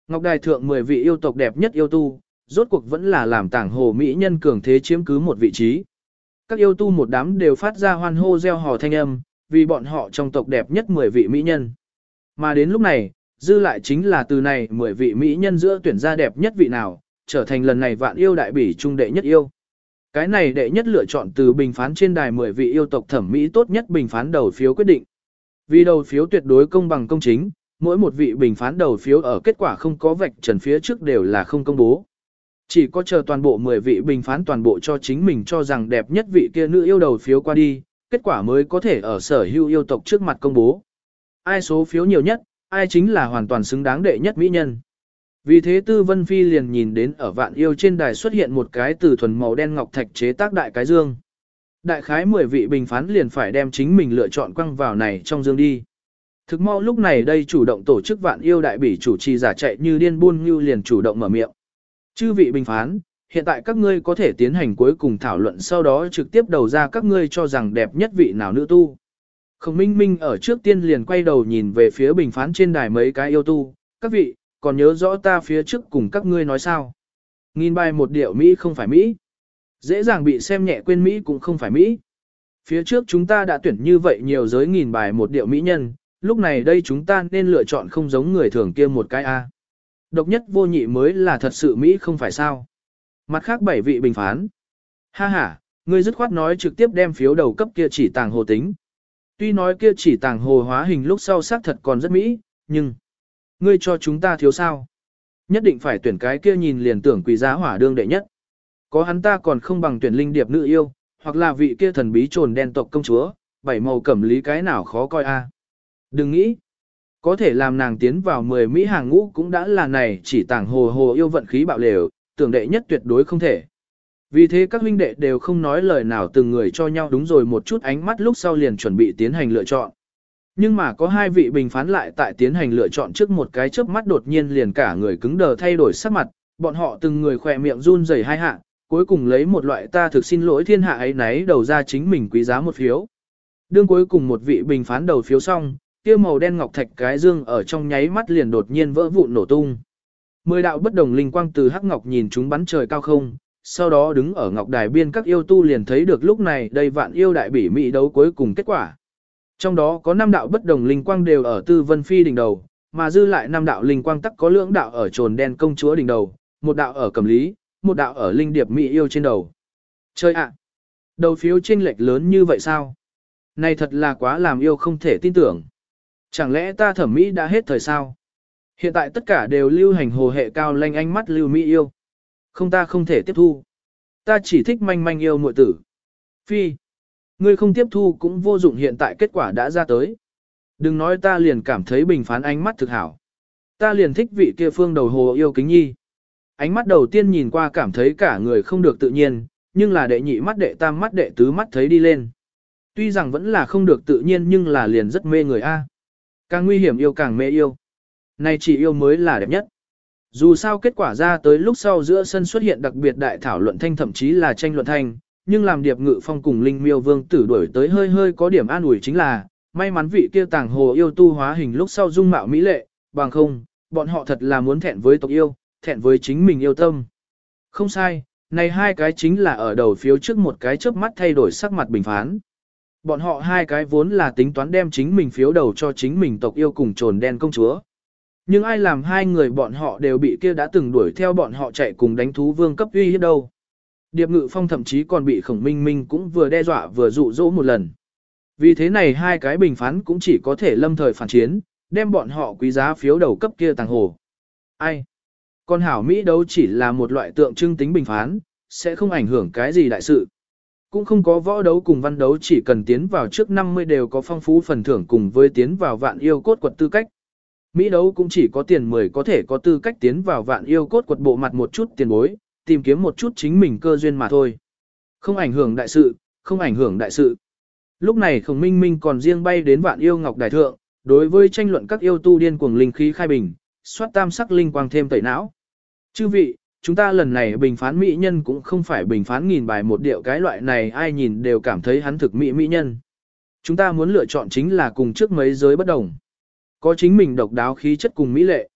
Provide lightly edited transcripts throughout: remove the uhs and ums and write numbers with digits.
Ngọc đài thượng 10 vị yêu tộc đẹp nhất yêu tu, rốt cuộc vẫn là làm tảng hồ mỹ nhân cường thế chiếm cứ một vị trí. Các yêu tu một đám đều phát ra hoan hô reo hò thanh âm, vì bọn họ trong tộc đẹp nhất 10 vị mỹ nhân. Mà đến lúc này, dư lại chính là từ này 10 vị mỹ nhân giữa tuyển ra đẹp nhất vị nào, trở thành lần này vạn yêu đại bỉ trung đệ nhất yêu. Cái này đệ nhất lựa chọn từ bình phán trên đài 10 vị yêu tộc thẩm mỹ tốt nhất bình phán đầu phiếu quyết định. Vì đầu phiếu tuyệt đối công bằng công chính, mỗi một vị bình phán đầu phiếu ở kết quả không có vạch trần phía trước đều là không công bố. Chỉ có chờ toàn bộ 10 vị bình phán toàn bộ cho chính mình cho rằng đẹp nhất vị kia nữ yêu đầu phiếu qua đi, kết quả mới có thể ở sở hữu yêu tộc trước mặt công bố. Ai số phiếu nhiều nhất, ai chính là hoàn toàn xứng đáng đệ nhất mỹ nhân. Vì thế Tư Vân Phi liền nhìn đến ở vạn yêu trên đài xuất hiện một cái từ thuần màu đen ngọc thạch chế tác đại cái dương. Đại khái 10 vị bình phán liền phải đem chính mình lựa chọn quăng vào này trong dương đi. Thực mau lúc này đây chủ động tổ chức vạn yêu đại bỉ chủ trì giả chạy như điên buôn như liền chủ động mở miệng. Chư vị bình phán, hiện tại các ngươi có thể tiến hành cuối cùng thảo luận sau đó trực tiếp đầu ra các ngươi cho rằng đẹp nhất vị nào nữ tu. Khổng Minh Minh ở trước tiên liền quay đầu nhìn về phía bình phán trên đài mấy cái yêu tu, các vị, còn nhớ rõ ta phía trước cùng các ngươi nói sao. Nghìn bài một điệu Mỹ không phải Mỹ. Dễ dàng bị xem nhẹ quên Mỹ cũng không phải Mỹ. Phía trước chúng ta đã tuyển như vậy nhiều giới nghìn bài một điệu Mỹ nhân, lúc này đây chúng ta nên lựa chọn không giống người thường kia một cái A. Độc nhất vô nhị mới là thật sự Mỹ không phải sao. Mặt khác 7 vị bình phán. Ha ha, ngươi dứt khoát nói trực tiếp đem phiếu đầu cấp kia chỉ tàng hồ tính. Tuy nói kia chỉ tàng hồ hóa hình lúc sau xác thật còn rất Mỹ, nhưng ngươi cho chúng ta thiếu sao. Nhất định phải tuyển cái kia nhìn liền tưởng quý giá hỏa đương đệ nhất. Có hắn ta còn không bằng tuyển linh điệp nữ yêu, hoặc là vị kia thần bí trồn đen tộc công chúa, 7 màu cẩm lý cái nào khó coi a. Đừng nghĩ, có thể làm nàng tiến vào 10 Mỹ hàng ngũ cũng đã là này chỉ tàng hồ hồ yêu vận khí bạo lều, tưởng đệ nhất tuyệt đối không thể. Vì thế các huynh đệ đều không nói lời nào từng người cho nhau đúng rồi một chút ánh mắt lúc sau liền chuẩn bị tiến hành lựa chọn. Nhưng mà có 2 vị bình phán lại tại tiến hành lựa chọn trước một cái chớp mắt đột nhiên liền cả người cứng đờ thay đổi sắc mặt, bọn họ từng người khỏe miệng run rẩy hai hạ, cuối cùng lấy một loại ta thực xin lỗi thiên hạ ấy nấy đầu ra chính mình quý giá một phiếu. Đương cuối cùng một vị bình phán đầu phiếu xong, kia màu đen ngọc thạch cái dương ở trong nháy mắt liền đột nhiên vỡ vụn nổ tung. 10 đạo bất đồng linh quang từ hắc ngọc nhìn chúng bắn trời cao không, sau đó đứng ở ngọc đài biên các yêu tu liền thấy được lúc này đây vạn yêu đại bỉ mỹ đấu cuối cùng kết quả. Trong đó có 5 đạo bất đồng linh quang đều ở Tư Vân Phi đỉnh đầu, mà dư lại 5 đạo linh quang tắc có lưỡng đạo ở trồn đen công chúa đỉnh đầu, một đạo ở cẩm lý, một đạo ở linh điệp mỹ yêu trên đầu. Chơi ạ! Đầu phiếu chênh lệch lớn như vậy sao? Này thật là quá làm yêu không thể tin tưởng. Chẳng lẽ ta thẩm mỹ đã hết thời sao? Hiện tại tất cả đều lưu hành hồ hệ cao lanh ánh mắt lưu mỹ yêu. Không ta không thể tiếp thu. Ta chỉ thích manh manh yêu muội tử. Phi! Ngươi không tiếp thu cũng vô dụng hiện tại kết quả đã ra tới. Đừng nói ta liền cảm thấy bình phán ánh mắt thực hảo. Ta liền thích vị kia phương đầu hồ yêu kính nhi. Ánh mắt đầu tiên nhìn qua cảm thấy cả người không được tự nhiên, nhưng là đệ nhị mắt đệ tam mắt đệ tứ mắt thấy đi lên. Tuy rằng vẫn là không được tự nhiên nhưng là liền rất mê người a. Càng nguy hiểm yêu càng mê yêu. Này chỉ yêu mới là đẹp nhất. Dù sao kết quả ra tới lúc sau giữa sân xuất hiện đặc biệt đại thảo luận thanh thậm chí là tranh luận thanh, nhưng làm Điệp Ngự Phong cùng Linh Miêu Vương tử đuổi tới hơi hơi có điểm an ủi chính là, may mắn vị kia tàng hồ yêu tu hóa hình lúc sau dung mạo mỹ lệ, bằng không, bọn họ thật là muốn thẹn với tộc yêu, thẹn với chính mình yêu tâm. Không sai, này 2 cái chính là ở đầu phiếu trước một cái chớp mắt thay đổi sắc mặt bình phán. Bọn họ 2 cái vốn là tính toán đem chính mình phiếu đầu cho chính mình tộc yêu cùng trồn đen công chúa. Nhưng ai làm 2 người bọn họ đều bị kia đã từng đuổi theo bọn họ chạy cùng đánh thú vương cấp uy hiếp đâu. Điệp Ngự Phong thậm chí còn bị Khổng Minh Minh cũng vừa đe dọa vừa dụ dỗ một lần. Vì thế này 2 cái bình phán cũng chỉ có thể lâm thời phản chiến, đem bọn họ quý giá phiếu đầu cấp kia tàng hồ. Ai? Còn hảo Mỹ đấu chỉ là một loại tượng trưng tính bình phán, sẽ không ảnh hưởng cái gì đại sự. Cũng không có võ đấu cùng văn đấu chỉ cần tiến vào trước 50 đều có phong phú phần thưởng cùng với tiến vào vạn yêu cốt quật tư cách. Mỹ đấu cũng chỉ có tiền 10 có thể có tư cách tiến vào vạn yêu cốt quật bộ mặt một chút tiền bối, tìm kiếm một chút chính mình cơ duyên mà thôi. Không ảnh hưởng đại sự, không ảnh hưởng đại sự. Lúc này Khổng Minh Minh còn riêng bay đến vạn yêu ngọc đài thượng, đối với tranh luận các yêu tu điên cuồng linh khí khai bình, soát tam sắc linh quang thêm tẩy não. Chư vị, chúng ta lần này bình phán mỹ nhân cũng không phải bình phán nghìn bài một điệu cái loại này ai nhìn đều cảm thấy hắn thực mỹ nhân. Chúng ta muốn lựa chọn chính là cùng trước mấy giới bất đồng. Có chính mình độc đáo khí chất cùng mỹ lệ.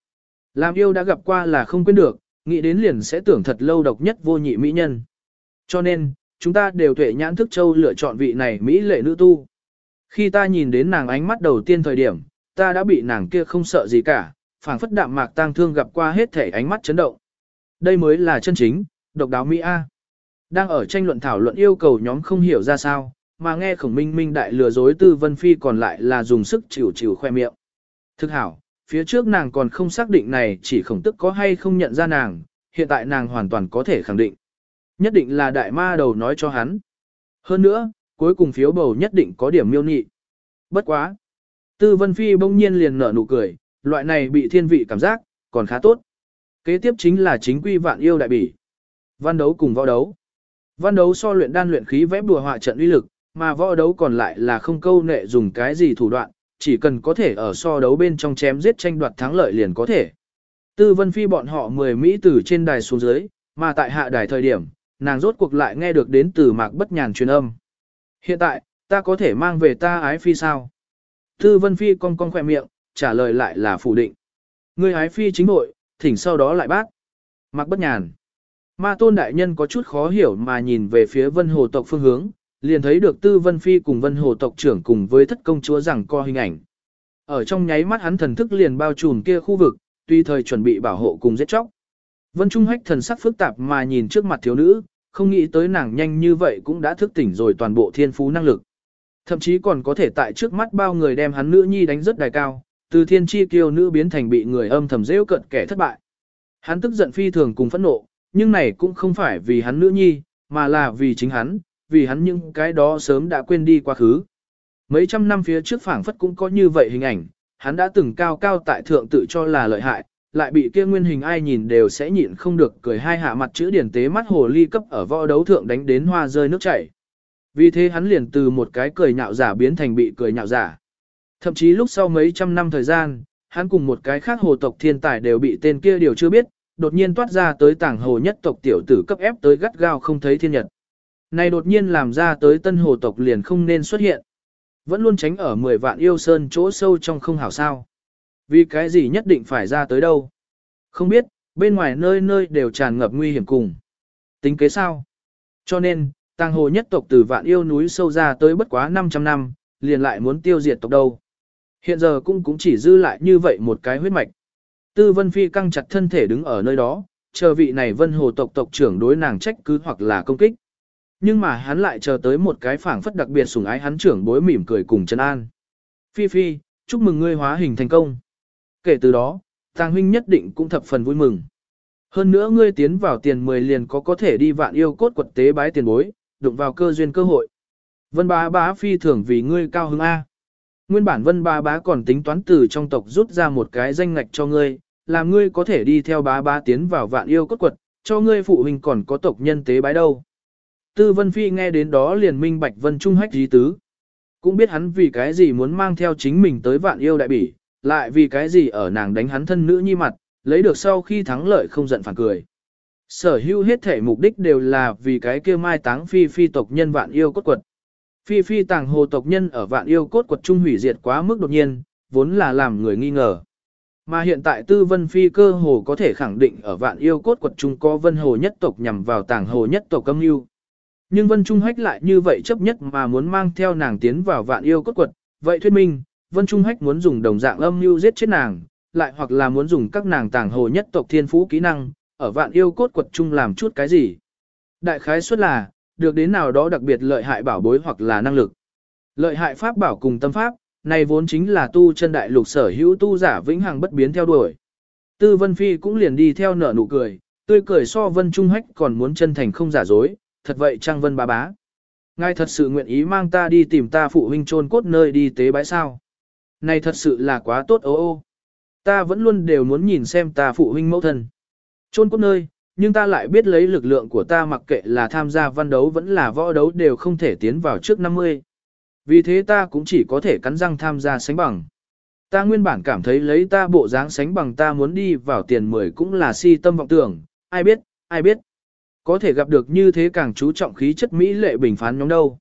Làm yêu đã gặp qua là không quên được, nghĩ đến liền sẽ tưởng thật lâu độc nhất vô nhị mỹ nhân. Cho nên, chúng ta đều tuệ nhãn thức châu lựa chọn vị này mỹ lệ nữ tu. Khi ta nhìn đến nàng ánh mắt đầu tiên thời điểm, ta đã bị nàng kia không sợ gì cả, phảng phất đạm mạc tang thương gặp qua hết thể ánh mắt chấn động. Đây mới là chân chính, độc đáo Mỹ A. Đang ở tranh luận thảo luận yêu cầu nhóm không hiểu ra sao, mà nghe Khổng Minh Minh đại lừa dối Tư Vân Phi còn lại là dùng sức chịu chịu khoe miệng. Thực hảo, phía trước nàng còn không xác định này chỉ Khổng Tức có hay không nhận ra nàng, hiện tại nàng hoàn toàn có thể khẳng định. Nhất định là đại ma đầu nói cho hắn. Hơn nữa, cuối cùng phiếu bầu nhất định có điểm miêu nị. Bất quá. Tư Vân Phi bỗng nhiên liền nở nụ cười, loại này bị thiên vị cảm giác, còn khá tốt. Kế tiếp chính là chính quy vạn yêu đại bỉ. Văn đấu cùng võ đấu. Văn đấu so luyện đan luyện khí vẽ bùa họa trận uy lực, mà võ đấu còn lại là không câu nệ dùng cái gì thủ đoạn, chỉ cần có thể ở so đấu bên trong chém giết tranh đoạt thắng lợi liền có thể. Tư Vân Phi bọn họ 10 Mỹ từ trên đài xuống dưới, mà tại hạ đài thời điểm, nàng rốt cuộc lại nghe được đến từ Mạc Bất Nhàn truyền âm. Hiện tại, ta có thể mang về ta ái phi sao? Tư Vân Phi cong cong khỏe miệng, trả lời lại là phủ định. Ngươi ái phi chính hội, thỉnh sau đó lại bác. Mạc Bất Nhàn. Ma Tôn đại nhân có chút khó hiểu mà nhìn về phía Vân Hồ tộc phương hướng, liền thấy được Tư Vân Phi cùng Vân Hồ tộc trưởng cùng với thất công chúa rằng co hình ảnh. Ở trong nháy mắt hắn thần thức liền bao trùm kia khu vực, tùy thời chuẩn bị bảo hộ cùng giết chóc. Vân Trung Hách thần sắc phức tạp mà nhìn trước mặt thiếu nữ, không nghĩ tới nàng nhanh như vậy cũng đã thức tỉnh rồi toàn bộ thiên phú năng lực. Thậm chí còn có thể tại trước mắt bao người đem hắn nữ nhi đánh rất đài cao, từ thiên chi kiêu nữ biến thành bị người âm thầm rêu cận kẻ thất bại. Hắn tức giận phi thường cùng phẫn nộ, nhưng này cũng không phải vì hắn nữ nhi, mà là vì chính hắn, vì hắn những cái đó sớm đã quên đi quá khứ. Mấy trăm năm phía trước phảng phất cũng có như vậy hình ảnh, hắn đã từng cao cao tại thượng tự cho là lợi hại, lại bị kia nguyên hình ai nhìn đều sẽ nhịn không được cười hai hạ mặt chữ điển tế mắt hồ ly cấp ở võ đấu thượng đánh đến hoa rơi nước chảy. Vì thế hắn liền từ một cái cười nhạo giả biến thành bị cười nhạo giả. Thậm chí lúc sau mấy trăm năm thời gian, hắn cùng một cái khác hồ tộc thiên tài đều bị tên kia điều chưa biết, đột nhiên toát ra tới tảng hồ nhất tộc tiểu tử cấp ép tới gắt gao không thấy thiên nhật. Này đột nhiên làm ra tới tân hồ tộc liền không nên xuất hiện. Vẫn luôn tránh ở 10 vạn yêu sơn chỗ sâu trong không hảo sao. Vì cái gì nhất định phải ra tới đâu? Không biết, bên ngoài nơi nơi đều tràn ngập nguy hiểm cùng. Tính kế sao? Cho nên, tàng hồ nhất tộc từ vạn yêu núi sâu ra tới bất quá 500 năm, liền lại muốn tiêu diệt tộc đâu. Hiện giờ cũng chỉ dư lại như vậy một cái huyết mạch. Tư Vân Phi căng chặt thân thể đứng ở nơi đó, chờ vị này Vân Hồ tộc tộc trưởng đối nàng trách cứ hoặc là công kích. Nhưng mà hắn lại chờ tới một cái phảng phất đặc biệt sủng ái hắn trưởng bối mỉm cười cùng trấn an. Phi Phi, chúc mừng ngươi hóa hình thành công. Kể từ đó, Tàng huynh nhất định cũng thập phần vui mừng. Hơn nữa ngươi tiến vào tiền 10 liền có thể đi vạn yêu cốt quật tế bái tiền bối, đụng vào cơ duyên cơ hội. Vân bá bá phi thường vì ngươi cao hứng A. Nguyên bản Vân bá bá còn tính toán từ trong tộc rút ra một cái danh ngạch cho ngươi, làm ngươi có thể đi theo bá bá tiến vào vạn yêu cốt quật, cho ngươi phụ huynh còn có tộc nhân tế bái đâu. Tư Vân Phi nghe đến đó liền minh bạch Vân Trung Hách ý tứ. Cũng biết hắn vì cái gì muốn mang theo chính mình tới vạn yêu đại bỉ, lại vì cái gì ở nàng đánh hắn thân nữ nhi mặt, lấy được sau khi thắng lợi không giận phản cười. Sở hữu hết thể mục đích đều là vì cái kia mai táng Phi Phi tộc nhân vạn yêu cốt quật. Phi Phi tàng hồ tộc nhân ở vạn yêu cốt quật trung hủy diệt quá mức đột nhiên, vốn là làm người nghi ngờ. Mà hiện tại Tư Vân Phi cơ hồ có thể khẳng định ở vạn yêu cốt quật trung có Vân Hồ nhất tộc nhằm vào tàng hồ nhất tộc âm mưu. Nhưng Vân Trung Hách lại như vậy chấp nhất mà muốn mang theo nàng tiến vào vạn yêu cốt quật, vậy thuyết minh, Vân Trung Hách muốn dùng đồng dạng âm mưu giết chết nàng, lại hoặc là muốn dùng các nàng tàng hồ nhất tộc thiên phú kỹ năng, ở vạn yêu cốt quật chung làm chút cái gì. Đại khái suất là, được đến nào đó đặc biệt lợi hại bảo bối hoặc là năng lực. Lợi hại pháp bảo cùng tâm pháp, này vốn chính là tu chân đại lục sở hữu tu giả vĩnh hằng bất biến theo đuổi. Tư Vân Phi cũng liền đi theo nở nụ cười, tươi cười so Vân Trung Hách còn muốn chân thành không giả dối, thật vậy Trang Vân bá bá. Ngài thật sự nguyện ý mang ta đi tìm ta phụ huynh chôn cốt nơi đi tế bái sao. Này thật sự là quá tốt ô. Ta vẫn luôn đều muốn nhìn xem ta phụ huynh mẫu thân. Chôn cốt nơi, nhưng ta lại biết lấy lực lượng của ta mặc kệ là tham gia văn đấu vẫn là võ đấu đều không thể tiến vào trước 50. Vì thế ta cũng chỉ có thể cắn răng tham gia sánh bằng. Ta nguyên bản cảm thấy lấy ta bộ dáng sánh bằng ta muốn đi vào tiền 10 cũng là si tâm vọng tưởng, ai biết. Có thể gặp được như thế càng chú trọng khí chất mỹ lệ bình phán nhóm đâu.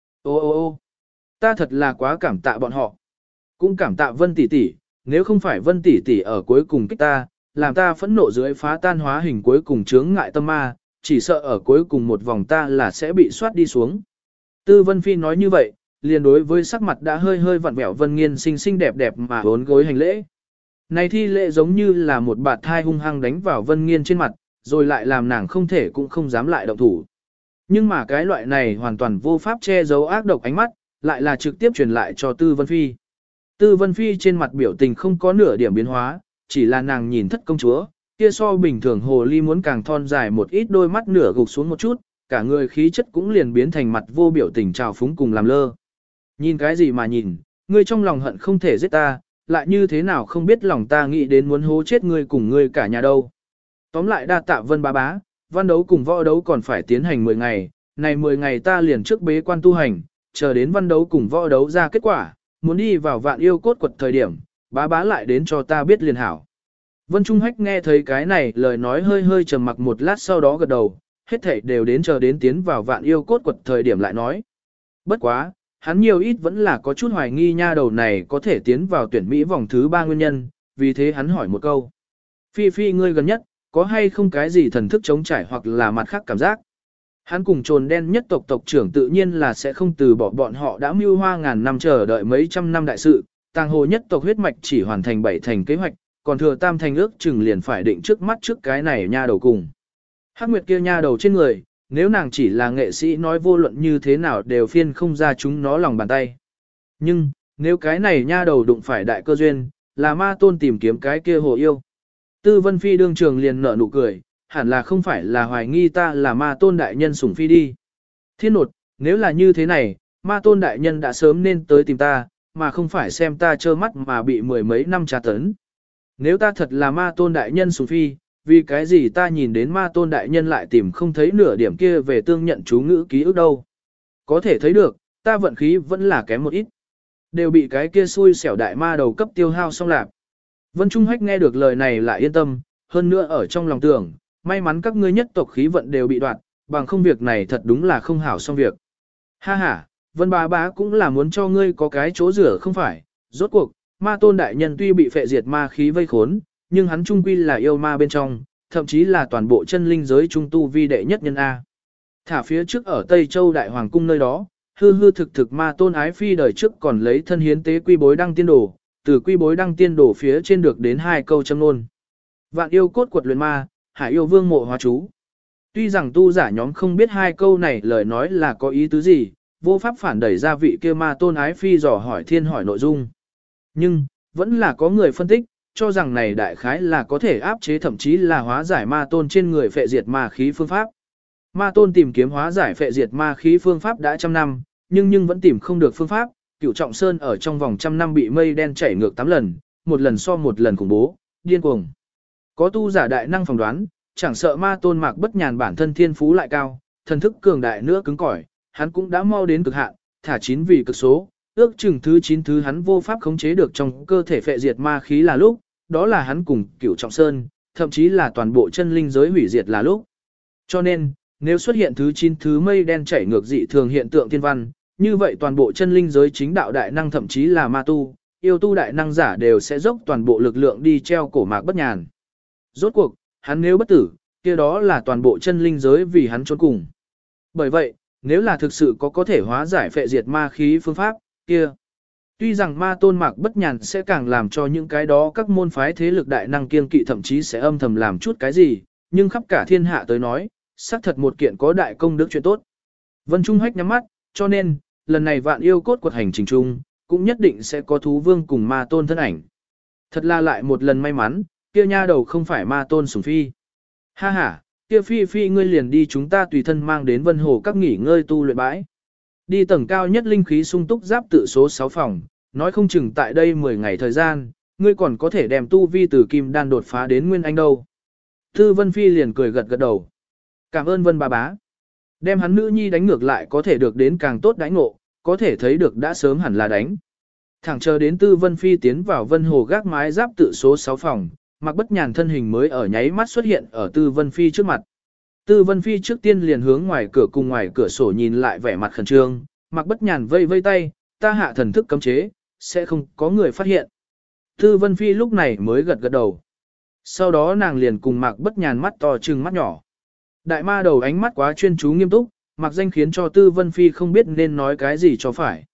Ô, ta thật là quá cảm tạ bọn họ. Cũng cảm tạ Vân tỷ tỷ, nếu không phải Vân tỷ tỷ ở cuối cùng kích ta, làm ta phẫn nộ dưới phá tan hóa hình cuối cùng chướng ngại tâm ma, chỉ sợ ở cuối cùng một vòng ta là sẽ bị soát đi xuống. Tư Vân Phi nói như vậy, liền đối với sắc mặt đã hơi hơi vặn vẹo Vân Nghiên xinh xinh đẹp đẹp mà bốn gối hành lễ. Này thi lễ giống như là một bạt thai hung hăng đánh vào Vân Nghiên trên mặt, rồi lại làm nàng không thể cũng không dám lại động thủ. Nhưng mà cái loại này hoàn toàn vô pháp che giấu ác độc ánh mắt, lại là trực tiếp truyền lại cho Tư Vân Phi. Tư Vân Phi trên mặt biểu tình không có nửa điểm biến hóa, chỉ là nàng nhìn thất công chúa, kia so bình thường hồ ly muốn càng thon dài một ít, đôi mắt nửa gục xuống một chút, cả người khí chất cũng liền biến thành mặt vô biểu tình trào phúng cùng làm lơ. Nhìn cái gì mà nhìn, ngươi trong lòng hận không thể giết ta, lại như thế nào không biết lòng ta nghĩ đến muốn hố chết ngươi cùng ngươi cả nhà đâu. Tóm lại đa tạ Vân bá bá, văn đấu cùng võ đấu còn phải tiến hành 10 ngày, này 10 ngày ta liền trước bế quan tu hành, chờ đến văn đấu cùng võ đấu ra kết quả, muốn đi vào vạn yêu cốt quật thời điểm, bá bá lại đến cho ta biết liền hảo. Vân Trung Hách nghe thấy cái này lời nói hơi hơi trầm mặc một lát, sau đó gật đầu, hết thảy đều đến chờ đến tiến vào vạn yêu cốt quật thời điểm lại nói. Bất quá, hắn nhiều ít vẫn là có chút hoài nghi nha đầu này có thể tiến vào tuyển Mỹ vòng thứ 3 nguyên nhân, vì thế hắn hỏi một câu. Phi Phi ngươi gần nhất, có hay không cái gì thần thức chống trải hoặc là mặt khác cảm giác? Hắn cùng trồn đen nhất tộc tộc trưởng tự nhiên là sẽ không từ bỏ bọn họ đã mưu hoa ngàn năm chờ đợi mấy trăm năm đại sự, tàng hồ nhất tộc huyết mạch chỉ hoàn thành 7 thành kế hoạch, còn thừa tam thành ước chừng liền phải định trước mắt trước cái này nha đầu cùng. Hắc Nguyệt kia nha đầu trên người, nếu nàng chỉ là nghệ sĩ nói vô luận như thế nào đều phiên không ra chúng nó lòng bàn tay. Nhưng, nếu cái này nha đầu đụng phải đại cơ duyên, là ma tôn tìm kiếm cái kia hồ yêu. Tư Vân Phi đương trường liền nở nụ cười, hẳn là không phải là hoài nghi ta là ma tôn đại nhân sủng phi đi. Thiên nột, nếu là như thế này, ma tôn đại nhân đã sớm nên tới tìm ta, mà không phải xem ta trơ mắt mà bị mười mấy năm tra tấn. Nếu ta thật là ma tôn đại nhân sủng phi, vì cái gì ta nhìn đến ma tôn đại nhân lại tìm không thấy nửa điểm kia về tương nhận chú ngữ ký ức đâu. Có thể thấy được, ta vận khí vẫn là kém một ít. Đều bị cái kia xui xẻo đại ma đầu cấp tiêu hao xong lạp. Vân Trung Hách nghe được lời này lại yên tâm, hơn nữa ở trong lòng tưởng, may mắn các ngươi nhất tộc khí vận đều bị đoạt, bằng không việc này thật đúng là không hảo xong việc. Ha ha, Vân bá bá cũng là muốn cho ngươi có cái chỗ rửa không phải, rốt cuộc, ma tôn đại nhân tuy bị phệ diệt ma khí vây khốn, nhưng hắn trung quy là yêu ma bên trong, thậm chí là toàn bộ chân linh giới trung tu vi đệ nhất nhân A. Thả phía trước ở Tây Châu Đại Hoàng Cung nơi đó, hư hư thực thực ma tôn ái phi đời trước còn lấy thân hiến tế quy bối đăng tiên đồ, từ quy bối đăng tiên đồ phía trên được đến 2 câu châm ngôn. Vạn yêu cốt quật luyện ma, hải yêu vương mộ hóa chú. Tuy rằng tu giả nhóm không biết 2 câu này lời nói là có ý tứ gì, vô pháp phản đẩy ra vị kia ma tôn ái phi dò hỏi thiên hỏi nội dung. Nhưng, vẫn là có người phân tích, cho rằng này đại khái là có thể áp chế thậm chí là hóa giải ma tôn trên người phệ diệt ma khí phương pháp. Ma tôn tìm kiếm hóa giải phệ diệt ma khí phương pháp đã trăm năm, nhưng vẫn tìm không được phương pháp. Cửu Trọng Sơn ở trong vòng trăm năm bị mây đen chảy ngược 8 lần, một lần so một lần khủng bố, điên cuồng. Có tu giả đại năng phỏng đoán, chẳng sợ ma tôn Mạc Bất Nhàn bản thân thiên phú lại cao, thần thức cường đại nữa cứng cỏi, hắn cũng đã mau đến cực hạn, thả 9 vì cực số, ước chừng thứ 9 thứ hắn vô pháp khống chế được trong cơ thể phệ diệt ma khí là lúc, đó là hắn cùng Cửu Trọng Sơn, thậm chí là toàn bộ chân linh giới hủy diệt là lúc. Cho nên, nếu xuất hiện thứ 9 thứ mây đen chảy ngược dị thường hiện tượng thiên văn, như vậy toàn bộ chân linh giới chính đạo đại năng thậm chí là ma tu, yêu tu đại năng giả đều sẽ dốc toàn bộ lực lượng đi treo cổ Mạc Bất Nhàn. Rốt cuộc, hắn nếu bất tử, kia đó là toàn bộ chân linh giới vì hắn trốn cùng. Bởi vậy, nếu là thực sự có thể hóa giải phệ diệt ma khí phương pháp, kia. Tuy rằng ma tôn Mạc Bất Nhàn sẽ càng làm cho những cái đó các môn phái thế lực đại năng kiên kỵ thậm chí sẽ âm thầm làm chút cái gì, nhưng khắp cả thiên hạ tới nói, xác thật một kiện có đại công đức chuyện tốt. Vân Trung Hách nhắm mắt, cho nên, lần này vạn yêu cốt quật hành trình chung, cũng nhất định sẽ có thú vương cùng ma tôn thân ảnh. Thật là lại một lần may mắn, kia nha đầu không phải ma tôn sủng phi. Ha ha, kia phi phi ngươi liền đi chúng ta tùy thân mang đến vân hồ các nghỉ ngơi tu luyện bãi. Đi tầng cao nhất linh khí sung túc giáp tự số 6 phòng, nói không chừng tại đây 10 ngày thời gian, ngươi còn có thể đem tu vi từ kim đan đột phá đến nguyên anh đâu. Tư Vân Phi liền cười gật gật đầu. Cảm ơn Vân bà bá. Đem hắn nữ nhi đánh ngược lại có thể được đến càng tốt đãi ngộ, có thể thấy được đã sớm hẳn là đánh. Thẳng chờ đến Tư Vân Phi tiến vào vân hồ gác mái giáp tự số 6 phòng, Mạc Bất Nhàn thân hình mới ở nháy mắt xuất hiện ở Tư Vân Phi trước mặt. Tư Vân Phi trước tiên liền hướng ngoài cửa cùng ngoài cửa sổ nhìn lại vẻ mặt khẩn trương, Mạc Bất Nhàn vây vây tay, ta hạ thần thức cấm chế, sẽ không có người phát hiện. Tư Vân Phi lúc này mới gật gật đầu. Sau đó nàng liền cùng Mạc Bất Nhàn mắt to trừng mắt nhỏ. Đại ma đầu ánh mắt quá chuyên chú nghiêm túc, Mạc Danh khiến cho Tư Vân Phi không biết nên nói cái gì cho phải.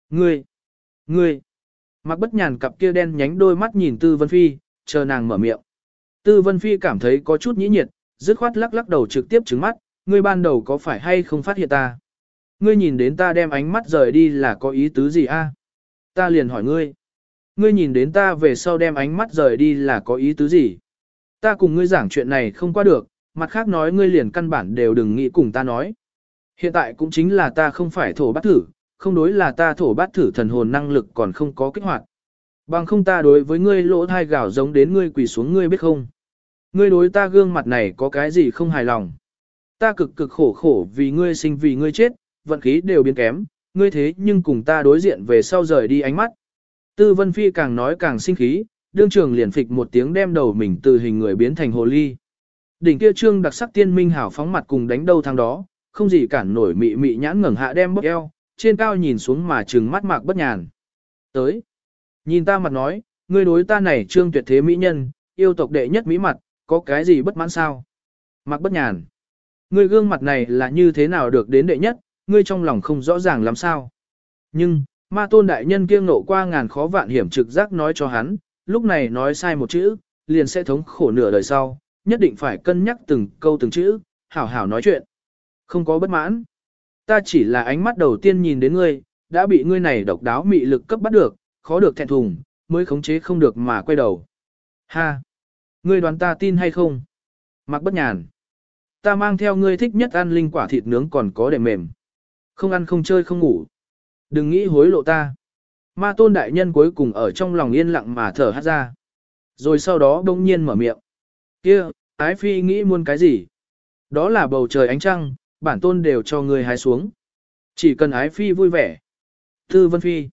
Ngươi. Mạc Bất Nhàn cặp kia đen nhánh đôi mắt nhìn Tư Vân Phi, chờ nàng mở miệng. Tư Vân Phi cảm thấy có chút nhĩ nhiệt, dứt khoát lắc lắc đầu trực tiếp trừng mắt, ngươi ban đầu có phải hay không phát hiện ta? Ngươi nhìn đến ta đem ánh mắt rời đi là có ý tứ gì a? Ta liền hỏi ngươi. Ngươi nhìn đến ta về sau đem ánh mắt rời đi là có ý tứ gì? Ta cùng ngươi giảng chuyện này không qua được, mặt khác nói ngươi liền căn bản đều đừng nghĩ cùng ta nói. Hiện tại cũng chính là ta không phải thổ bát thử, không đối là ta thổ bát thử thần hồn năng lực còn không có kích hoạt. Bằng không ta đối với ngươi lỗ thai gào giống đến ngươi quỳ xuống ngươi biết không? Ngươi đối ta gương mặt này có cái gì không hài lòng? Ta cực cực khổ khổ vì ngươi sinh vì ngươi chết, vận khí đều biến kém, ngươi thế nhưng cùng ta đối diện về sau rời đi ánh mắt. Tư Vân Phi càng nói càng sinh khí, đương trường liền phịch một tiếng đem đầu mình từ hình người biến thành hồ ly. Đỉnh kia trương đặc sắc tiên minh hảo phóng mặt cùng đánh đâu thằng đó, không gì cản nổi mị mị nhãn ngẩng hạ đem bốc eo, trên cao nhìn xuống mà trừng mắt Mạc Bất Nhàn. Tới, nhìn ta mặt nói, ngươi đối ta này trương tuyệt thế mỹ nhân, yêu tộc đệ nhất mỹ mặt, có cái gì bất mãn sao? Mạc Bất Nhàn, ngươi gương mặt này là như thế nào được đến đệ nhất, ngươi trong lòng không rõ ràng làm sao. Nhưng, ma tôn đại nhân kiêng nộ qua ngàn khó vạn hiểm trực giác nói cho hắn, lúc này nói sai một chữ, liền sẽ thống khổ nửa đời sau, nhất định phải cân nhắc từng câu từng chữ, hảo hảo nói chuyện. Không có bất mãn. Ta chỉ là ánh mắt đầu tiên nhìn đến ngươi, đã bị ngươi này độc đáo mị lực cấp bắt được, khó được thẹn thùng, mới khống chế không được mà quay đầu. Ha! Ngươi đoán ta tin hay không? Mạc Bất Nhàn. Ta mang theo ngươi thích nhất ăn linh quả thịt nướng còn có đệm mềm. Không ăn không chơi không ngủ. Đừng nghĩ hối lộ ta. Ma tôn đại nhân cuối cùng ở trong lòng yên lặng mà thở hát ra. Rồi sau đó đông nhiên mở miệng. Kia, ái phi nghĩ muốn cái gì? Đó là bầu trời ánh trăng, bản tôn đều cho ngươi hái xuống. Chỉ cần ái phi vui vẻ. Tư Vân Phi.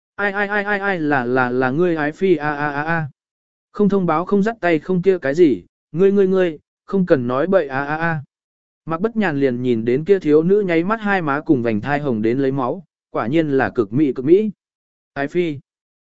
Ai là ngươi ái phi a. Không thông báo không dắt tay không kia cái gì, ngươi, không cần nói bậy a. Mạc Bất Nhàn liền nhìn đến kia thiếu nữ nháy mắt hai má cùng vành thai hồng đến lấy máu, quả nhiên là cực mỹ. Ái phi.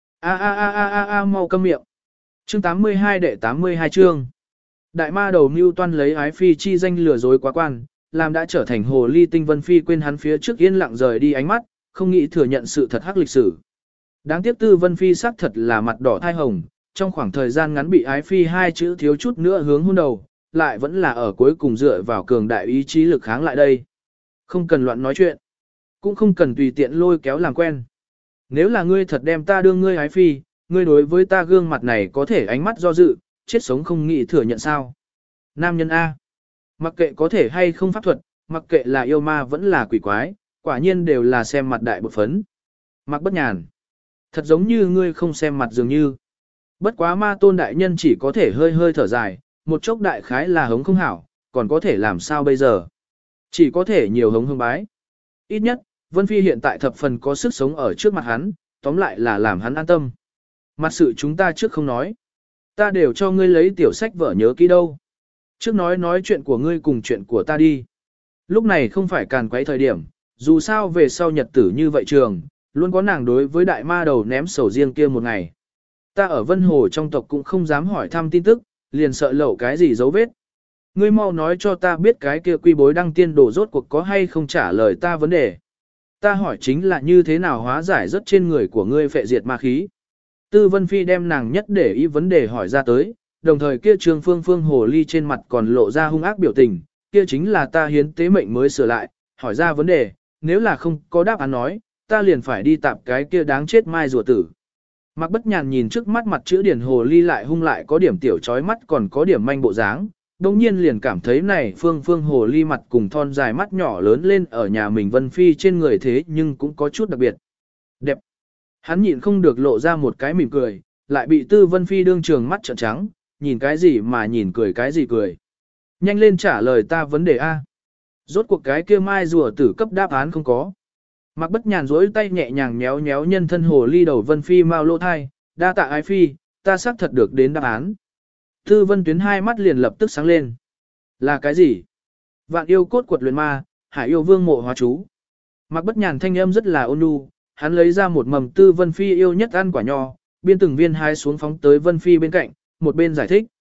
A mau câm miệng. Chương 82 đệ 82 chương. Đại ma đầu mưu toan lấy ái phi chi danh lừa dối quá quan, làm đã trở thành hồ ly tinh Vân Phi quên hắn phía trước yên lặng rời đi ánh mắt, không nghĩ thừa nhận sự thật hắc lịch sử. Đáng tiếc Tư Vân Phi xác thật là mặt đỏ thai hồng, trong khoảng thời gian ngắn bị ái phi hai chữ thiếu chút nữa hướng hôn đầu, lại vẫn là ở cuối cùng dựa vào cường đại ý chí lực kháng lại đây. Không cần loạn nói chuyện, cũng không cần tùy tiện lôi kéo làm quen. Nếu là ngươi thật đem ta đương ngươi ái phi, ngươi đối với ta gương mặt này có thể ánh mắt do dự, chết sống không nghĩ thừa nhận sao. Nam nhân A. Mặc kệ có thể hay không pháp thuật, mặc kệ là yêu ma vẫn là quỷ quái, quả nhiên đều là xem mặt đại bột phấn. Mạc Bất Nhàn. Thật giống như ngươi không xem mặt dường như. Bất quá ma tôn đại nhân chỉ có thể hơi hơi thở dài, một chốc đại khái là hống không hảo, còn có thể làm sao bây giờ. Chỉ có thể nhiều hống hương bái. Ít nhất, Vân Phi hiện tại thập phần có sức sống ở trước mặt hắn, tóm lại là làm hắn an tâm. Mặt sự chúng ta trước không nói. Ta đều cho ngươi lấy tiểu sách vở nhớ kỹ đâu. Trước nói chuyện của ngươi cùng chuyện của ta đi. Lúc này không phải càn quấy thời điểm, dù sao về sau nhật tử như vậy trường, luôn có nàng đối với đại ma đầu ném sầu riêng kia một ngày. Ta ở Vân Hồ trong tộc cũng không dám hỏi thăm tin tức, liền sợ lẩu cái gì dấu vết. Ngươi mau nói cho ta biết cái kia quy bối đăng tiên đồ rốt cuộc có hay không trả lời ta vấn đề. Ta hỏi chính là như thế nào hóa giải rất trên người của ngươi phệ diệt ma khí. Tư Vân Phi đem nàng nhất để ý vấn đề hỏi ra tới, đồng thời kia Trương Phương hồ ly trên mặt còn lộ ra hung ác biểu tình, kia chính là ta hiến tế mệnh mới sửa lại, hỏi ra vấn đề, nếu là không có đáp án nói, ta liền phải đi tạp cái kia đáng chết mai rùa tử. Mạc Bất Nhàn nhìn trước mắt mặt chữ điển hồ ly lại hung lại có điểm tiểu chói mắt còn có điểm manh bộ dáng, đồng nhiên liền cảm thấy này phương hồ ly mặt cùng thon dài mắt nhỏ lớn lên ở nhà mình Vân Phi trên người thế nhưng cũng có chút đặc biệt. Đẹp. Hắn nhịn không được lộ ra một cái mỉm cười, lại bị Tư Vân Phi đương trường mắt trợn trắng, nhìn cái gì mà nhìn cười cái gì cười. Nhanh lên trả lời ta vấn đề A. Rốt cuộc cái kia mai rùa tử cấp đáp án không có. Mạc Bất Nhàn duỗi tay nhẹ nhàng nhéo nhéo nhân thân hồ ly đầu Vân Phi mau lỗ thai, đa tạ ái phi, ta xác thật được đến đáp án. Tư Vân Tuyến hai mắt liền lập tức sáng lên. Là cái gì? Vạn yêu cốt quật luyện ma, hải yêu vương mộ hóa chú. Mạc Bất Nhàn thanh âm rất là ôn nhu, hắn lấy ra một mầm Tư Vân Phi yêu nhất ăn quả nho, biên từng viên hái xuống phóng tới Vân Phi bên cạnh, một bên giải thích.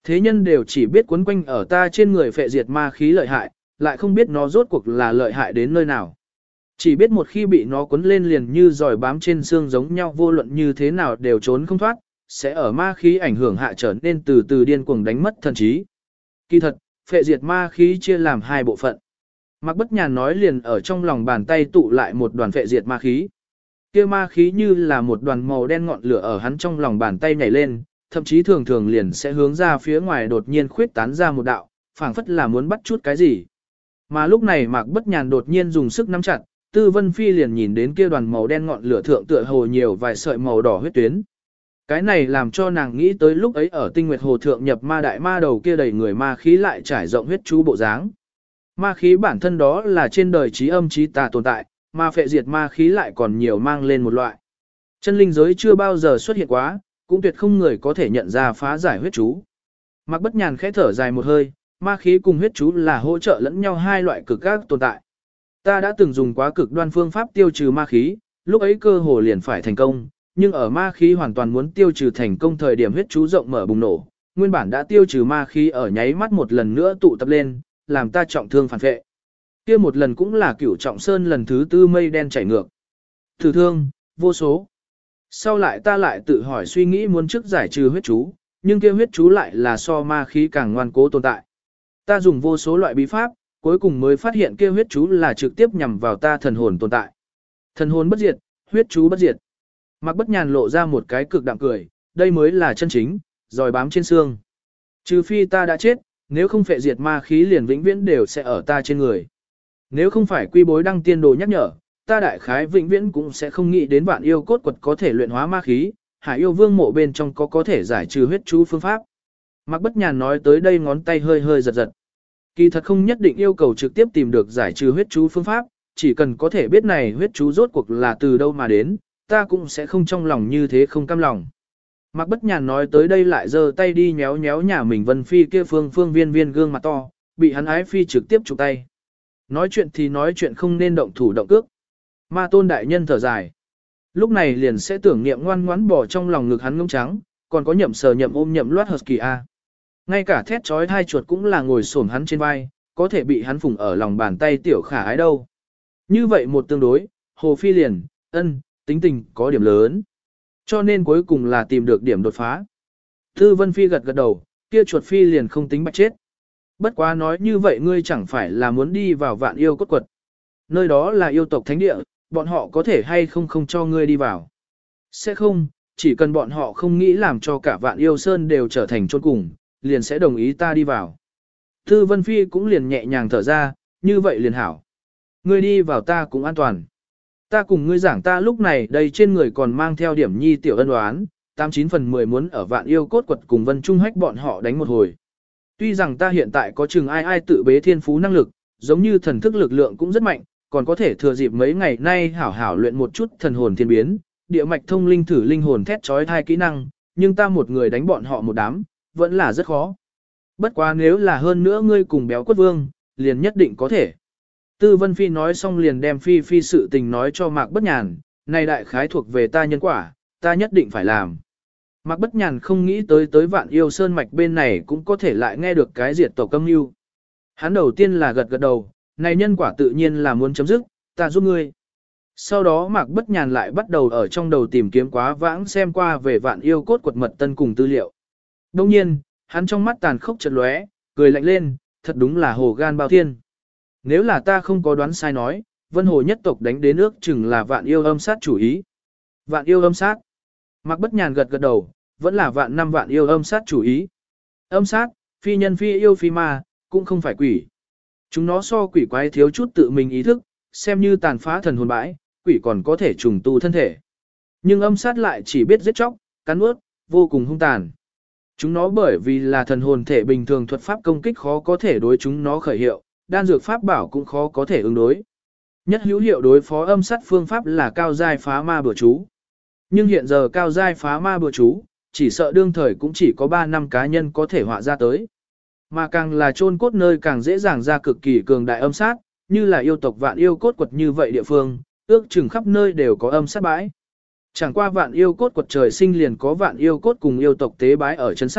Thế nhân đều chỉ biết quấn quanh ở ta trên người phệ diệt ma khí lợi hại, lại không biết nó rốt cuộc là lợi hại đến nơi nào. Chỉ biết một khi bị nó quấn lên liền như giòi bám trên xương giống nhau, vô luận như thế nào đều trốn không thoát, sẽ ở ma khí ảnh hưởng hạ trở nên từ từ điên cuồng đánh mất thần trí. Kỳ thật, phệ diệt ma khí chia làm hai bộ phận. Mạc Bất Nhàn nói liền ở trong lòng bàn tay tụ lại một đoàn phệ diệt ma khí. Kia ma khí như là một đoàn màu đen ngọn lửa ở hắn trong lòng bàn tay nhảy lên, thậm chí thường thường liền sẽ hướng ra phía ngoài đột nhiên khuyết tán ra một đạo, phảng phất là muốn bắt chút cái gì. Mà lúc này Mạc Bất Nhàn đột nhiên dùng sức nắm chặt, Tư Vân Phi liền nhìn đến kia đoàn màu đen ngọn lửa thượng tựa hồ nhiều vài sợi màu đỏ huyết tuyến. Cái này làm cho nàng nghĩ tới lúc ấy ở Tinh Nguyệt Hồ thượng nhập ma đại ma đầu kia đầy người ma khí lại trải rộng huyết chú bộ dáng. Ma khí bản thân đó là trên đời trí âm trí tà tồn tại, mà phệ diệt ma khí lại còn nhiều mang lên một loại. Chân linh giới chưa bao giờ xuất hiện quá, cũng tuyệt không người có thể nhận ra phá giải huyết chú. Mạc Bất Nhàn khẽ thở dài một hơi, ma khí cùng huyết chú là hỗ trợ lẫn nhau hai loại cực các tồn tại. Ta đã từng dùng quá cực đoan phương pháp tiêu trừ ma khí, lúc ấy cơ hồ liền phải thành công, nhưng ở ma khí hoàn toàn muốn tiêu trừ thành công thời điểm huyết chú rộng mở bùng nổ, nguyên bản đã tiêu trừ ma khí ở nháy mắt một lần nữa tụ tập lên, làm ta trọng thương phản vệ. Kia một lần cũng là Cửu Trọng Sơn lần thứ tư mây đen chảy ngược. Thử thương, vô số. Sau lại ta lại tự hỏi suy nghĩ muốn trước giải trừ huyết chú, nhưng kia huyết chú lại là so ma khí càng ngoan cố tồn tại. Ta dùng vô số loại bí pháp, cuối cùng mới phát hiện kia huyết chú là trực tiếp nhằm vào ta thần hồn tồn tại. Thần hồn bất diệt, huyết chú bất diệt. Mạc Bất Nhàn lộ ra một cái cực đạm cười, đây mới là chân chính, rồi bám trên xương. Trừ phi ta đã chết, nếu không phệ diệt ma khí liền vĩnh viễn đều sẽ ở ta trên người. Nếu không phải Quy Bối Đăng tiên đồ nhắc nhở, ta đại khái vĩnh viễn cũng sẽ không nghĩ đến Vạn Yêu Cốt Quật có thể luyện hóa ma khí, Hải Yêu Vương mộ bên trong có thể giải trừ huyết chú phương pháp. Mạc Bất Nhàn nói tới đây ngón tay hơi hơi giật giật. Kỳ thật không nhất định yêu cầu trực tiếp tìm được giải trừ huyết chú phương pháp, chỉ cần có thể biết này huyết chú rốt cuộc là từ đâu mà đến, ta cũng sẽ không trong lòng như thế không cam lòng. Mạc Bất Nhàn nói tới đây lại giơ tay đi nhéo nhéo nhà mình Vân Phi kia phương viên gương mặt to, bị hắn ái phi trực tiếp chụp tay. Nói chuyện thì nói chuyện không nên động thủ động cước. Ma Tôn đại nhân thở dài. Lúc này liền sẽ tưởng niệm ngoan ngoãn bỏ trong lòng ngực hắn ngông trắng, còn có nhậm sờ nhậm ôm nhậm loát husky a. Ngay cả thét chói thai chuột cũng là ngồi xổm hắn trên vai, có thể bị hắn phủng ở lòng bàn tay tiểu khả ái đâu. Như vậy một tương đối, Hồ Phi liền, tính tình có điểm lớn. Cho nên cuối cùng là tìm được điểm đột phá. Tư Vân Phi gật gật đầu, kia chuột Phi liền không tính bạch chết. Bất quá nói như vậy ngươi chẳng phải là muốn đi vào Vạn Yêu Cốt Quật. Nơi đó là yêu tộc thánh địa, bọn họ có thể hay không cho ngươi đi vào. Sẽ không, chỉ cần bọn họ không nghĩ làm cho cả Vạn Yêu Sơn đều trở thành chôn cùng, liền sẽ đồng ý ta đi vào. Tư Vân Phi cũng liền nhẹ nhàng thở ra, như vậy liền hảo. Ngươi đi vào ta cũng an toàn. Ta cùng ngươi giảng ta lúc này đây trên người còn mang theo điểm nhi tiểu ân oán, 89 phần 10 muốn ở Vạn Yêu Cốt Quật cùng Vân Trung Hách bọn họ đánh một hồi. Tuy rằng ta hiện tại có chừng ai tự bế thiên phú năng lực, giống như thần thức lực lượng cũng rất mạnh, còn có thể thừa dịp mấy ngày nay hảo hảo luyện một chút thần hồn thiên biến, địa mạch thông linh thử linh hồn thét chói thai kỹ năng, nhưng ta một người đánh bọn họ một đám, vẫn là rất khó. Bất quá nếu là hơn nữa ngươi cùng béo quất vương, liền nhất định có thể. Tư Vân Phi nói xong liền đem Phi sự tình nói cho Mạc Bất Nhàn, này đại khái thuộc về ta nhân quả, ta nhất định phải làm. Mạc Bất Nhàn không nghĩ tới Vạn Yêu Sơn mạch bên này cũng có thể lại nghe được cái diệt tổ câm mưu. Hắn đầu tiên là gật đầu, này nhân quả tự nhiên là muốn chấm dứt, ta giúp ngươi. Sau đó Mạc Bất Nhàn lại bắt đầu ở trong đầu tìm kiếm quá vãng xem qua về Vạn Yêu Cốt Quật mật tân cùng tư liệu. Đồng nhiên, hắn trong mắt tàn khốc chợt lóe, cười lạnh lên, thật đúng là hồ gan bao thiên. Nếu là ta không có đoán sai nói, Vân Hồ nhất tộc đánh đến ước chừng là Vạn Yêu âm sát chủ ý. Vạn Yêu âm sát. Mạc Bất Nhàn gật đầu, vẫn là Vạn Yêu âm sát chủ ý. Âm sát, phi nhân phi yêu phi ma, cũng không phải quỷ. Chúng nó so quỷ quái thiếu chút tự mình ý thức, xem như tàn phá thần hồn bãi, quỷ còn có thể trùng tu thân thể. Nhưng âm sát lại chỉ biết giết chóc, cắn nuốt, vô cùng hung tàn. Chúng nó bởi vì là thần hồn thể bình thường thuật pháp công kích khó có thể đối chúng nó khởi hiệu, đan dược pháp bảo cũng khó có thể ứng đối. Nhất hữu hiệu đối phó âm sát phương pháp là cao giai phá ma bừa chú. Nhưng hiện giờ cao giai phá ma bừa chú, chỉ sợ đương thời cũng chỉ có 3 năm cá nhân có thể họa ra tới. Mà càng là chôn cốt nơi càng dễ dàng ra cực kỳ cường đại âm sát, như là yêu tộc Vạn Yêu Cốt Quật như vậy địa phương, ước chừng khắp nơi đều có âm sát bãi. Chẳng qua Vạn Yêu Cốt Quật trời sinh liền có Vạn Yêu Cốt cùng yêu tộc tế bái ở chân sát,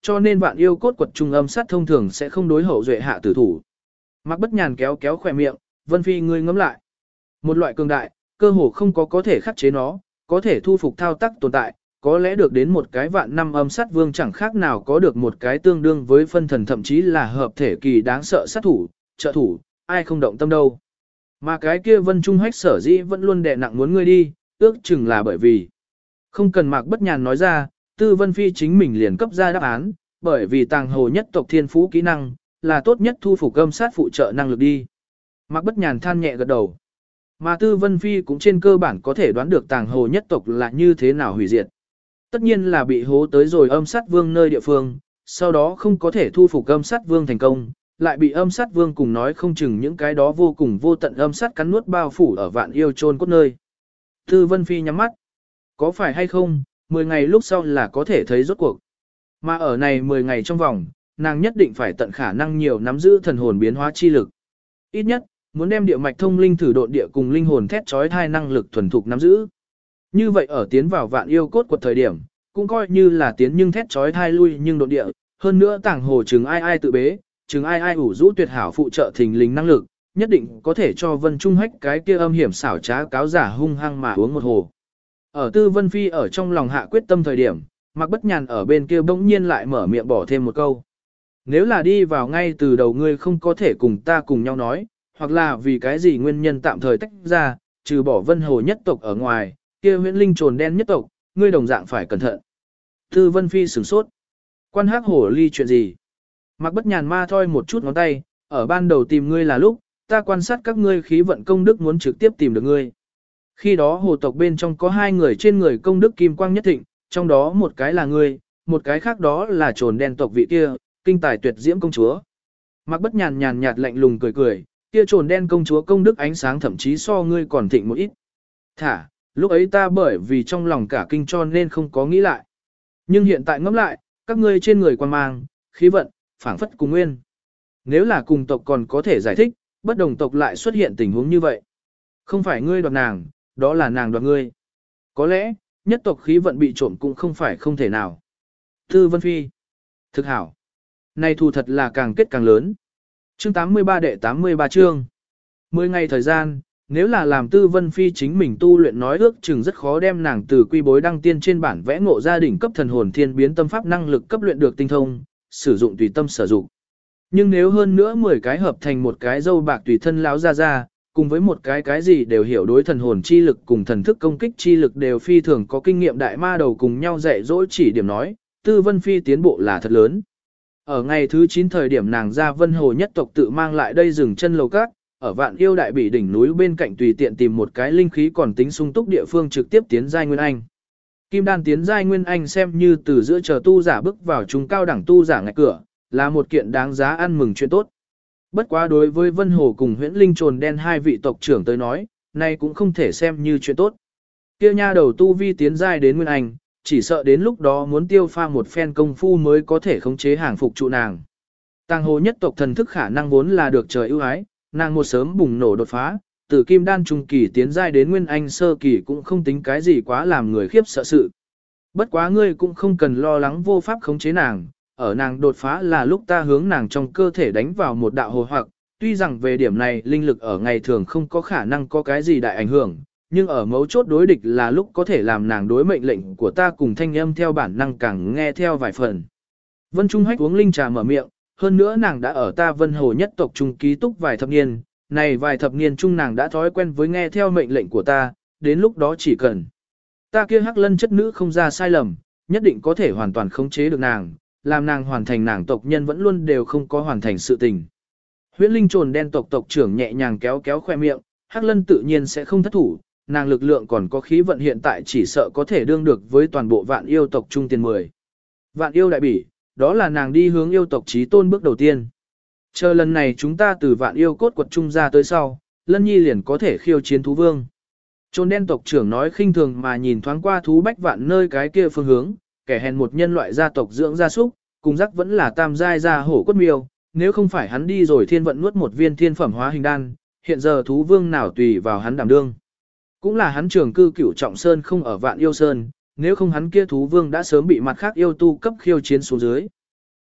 cho nên vạn yêu cốt quật trung âm sát thông thường sẽ không đối hậu duệ hạ tử thủ. Mạc Bất Nhàn kéo kéo khỏe miệng, Vân Phi ngươi ngẫm lại. Một loại cường đại, cơ hồ không có thể khắc chế nó, có thể thu phục thao tác tồn tại, có lẽ được đến một cái vạn năm âm sát vương chẳng khác nào có được một cái tương đương với phân thần thậm chí là hợp thể kỳ đáng sợ sát thủ, trợ thủ, ai không động tâm đâu. Mà cái kia Vân Trung Hách sở dĩ vẫn luôn đè nặng muốn ngươi đi, ước chừng là bởi vì không cần Mạc Bất Nhàn nói ra, Tư Vân Phi chính mình liền cấp ra đáp án, bởi vì tàng hồ nhất tộc thiên phú kỹ năng, là tốt nhất thu phục âm sát phụ trợ năng lực đi. Mạc Bất Nhàn than nhẹ gật đầu. Mà Tư Vân Phi cũng trên cơ bản có thể đoán được tàng hồ nhất tộc là như thế nào hủy diệt. Tất nhiên là bị hố tới rồi âm sát vương nơi địa phương, sau đó không có thể thu phục âm sát vương thành công, lại bị âm sát vương cùng nói không chừng những cái đó vô cùng vô tận âm sát cắn nuốt bao phủ ở vạn yêu chôn cốt nơi. Tư Vân Phi nhắm mắt. Có phải hay không, 10 ngày lúc sau là có thể thấy rốt cuộc. Mà ở này 10 ngày trong vòng, nàng nhất định phải tận khả năng nhiều nắm giữ thần hồn biến hóa chi lực. Ít nhất, muốn đem địa mạch thông linh thử độn địa cùng linh hồn thét chói thai năng lực thuần thục nắm giữ. Như vậy ở tiến vào vạn yêu cốt quật thời điểm, cũng coi như là tiến nhưng thét chói thai lui nhưng độn địa, hơn nữa tảng hồ chừng ai tự bế, chừng ai ủ rũ tuyệt hảo phụ trợ thình lình năng lực, nhất định có thể cho Vân Trung Hách cái kia âm hiểm xảo trá cáo giả hung hăng mà uống một hồ. Ở Tư Vân Phi ở trong lòng hạ quyết tâm thời điểm, Mạc Bất Nhàn ở bên kia bỗng nhiên lại mở miệng bỏ thêm một câu. Nếu là đi vào ngay từ đầu ngươi không có thể cùng ta cùng nhau nói, hoặc là vì cái gì nguyên nhân tạm thời tách ra, trừ bỏ Vân Hồ nhất tộc ở ngoài, kia huyễn linh trồn đen nhất tộc, ngươi đồng dạng phải cẩn thận. Tư Vân Phi sửng sốt. Quan Hắc Hổ Ly chuyện gì? Mạc Bất Nhàn ma thoi một chút ngón tay, ở ban đầu tìm ngươi là lúc, ta quan sát các ngươi khí vận công đức muốn trực tiếp tìm được ngươi. Khi đó hồ tộc bên trong có 2 người trên người công đức kim quang nhất thịnh, trong đó một cái là ngươi, một cái khác đó là trồn đen tộc vị kia, kinh tài tuyệt diễm công chúa. Mạc Bất Nhàn nhàn nhạt lạnh lùng cười cười, kia trồn đen công chúa công đức ánh sáng thậm chí so ngươi còn thịnh một ít. Thả, lúc ấy ta bởi vì trong lòng cả kinh cho nên không có nghĩ lại. Nhưng hiện tại ngẫm lại, các ngươi trên người quan mang, khí vận, phảng phất cùng nguyên. Nếu là cùng tộc còn có thể giải thích, bất đồng tộc lại xuất hiện tình huống như vậy. Không phải ngươi đoạt nàng, đó là nàng đoạt ngươi. Có lẽ, nhất tộc khí vận bị trộm cũng không phải không thể nào. Tư Vân Phi. Thực hảo. Này thù thật là càng kết càng lớn. Chương 83 đệ 83 chương. 10 ngày thời gian, nếu là làm Tư Vân Phi chính mình tu luyện nói ước chừng rất khó đem nàng từ quy bối đăng tiên trên bản vẽ ngộ gia đình cấp thần hồn thiên biến tâm pháp năng lực cấp luyện được tinh thông, sử dụng tùy tâm sử dụng. Nhưng nếu hơn nữa 10 cái hợp thành một cái dâu bạc tùy thân láo ra, cùng với một cái gì đều hiểu đối thần hồn chi lực cùng thần thức công kích chi lực đều phi thường có kinh nghiệm đại ma đầu cùng nhau dạy dỗ chỉ điểm nói, Tư Vân Phi tiến bộ là thật lớn. Ở ngày thứ 9 thời điểm nàng ra Vân Hồ nhất tộc tự mang lại đây dừng chân lầu cát, ở Vạn Yêu Đại Bỉ đỉnh núi bên cạnh tùy tiện tìm một cái linh khí còn tính sung túc địa phương trực tiếp tiến giai nguyên anh. Kim đan tiến giai nguyên anh xem như từ giữa chờ tu giả bước vào trung cao đẳng tu giả ngạch cửa, là một kiện đáng giá ăn mừng chuyện tốt. Bất quá đối với Vân Hồ cùng Huyễn Linh Trồn Đen 2 vị tộc trưởng tới nói, này cũng không thể xem như chuyện tốt. Kia nha đầu tu vi tiến giai đến nguyên anh, chỉ sợ đến lúc đó muốn tiêu pha một phen công phu mới có thể khống chế hàng phục trụ nàng. Tàng Hồ nhất tộc thần thức khả năng vốn là được trời ưu ái, nàng một sớm bùng nổ đột phá, từ kim đan trung kỳ tiến giai đến nguyên anh sơ kỳ cũng không tính cái gì quá làm người khiếp sợ sự. Bất quá ngươi cũng không cần lo lắng vô pháp khống chế nàng, ở nàng đột phá là lúc ta hướng nàng trong cơ thể đánh vào một đạo hồ hoặc, tuy rằng về điểm này linh lực ở ngày thường không có khả năng có cái gì đại ảnh hưởng, nhưng ở mấu chốt đối địch là lúc có thể làm nàng đối mệnh lệnh của ta cùng thanh âm theo bản năng càng nghe theo vài phần. Vân Trung Hách uống linh trà mở miệng, hơn nữa nàng đã ở ta Vân Hồ nhất tộc trung ký túc vài thập niên, này vài thập niên chung nàng đã thói quen với nghe theo mệnh lệnh của ta, đến lúc đó chỉ cần ta kia hắc lân chất nữ không ra sai lầm, nhất định có thể hoàn toàn khống chế được nàng, làm nàng hoàn thành nàng tộc nhân vẫn luôn đều không có hoàn thành sự tình. Huyễn Linh Trồn Đen tộc tộc trưởng nhẹ nhàng kéo kéo khoe miệng, hắc lân tự nhiên sẽ không thất thủ, nàng lực lượng còn có khí vận hiện tại chỉ sợ có thể đương được với toàn bộ vạn yêu tộc trung tiền 10. Vạn yêu đại bỉ, đó là nàng đi hướng yêu tộc chí tôn bước đầu tiên. Chờ lần này chúng ta từ vạn yêu cốt quật trung ra tới sau, Lân Nhi liền có thể khiêu chiến thú vương. Trồn đen tộc trưởng nói khinh thường mà nhìn thoáng qua thú bách vạn nơi cái kia phương hướng, kẻ hèn một nhân loại gia tộc dưỡng gia súc, cùng rắc vẫn là tam giai gia hổ cốt miêu, nếu không phải hắn đi rồi thiên vận nuốt một viên thiên phẩm hóa hình đan, hiện giờ thú vương nào tùy vào hắn đảm đương. Cũng là hắn trường cư cửu trọng sơn không ở vạn yêu sơn, nếu không hắn kia thú vương đã sớm bị mặt khác yêu tu cấp khiêu chiến xuống dưới.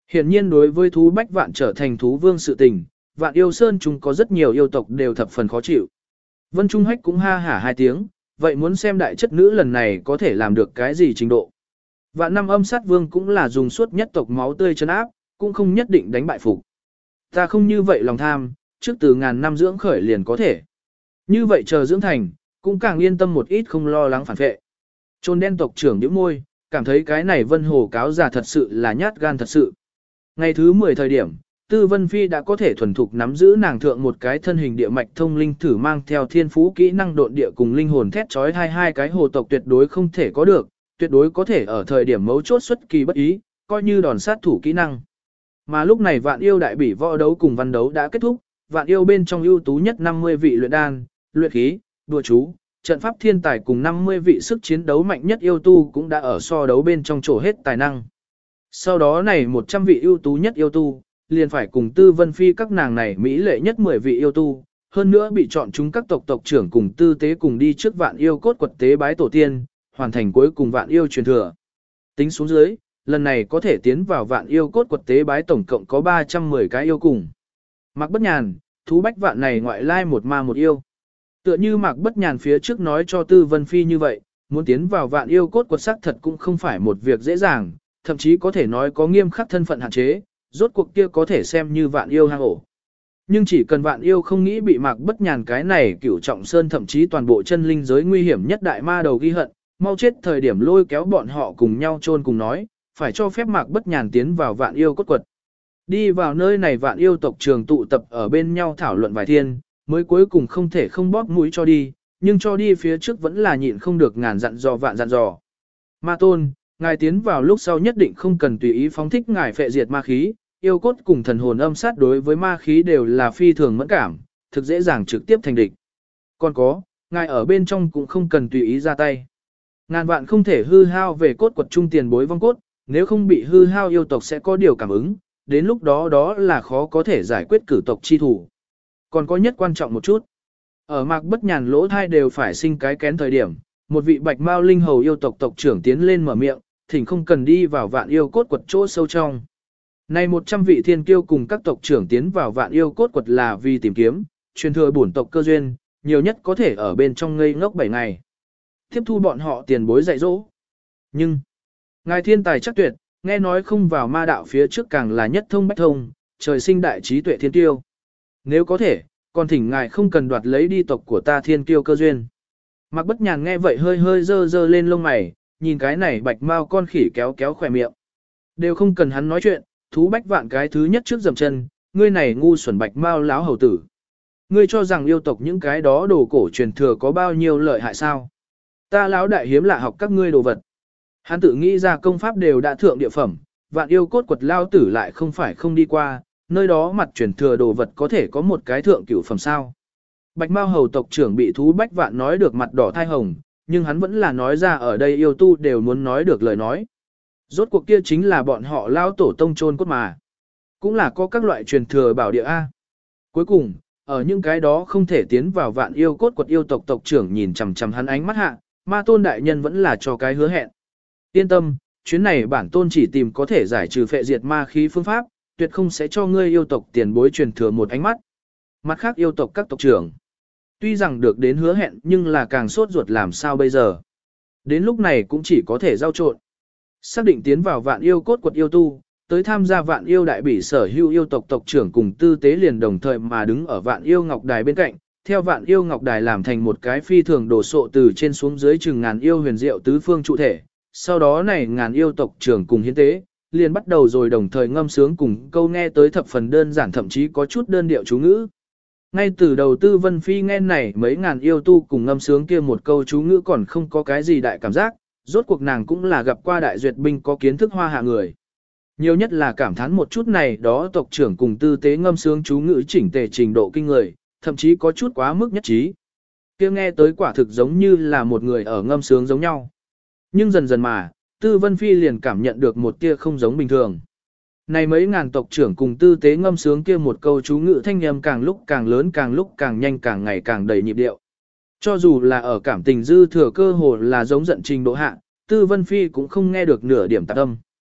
Hiển nhiên đối với thú bách vạn trở thành thú vương sự tình, vạn yêu sơn chúng có rất nhiều yêu tộc đều thập phần khó chịu. Vân Trung Hách cũng ha hả hai tiếng, vậy muốn xem đại chất nữ lần này có thể làm được cái gì trình độ. Vạn năm âm sát vương cũng là dùng suốt nhất tộc máu tươi chân áp, cũng không nhất định đánh bại phục. Ta không như vậy lòng tham, trước từ ngàn năm dưỡng khởi liền có thể. Như vậy chờ dưỡng thành, cũng càng yên tâm một ít không lo lắng phản vệ. Trôn đen tộc trưởng nhíu môi, cảm thấy cái này Vân Hồ cáo giả thật sự là nhát gan thật sự. Ngày thứ 10 thời điểm, Tư Vân Phi đã có thể thuần thục nắm giữ nàng thượng một cái thân hình địa mạch thông linh thử mang theo thiên phú kỹ năng độn địa cùng linh hồn thét chói hai cái hồ tộc tuyệt đối không thể có được, tuyệt đối có thể ở thời điểm mấu chốt xuất kỳ bất ý, coi như đòn sát thủ kỹ năng. Mà lúc này vạn yêu đại bỉ võ đấu cùng văn đấu đã kết thúc, vạn yêu bên trong ưu tú nhất 50 vị luyện đan, luyện khí, đùa chú, trận pháp thiên tài cùng 50 vị sức chiến đấu mạnh nhất yêu tu cũng đã ở so đấu bên trong trổ hết tài năng. Sau đó này 100 vị ưu tú nhất yêu tu, liền phải cùng Tư Vân Phi các nàng này mỹ lệ nhất 10 vị yêu tu, hơn nữa bị chọn chúng các tộc tộc trưởng cùng tư tế cùng đi trước vạn yêu cốt quật tế bái tổ tiên, hoàn thành cuối cùng vạn yêu truyền thừa. Tính xuống dưới, lần này có thể tiến vào vạn yêu cốt quật tế bái tổng cộng có 310 cái yêu cùng. Mạc Bất Nhàn, thú bách vạn này ngoại lai một ma một yêu. Tựa như Mạc Bất Nhàn phía trước nói cho Tư Vân Phi như vậy, muốn tiến vào vạn yêu cốt quật sắc thật cũng không phải một việc dễ dàng, thậm chí có thể nói có nghiêm khắc thân phận hạn chế, rốt cuộc kia có thể xem như vạn yêu hang ổ. Nhưng chỉ cần vạn yêu không nghĩ bị Mạc Bất Nhàn cái này cửu trọng sơn thậm chí toàn bộ chân linh giới nguy hiểm nhất đại ma đầu ghi hận, mau chết thời điểm lôi kéo bọn họ cùng nhau chôn cùng nói, phải cho phép Mạc Bất Nhàn tiến vào vạn yêu cốt quật. Đi vào nơi này vạn yêu tộc trường tụ tập ở bên nhau thảo luận vài thiên, mới cuối cùng không thể không bóp mũi cho đi, nhưng cho đi phía trước vẫn là nhịn không được ngàn dặn dò vạn dặn dò. Ma tôn, ngài tiến vào lúc sau nhất định không cần tùy ý phóng thích ngài phệ diệt ma khí, yêu cốt cùng thần hồn âm sát đối với ma khí đều là phi thường mẫn cảm, thực dễ dàng trực tiếp thành địch. Còn có, ngài ở bên trong cũng không cần tùy ý ra tay. Ngàn vạn không thể hư hao về cốt quật trung tiền bối vong cốt, nếu không bị hư hao yêu tộc sẽ có điều cảm ứng, đến lúc đó đó là khó có thể giải quyết cử tộc chi thủ. Còn có nhất quan trọng một chút, ở Mạc Bất Nhàn lỗ thai đều phải sinh cái kén thời điểm, một vị bạch mao linh hầu yêu tộc tộc trưởng tiến lên mở miệng, thỉnh không cần đi vào vạn yêu cốt quật chỗ sâu trong. Này 100 vị thiên kiêu cùng các tộc trưởng tiến vào vạn yêu cốt quật là vì tìm kiếm, truyền thừa bổn tộc cơ duyên, nhiều nhất có thể ở bên trong ngây ngốc 7 ngày. Tiếp thu bọn họ tiền bối dạy dỗ. Nhưng, ngài thiên tài chắc tuyệt, nghe nói không vào ma đạo phía trước càng là nhất thông bách thông, trời sinh đại trí tuệ thiên kiêu. Nếu có thể, còn thỉnh ngài không cần đoạt lấy đi tộc của ta thiên kiêu cơ duyên. Mạc Bất Nhàn nghe vậy hơi hơi dơ dơ lên lông mày, nhìn cái này bạch mao con khỉ kéo kéo khỏe miệng. Đều không cần hắn nói chuyện, thú bách vạn cái thứ nhất trước dầm chân, ngươi này ngu xuẩn bạch mao láo hầu tử. Ngươi cho rằng yêu tộc những cái đó đồ cổ truyền thừa có bao nhiêu lợi hại sao? Ta láo đại hiếm lạ học các ngươi đồ vật. Hắn tự nghĩ ra công pháp đều đã thượng địa phẩm, vạn yêu cốt quật lao tử lại không phải không đi qua, nơi đó mặt truyền thừa đồ vật có thể có một cái thượng cửu phẩm sao. Bạch mao hầu tộc trưởng bị thú bách vạn nói được mặt đỏ thai hồng, nhưng hắn vẫn là nói ra ở đây yêu tu đều muốn nói được lời nói. Rốt cuộc kia chính là bọn họ lao tổ tông chôn cốt mà. Cũng là có các loại truyền thừa bảo địa A. Cuối cùng, ở những cái đó không thể tiến vào vạn yêu cốt quật yêu tộc tộc trưởng nhìn chằm chằm hắn ánh mắt hạ, ma tôn đại nhân vẫn là cho cái hứa hẹn. Yên tâm, chuyến này bản tôn chỉ tìm có thể giải trừ phệ diệt ma khí phương pháp, tuyệt không sẽ cho ngươi yêu tộc tiền bối truyền thừa một ánh mắt. Mặt khác yêu tộc các tộc trưởng. Tuy rằng được đến hứa hẹn nhưng là càng sốt ruột làm sao bây giờ. Đến lúc này cũng chỉ có thể giao trộn. Xác định tiến vào vạn yêu cốt quật yêu tu, tới tham gia vạn yêu đại bỉ sở hữu yêu tộc tộc trưởng cùng tư tế liền đồng thời mà đứng ở vạn yêu ngọc đài bên cạnh. Theo vạn yêu ngọc đài làm thành một cái phi thường đổ sộ từ trên xuống dưới chừng ngàn yêu huyền diệu tứ phương trụ thể. Sau đó này ngàn yêu tộc trưởng cùng hiến tế, liền bắt đầu rồi đồng thời ngâm sướng cùng câu nghe tới thập phần đơn giản thậm chí có chút đơn điệu chú ngữ. Ngay từ đầu Tư Vân Phi nghe này mấy ngàn yêu tu cùng ngâm sướng kia một câu chú ngữ còn không có cái gì đại cảm giác, rốt cuộc nàng cũng là gặp qua đại duyệt binh có kiến thức hoa hạ người. Nhiều nhất là cảm thán một chút này đó tộc trưởng cùng tư tế ngâm sướng chú ngữ chỉnh tề trình độ kinh người, thậm chí có chút quá mức nhất trí. Kia nghe tới quả thực giống như là một người ở ngâm sướng giống nhau. Nhưng dần dần mà, Tư Vân Phi liền cảm nhận được một tia không giống bình thường. Này mấy ngàn tộc trưởng cùng tư tế ngâm sướng kia một câu chú ngữ thanh âm càng lúc càng lớn càng lúc càng nhanh càng ngày càng đầy nhịp điệu. Cho dù là ở cảm tình dư thừa cơ hồ là giống giận trình độ hạ, Tư Vân Phi cũng không nghe được nửa điểm tạp âm.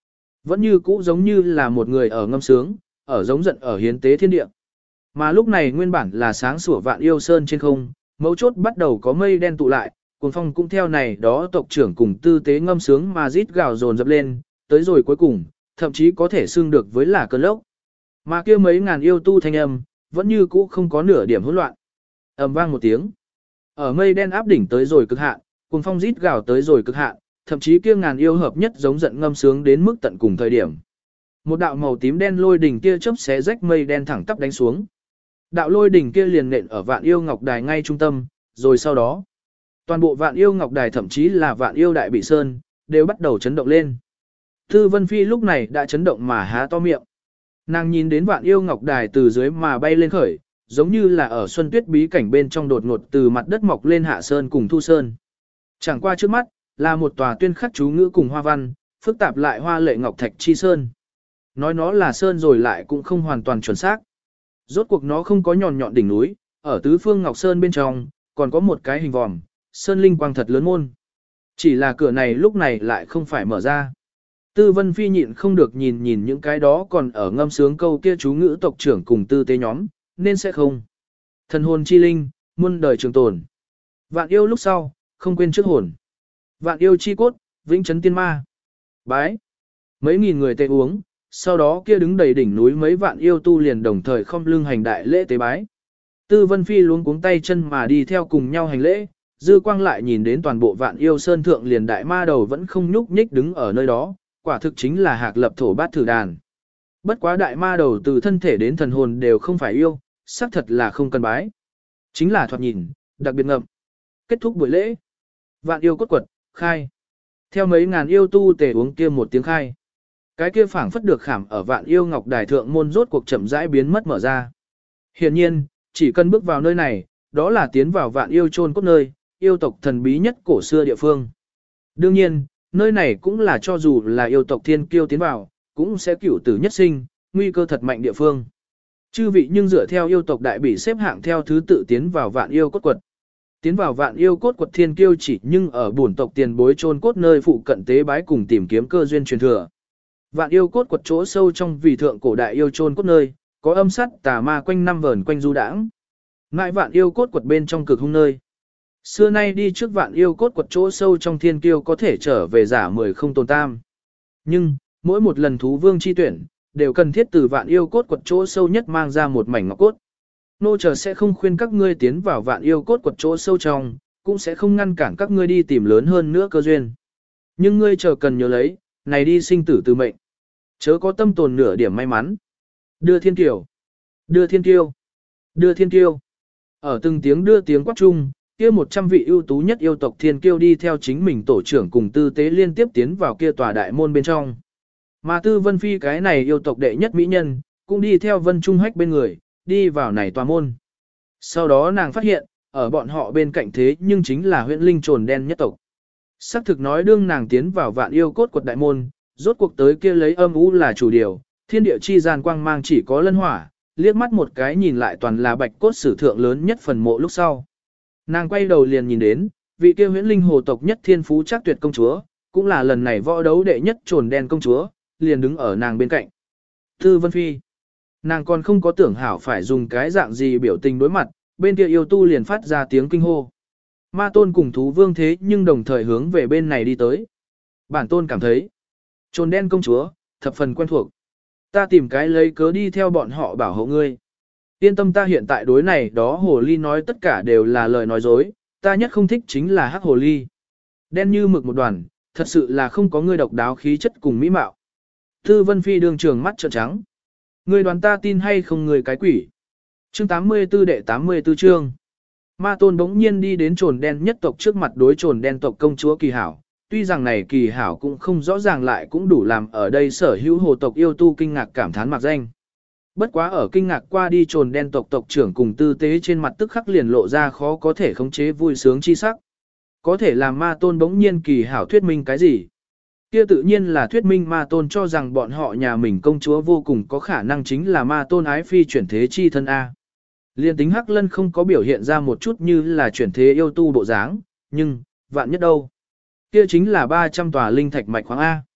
Vẫn như cũ giống như là một người ở ngâm sướng, ở giống giận ở hiến tế thiên địa. Mà lúc này nguyên bản là sáng sủa vạn yêu sơn trên không, mấu chốt bắt đầu có mây đen tụ lại, cuồng phong cũng theo này đó tộc trưởng cùng tư tế ngâm sướng mà rít gào dồn dập lên, tới rồi cuối cùng, thậm chí có thể xưng được với là cơn lốc. Mà kia mấy ngàn yêu tu thanh âm, vẫn như cũ không có nửa điểm hỗn loạn. Ầm vang một tiếng. Ở mây đen áp đỉnh tới rồi cực hạn, cuồng phong rít gào tới rồi cực hạn, thậm chí kia ngàn yêu hợp nhất giống giận ngâm sướng đến mức tận cùng thời điểm. Một đạo màu tím đen lôi đỉnh kia chớp xé rách mây đen thẳng tắp đánh xuống. Đạo lôi đỉnh kia liền nện ở Vạn Yêu Ngọc Đài ngay trung tâm, rồi sau đó, toàn bộ Vạn Yêu Ngọc Đài thậm chí là Vạn Yêu Đại Bị Sơn, đều bắt đầu chấn động lên. Tư Vân Phi lúc này đã chấn động mà há to miệng. Nàng nhìn đến Vạn Yêu Ngọc Đài từ dưới mà bay lên khởi, giống như là ở xuân tuyết bí cảnh bên trong đột ngột từ mặt đất mọc lên hạ sơn cùng thu sơn. Chẳng qua trước mắt, là một tòa tuyên khắc chú ngữ cùng hoa văn, phức tạp lại hoa lệ ngọc thạch chi sơn. Nói nó là sơn rồi lại cũng không hoàn toàn chuẩn xác. Rốt cuộc nó không có nhọn nhọn đỉnh núi, ở tứ phương ngọc sơn bên trong, còn có một cái hình vòm, sơn linh quang thật lớn môn. Chỉ là cửa này lúc này lại không phải mở ra. Tư Vân Phi nhịn không được nhìn nhìn những cái đó còn ở ngâm sướng câu kia chú ngữ tộc trưởng cùng tư tế nhóm, nên sẽ không. Thần hồn chi linh, muôn đời trường tồn. Vạn yêu lúc sau, không quên trước hồn. Vạn yêu chi cốt, vĩnh chấn tiên ma. Bái. Mấy nghìn người tê uống, sau đó kia đứng đầy đỉnh núi mấy vạn yêu tu liền đồng thời không lưng hành đại lễ tế bái. Tư Vân Phi luống cuống tay chân mà đi theo cùng nhau hành lễ, dư quang lại nhìn đến toàn bộ vạn yêu sơn thượng liền đại ma đầu vẫn không nhúc nhích đứng ở nơi đó, quả thực chính là hạc lập thổ bát thử đàn. Bất quá đại ma đầu từ thân thể đến thần hồn đều không phải yêu, xác thật là không cần bái. Chính là thoạt nhìn, đặc biệt ngậm. Kết thúc buổi lễ. Vạn yêu cốt quật, khai. Theo mấy ngàn yêu tu tề uống kia một tiếng khai. Cái kia phảng phất được khảm ở vạn yêu ngọc đài thượng môn rốt cuộc chậm rãi biến mất mở ra. Hiển nhiên, chỉ cần bước vào nơi này, đó là tiến vào vạn yêu chôn cốt nơi, yêu tộc thần bí nhất cổ xưa địa phương. Đương nhiên, nơi này cũng là cho dù là yêu tộc thiên kiêu tiến vào, cũng sẽ cửu tử nhất sinh, nguy cơ thật mạnh địa phương. Chư vị nhưng dựa theo yêu tộc đại bỉ xếp hạng theo thứ tự tiến vào vạn yêu cốt quật. Tiến vào vạn yêu cốt quật thiên kiêu chỉ nhưng ở bổn tộc tiền bối chôn cốt nơi phụ cận tế bái cùng tìm kiếm cơ duyên truyền thừa. Vạn yêu cốt quật chỗ sâu trong vì thượng cổ đại yêu chôn cốt nơi, có âm sắt tà ma quanh năm vờn quanh du đãng. Ngại vạn yêu cốt quật bên trong cực hung nơi. Xưa nay đi trước vạn yêu cốt quật chỗ sâu trong thiên kiêu có thể trở về giả 10 không tồn tam. Nhưng, mỗi một lần thú vương chi tuyển, đều cần thiết từ vạn yêu cốt quật chỗ sâu nhất mang ra một mảnh ngọc cốt. Nô chờ sẽ không khuyên các ngươi tiến vào vạn yêu cốt quật chỗ sâu trong, cũng sẽ không ngăn cản các ngươi đi tìm lớn hơn nữa cơ duyên. Nhưng ngươi chờ cần nhớ lấy, này đi sinh tử từ mệnh. Chớ có tâm tồn nửa điểm may mắn. Đưa thiên kiều, đưa thiên kiêu, đưa thiên kiêu. Ở từng tiếng đưa tiếng quát chung, kia 100 vị ưu tú nhất yêu tộc thiên kiêu đi theo chính mình tổ trưởng cùng tư tế liên tiếp tiến vào kia tòa đại môn bên trong. Mà Tư Vân Phi cái này yêu tộc đệ nhất mỹ nhân, cũng đi theo Vân Trung Hách bên người, đi vào này tòa môn. Sau đó nàng phát hiện, ở bọn họ bên cạnh thế nhưng chính là huyện linh trồn đen nhất tộc. Sắc thực nói đương nàng tiến vào vạn yêu cốt quật đại môn, rốt cuộc tới kia lấy âm u là chủ điều, thiên địa chi gian quang mang chỉ có lân hỏa, liếc mắt một cái nhìn lại toàn là bạch cốt sử thượng lớn nhất phần mộ lúc sau. Nàng quay đầu liền nhìn đến, vị kia huyễn linh hồ tộc nhất thiên phú chắc tuyệt công chúa, cũng là lần này võ đấu đệ nhất trồn đen công chúa, liền đứng ở nàng bên cạnh. Tư Vân Phi, nàng còn không có tưởng hảo phải dùng cái dạng gì biểu tình đối mặt, bên kia yêu tu liền phát ra tiếng kinh hô. Ma tôn cùng thú vương thế nhưng đồng thời hướng về bên này đi tới. Bản tôn cảm thấy, trồn đen công chúa, thập phần quen thuộc. Ta tìm cái lấy cớ đi theo bọn họ bảo hộ ngươi. Yên tâm, ta hiện tại đối này đó hồ ly nói tất cả đều là lời nói dối, ta nhất không thích chính là hắc hồ ly. Đen như mực một đoàn, thật sự là không có ngươi độc đáo khí chất cùng mỹ mạo. Tư Vân Phi đường trường mắt trợn trắng. Ngươi đoán ta tin hay không người cái quỷ. Chương 84 đệ 84 chương. Ma tôn bỗng nhiên đi đến trồn đen nhất tộc trước mặt đối trồn đen tộc công chúa Kỳ Hảo. Tuy rằng này Kỳ Hảo cũng không rõ ràng lại cũng đủ làm ở đây sở hữu hồ tộc yêu tu kinh ngạc cảm thán mặc danh. Bất quá ở kinh ngạc qua đi trồn đen tộc tộc trưởng cùng tư tế trên mặt tức khắc liền lộ ra khó có thể khống chế vui sướng chi sắc. Có thể làm ma tôn bỗng nhiên Kỳ Hảo thuyết minh cái gì? Kia tự nhiên là thuyết minh ma tôn cho rằng bọn họ nhà mình công chúa vô cùng có khả năng chính là ma tôn ái phi chuyển thế chi thân A. Liên tính Hắc Lân không có biểu hiện ra một chút như là chuyển thế yêu tu bộ dáng, nhưng, vạn nhất đâu. Kia chính là 300 tòa linh thạch mạch khoáng A.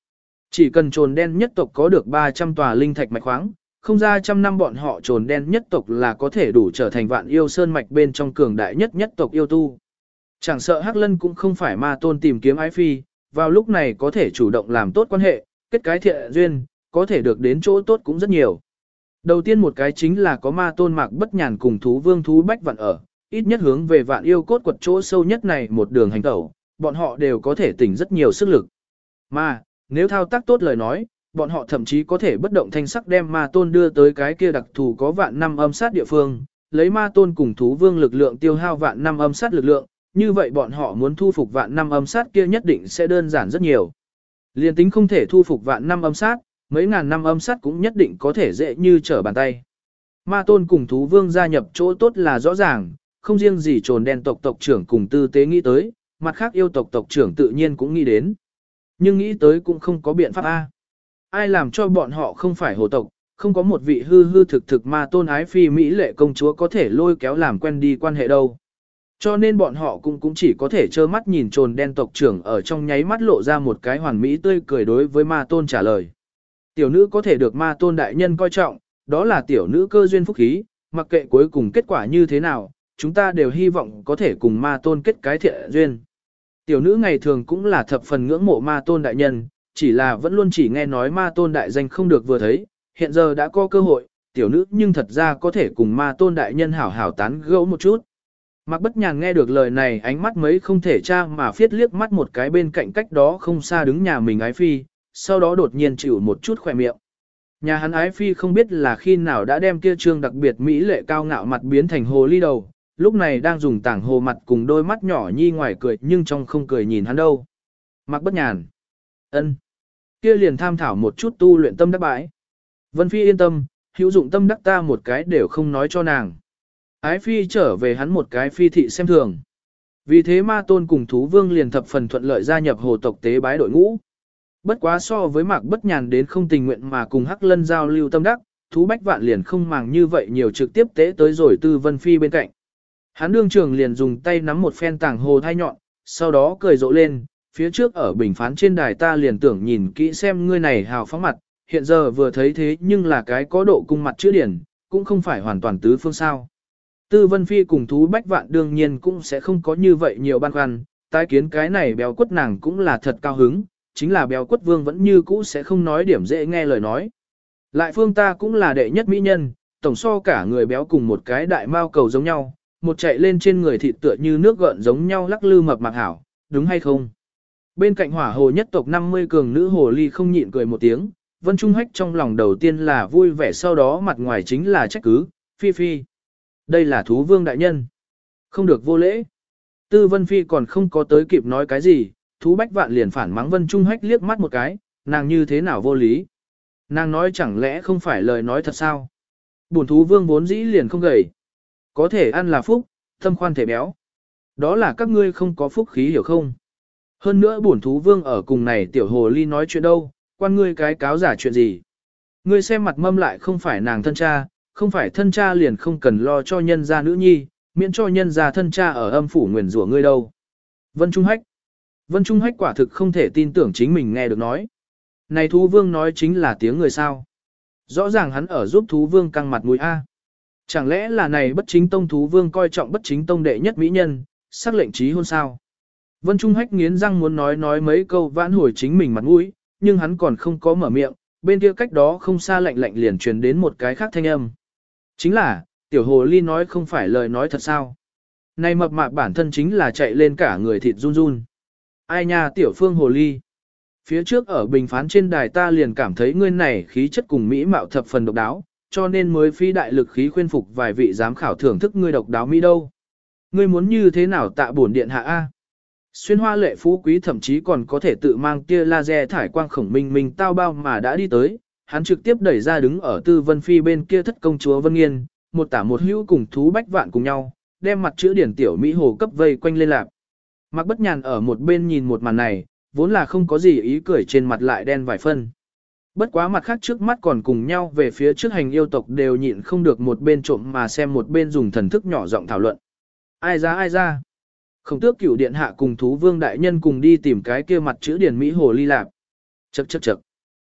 Chỉ cần trồn đen nhất tộc có được 300 tòa linh thạch mạch khoáng, không ra trăm năm bọn họ trồn đen nhất tộc là có thể đủ trở thành vạn yêu sơn mạch bên trong cường đại nhất nhất tộc yêu tu. Chẳng sợ Hắc Lân cũng không phải ma tôn tìm kiếm ái phi, vào lúc này có thể chủ động làm tốt quan hệ, kết cái thiện duyên, có thể được đến chỗ tốt cũng rất nhiều. Đầu tiên một cái chính là có ma tôn Mạc Bất Nhàn cùng thú vương thú bách vạn ở, ít nhất hướng về vạn yêu cốt quật chỗ sâu nhất này một đường hành tẩu, bọn họ đều có thể tỉnh rất nhiều sức lực. Mà, nếu thao tác tốt lời nói, bọn họ thậm chí có thể bất động thanh sắc đem ma tôn đưa tới cái kia đặc thù có vạn năm âm sát địa phương, lấy ma tôn cùng thú vương lực lượng tiêu hao vạn năm âm sát lực lượng, như vậy bọn họ muốn thu phục vạn năm âm sát kia nhất định sẽ đơn giản rất nhiều. Liên tính không thể thu phục vạn năm âm sát, mấy ngàn năm âm sát cũng nhất định có thể dễ như trở bàn tay. Ma tôn cùng thú vương gia nhập chỗ tốt là rõ ràng, không riêng gì trồn đen tộc tộc trưởng cùng tư tế nghĩ tới, mặt khác yêu tộc tộc trưởng tự nhiên cũng nghĩ đến. Nhưng nghĩ tới cũng không có biện pháp A. Ai làm cho bọn họ không phải hồ tộc, không có một vị hư hư thực thực ma tôn ái phi Mỹ lệ công chúa có thể lôi kéo làm quen đi quan hệ đâu. Cho nên bọn họ cũng chỉ có thể trơ mắt nhìn trồn đen tộc trưởng ở trong nháy mắt lộ ra một cái hoàn mỹ tươi cười đối với ma tôn trả lời. Tiểu nữ có thể được ma tôn đại nhân coi trọng, đó là tiểu nữ cơ duyên phúc khí, mặc kệ cuối cùng kết quả như thế nào, chúng ta đều hy vọng có thể cùng ma tôn kết cái thiện duyên. Tiểu nữ ngày thường cũng là thập phần ngưỡng mộ ma tôn đại nhân, chỉ là vẫn luôn chỉ nghe nói ma tôn đại danh không được vừa thấy, hiện giờ đã có cơ hội, tiểu nữ nhưng thật ra có thể cùng ma tôn đại nhân hảo hảo tán gẫu một chút. Mạc Bất Nhàn nghe được lời này ánh mắt mấy không thể tra mà phiết liếc mắt một cái bên cạnh cách đó không xa đứng nhà mình ái phi, sau đó đột nhiên chịu một chút khỏe miệng. Nhà hắn ái phi không biết là khi nào đã đem kia trương đặc biệt mỹ lệ cao ngạo mặt biến thành hồ ly đầu, lúc này đang dùng tảng hồ mặt cùng đôi mắt nhỏ nhi ngoài cười nhưng trong không cười nhìn hắn đâu. Mạc Bất Nhàn. Ân. Kia liền tham thảo một chút tu luyện tâm đắc bãi. Vân Phi yên tâm, hữu dụng tâm đắc ta một cái đều không nói cho nàng. Ái phi trở về hắn một cái phi thị xem thường. Vì thế ma tôn cùng thú vương liền thập phần thuận lợi gia nhập hồ tộc tế bái đội ngũ. Bất quá so với Mạc Bất Nhàn đến không tình nguyện mà cùng Hắc Lân giao lưu tâm đắc, thú bách vạn liền không màng như vậy nhiều trực tiếp tế tới rồi Tư Vân Phi bên cạnh. Hắn đương trường liền dùng tay nắm một phen tảng hồ thai nhọn, sau đó cười rộ lên, phía trước ở bình phán trên đài ta liền tưởng nhìn kỹ xem ngươi này hào phóng mặt, hiện giờ vừa thấy thế nhưng là cái có độ cung mặt chữ điển, cũng không phải hoàn toàn tứ phương sao. Tư Vân Phi cùng thú bách vạn đương nhiên cũng sẽ không có như vậy nhiều băn khoăn, tái kiến cái này béo quất nàng cũng là thật cao hứng, chính là béo quất vương vẫn như cũ sẽ không nói điểm dễ nghe lời nói. Lại phương ta cũng là đệ nhất mỹ nhân, tổng so cả người béo cùng một cái đại mao cầu giống nhau, một chạy lên trên người thịt tựa như nước gợn giống nhau lắc lư mập mạp hảo, đúng hay không? Bên cạnh hỏa hồ nhất tộc 50 cường nữ hồ ly không nhịn cười một tiếng, Vân Trung Hách trong lòng đầu tiên là vui vẻ sau đó mặt ngoài chính là trách cứ, Phi Phi. Đây là thú vương đại nhân. Không được vô lễ. Tư Vân Phi còn không có tới kịp nói cái gì, thú bách vạn liền phản mắng Vân Trung Hách liếc mắt một cái, nàng như thế nào vô lý. Nàng nói chẳng lẽ không phải lời nói thật sao? Bổn thú vương vốn dĩ liền không gầy. Có thể ăn là phúc, tâm khoan thể béo. Đó là các ngươi không có phúc khí hiểu không? Hơn nữa bổn thú vương ở cùng này tiểu hồ ly nói chuyện đâu, quan ngươi cái cáo giả chuyện gì? Ngươi xem mặt mâm lại không phải nàng thân cha, không phải thân cha liền không cần lo cho nhân gia nữ nhi, miễn cho nhân gia thân cha ở âm phủ nguyền rủa ngươi đâu. Vân Trung Hách. Vân Trung Hách quả thực không thể tin tưởng chính mình nghe được nói. Này thú vương nói chính là tiếng người sao. Rõ ràng hắn ở giúp thú vương căng mặt mũi A. Chẳng lẽ là này bất chính tông thú vương coi trọng bất chính tông đệ nhất mỹ nhân, sắc lệnh trí hôn sao. Vân Trung Hách nghiến răng muốn nói mấy câu vãn hồi chính mình mặt mũi, nhưng hắn còn không có mở miệng, bên kia cách đó không xa lạnh lạnh liền truyền đến một cái khác thanh âm. Chính là, tiểu hồ ly nói không phải lời nói thật sao. Này mập mạp bản thân chính là chạy lên cả người thịt run run. Ai nha tiểu phương hồ ly. Phía trước ở bình phán trên đài ta liền cảm thấy ngươi này khí chất cùng mỹ mạo thập phần độc đáo, cho nên mới phi đại lực khí khuyên phục vài vị giám khảo thưởng thức ngươi độc đáo mỹ đâu. Ngươi muốn như thế nào tạ bổn điện hạ A. Xuyên hoa lệ phú quý thậm chí còn có thể tự mang tia laser thải quang khổng minh mình tao bao mà đã đi tới, hắn trực tiếp đẩy ra đứng ở Tư Vân Phi bên kia thất công chúa Vân Nghiên, một tả một hữu cùng thú bách vạn cùng nhau, đem mặt chữ điển tiểu Mỹ hồ cấp vây quanh lên lạp. Mạc Bất Nhàn ở một bên nhìn một màn này, vốn là không có gì ý cười trên mặt lại đen vài phân. Bất quá mặt khác trước mắt còn cùng nhau về phía trước hành yêu tộc đều nhịn không được một bên trộm mà xem một bên dùng thần thức nhỏ giọng thảo luận. Ai ra. Khổng tước cửu điện hạ cùng thú vương đại nhân cùng đi tìm cái kia mặt chữ điển Mỹ hồ ly lạp. Chậc.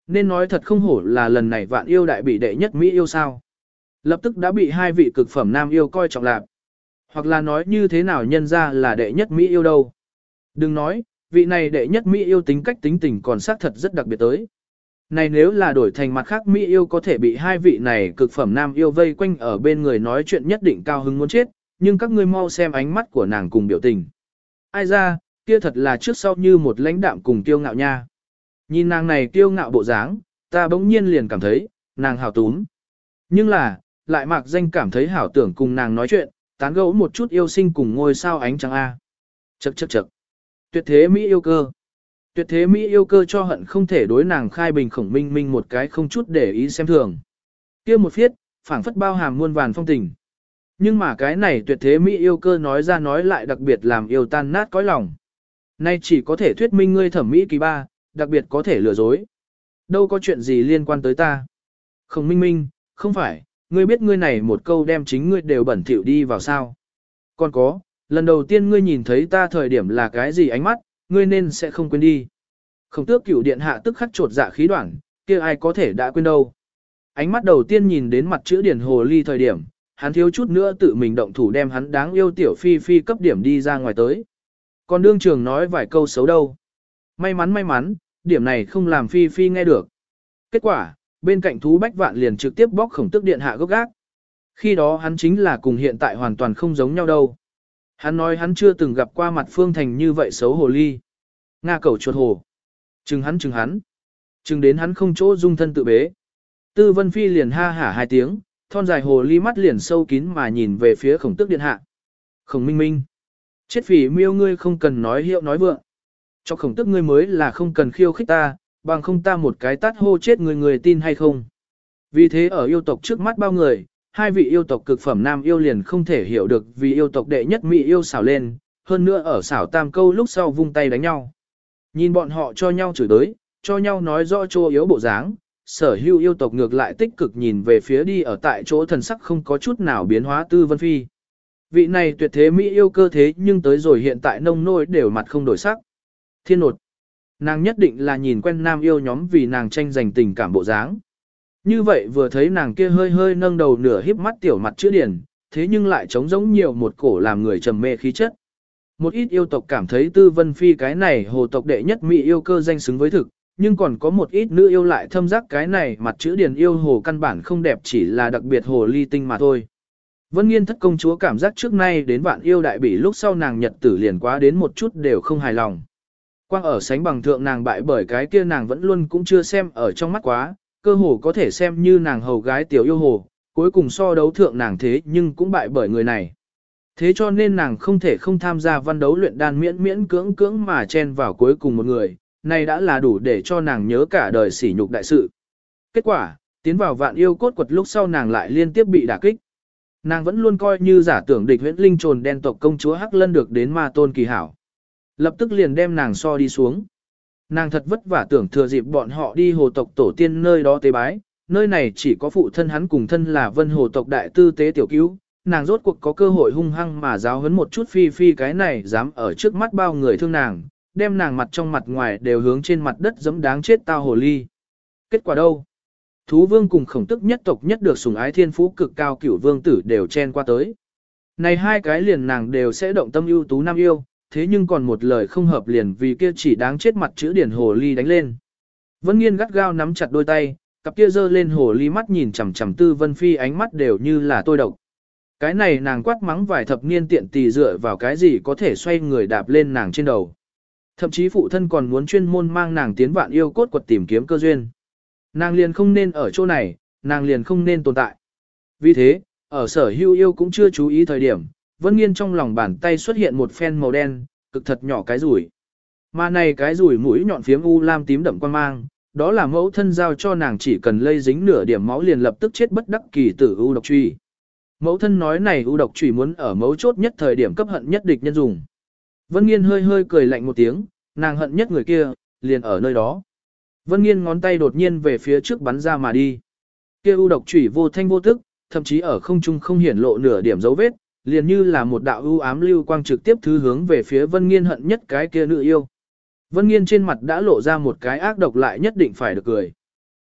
Nên nói thật không hổ là lần này vạn yêu đại bị đệ nhất Mỹ yêu sao. Lập tức đã bị hai vị cực phẩm nam yêu coi trọng lạc. Hoặc là nói như thế nào nhân ra là đệ nhất Mỹ yêu đâu. Đừng nói, vị này đệ nhất Mỹ yêu tính cách tính tình còn xác thật rất đặc biệt tới. Này nếu là đổi thành mặt khác Mỹ yêu có thể bị hai vị này cực phẩm nam yêu vây quanh ở bên người nói chuyện nhất định cao hứng muốn chết, nhưng các ngươi mau xem ánh mắt của nàng cùng biểu tình. Ai ra, kia thật là trước sau như một lãnh đạm cùng kiêu ngạo nha. Nhìn nàng này kiêu ngạo bộ dáng, ta bỗng nhiên liền cảm thấy, nàng hào túm. Nhưng là, lại mạc danh cảm thấy hảo tưởng cùng nàng nói chuyện, tán gẫu một chút yêu sinh cùng ngôi sao ánh trăng A. Chậc chậc chậc. Tuyệt thế Mỹ yêu cơ. Tuyệt thế Mỹ yêu cơ cho hận không thể đối nàng khai bình khổng minh minh một cái không chút để ý xem thường. Kia một phiết, phảng phất bao hàm muôn vàn phong tình. Nhưng mà cái này tuyệt thế Mỹ yêu cơ nói ra nói lại đặc biệt làm yêu tan nát cõi lòng. Nay chỉ có thể thuyết minh ngươi thẩm mỹ kỳ ba, đặc biệt có thể lừa dối. Đâu có chuyện gì liên quan tới ta. Khổng minh minh, không phải, ngươi biết ngươi này một câu đem chính ngươi đều bẩn thỉu đi vào sao. Còn có, lần đầu tiên ngươi nhìn thấy ta thời điểm là cái gì ánh mắt, ngươi nên sẽ không quên đi. Khổng tước cửu điện hạ tức khắc trột dạ khí đoạn, kia ai có thể đã quên đâu. Ánh mắt đầu tiên nhìn đến mặt chữ điển hồ ly thời điểm, hắn thiếu chút nữa tự mình động thủ đem hắn đáng yêu tiểu phi phi cấp điểm đi ra ngoài tới. Còn đương trường nói vài câu xấu đâu. May mắn, điểm này không làm phi phi nghe được. Kết quả, bên cạnh thú bách vạn liền trực tiếp bóc khổng tước điện hạ gốc gác. Khi đó hắn chính là cùng hiện tại hoàn toàn không giống nhau đâu. Hắn nói hắn chưa từng gặp qua mặt Phương Thành như vậy xấu hồ ly. Nga cẩu chuột hồ. Chừng hắn. Chừng đến hắn không chỗ dung thân tự bế. Tư Vân Phi liền ha hả hai tiếng, thon dài hồ ly mắt liền sâu kín mà nhìn về phía khổng tước điện hạ. Khổng minh minh. Chết phỉ miêu ngươi không cần nói hiệu nói vượng. Cho khổng tước ngươi mới là không cần khiêu khích ta, bằng không ta một cái tát hô chết người tin hay không. Vì thế ở yêu tộc trước mắt bao người, hai vị yêu tộc cực phẩm nam yêu liền không thể hiểu được vì yêu tộc đệ nhất mỹ yêu xảo lên, hơn nữa ở xảo tam câu lúc sau vung tay đánh nhau. Nhìn bọn họ cho nhau chửi đới, cho nhau nói rõ chỗ yếu bộ dáng, sở hữu yêu tộc ngược lại tích cực nhìn về phía đi ở tại chỗ thần sắc không có chút nào biến hóa Tư Vân Phi. Vị này tuyệt thế mỹ yêu cơ thế nhưng tới rồi hiện tại nông nôi đều mặt không đổi sắc. Thiên nột. Nàng nhất định là nhìn quen nam yêu nhóm vì nàng tranh giành tình cảm bộ dáng. Như vậy vừa thấy nàng kia hơi hơi nâng đầu nửa híp mắt tiểu mặt chữ điển, thế nhưng lại trống giống nhiều một cổ làm người trầm mê khí chất. Một ít yêu tộc cảm thấy Tư Vân Phi cái này hồ tộc đệ nhất mỹ yêu cơ danh xứng với thực, nhưng còn có một ít nữ yêu lại thâm giác cái này mặt chữ điển yêu hồ căn bản không đẹp chỉ là đặc biệt hồ ly tinh mà thôi. Vân Nghiên thất công chúa cảm giác trước nay đến vạn yêu đại bỉ lúc sau nàng nhật tử liền quá đến một chút đều không hài lòng. Quang ở sánh bằng thượng nàng bại bởi cái kia nàng vẫn luôn cũng chưa xem ở trong mắt quá, cơ hồ có thể xem như nàng hầu gái tiểu yêu hồ, cuối cùng so đấu thượng nàng thế nhưng cũng bại bởi người này. Thế cho nên nàng không thể không tham gia văn đấu luyện đan miễn cưỡng mà chen vào cuối cùng một người, này đã là đủ để cho nàng nhớ cả đời sỉ nhục đại sự. Kết quả, tiến vào vạn yêu cốt quật lúc sau nàng lại liên tiếp bị đả kích. Nàng vẫn luôn coi như giả tưởng địch huyễn linh trồn đen tộc công chúa Hắc Lân được đến ma tôn kỳ hảo. Lập tức liền đem nàng so đi xuống. Nàng thật vất vả tưởng thừa dịp bọn họ đi hồ tộc tổ tiên nơi đó tế bái, nơi này chỉ có phụ thân hắn cùng thân là vân hồ tộc đại tư tế tiểu cứu, nàng rốt cuộc có cơ hội hung hăng mà giáo huấn một chút phi phi cái này dám ở trước mắt bao người thương nàng, đem nàng mặt trong mặt ngoài đều hướng trên mặt đất giẫm đáng chết tao hồ ly. Kết quả đâu? Thú vương cùng khổng tức nhất tộc nhất được sủng ái thiên phú cực cao cửu vương tử đều chen qua tới. Này hai cái liền nàng đều sẽ động tâm ưu tú nam yêu, thế nhưng còn một lời không hợp liền vì kia chỉ đáng chết mặt chữ điển hồ ly đánh lên. Vân Nghiên gắt gao nắm chặt đôi tay, cặp kia giơ lên hồ ly mắt nhìn chằm chằm Tư Vân Phi ánh mắt đều như là tôi độc. Cái này nàng quát mắng vài thập niên tiện tỳ dựa vào cái gì có thể xoay người đạp lên nàng trên đầu. Thậm chí phụ thân còn muốn chuyên môn mang nàng tiến vạn yêu cốt quật tìm kiếm cơ duyên. Nàng liền không nên ở chỗ này, nàng liền không nên tồn tại. Vì thế, ở sở hữu yêu cũng chưa chú ý thời điểm, Vân Nghiên trong lòng bàn tay xuất hiện một phen màu đen, cực thật nhỏ cái rủi. Mà này cái rủi mũi nhọn phiếm u lam tím đậm quan mang, đó là mẫu thân giao cho nàng chỉ cần lây dính nửa điểm máu liền lập tức chết bất đắc kỳ tử u độc truy. Mẫu thân nói này u độc truy muốn ở mấu chốt nhất thời điểm cấp hận nhất địch nhân dùng. Vân Nghiên hơi hơi cười lạnh một tiếng, nàng hận nhất người kia, liền ở nơi đó. Vân Nghiên ngón tay đột nhiên về phía trước bắn ra mà đi. Kia u độc truy vô thanh vô tức, thậm chí ở không trung không hiển lộ nửa điểm dấu vết, liền như là một đạo ưu ám lưu quang trực tiếp thứ hướng về phía Vân Nghiên hận nhất cái kia nữ yêu. Vân Nghiên trên mặt đã lộ ra một cái ác độc lại nhất định phải được cười.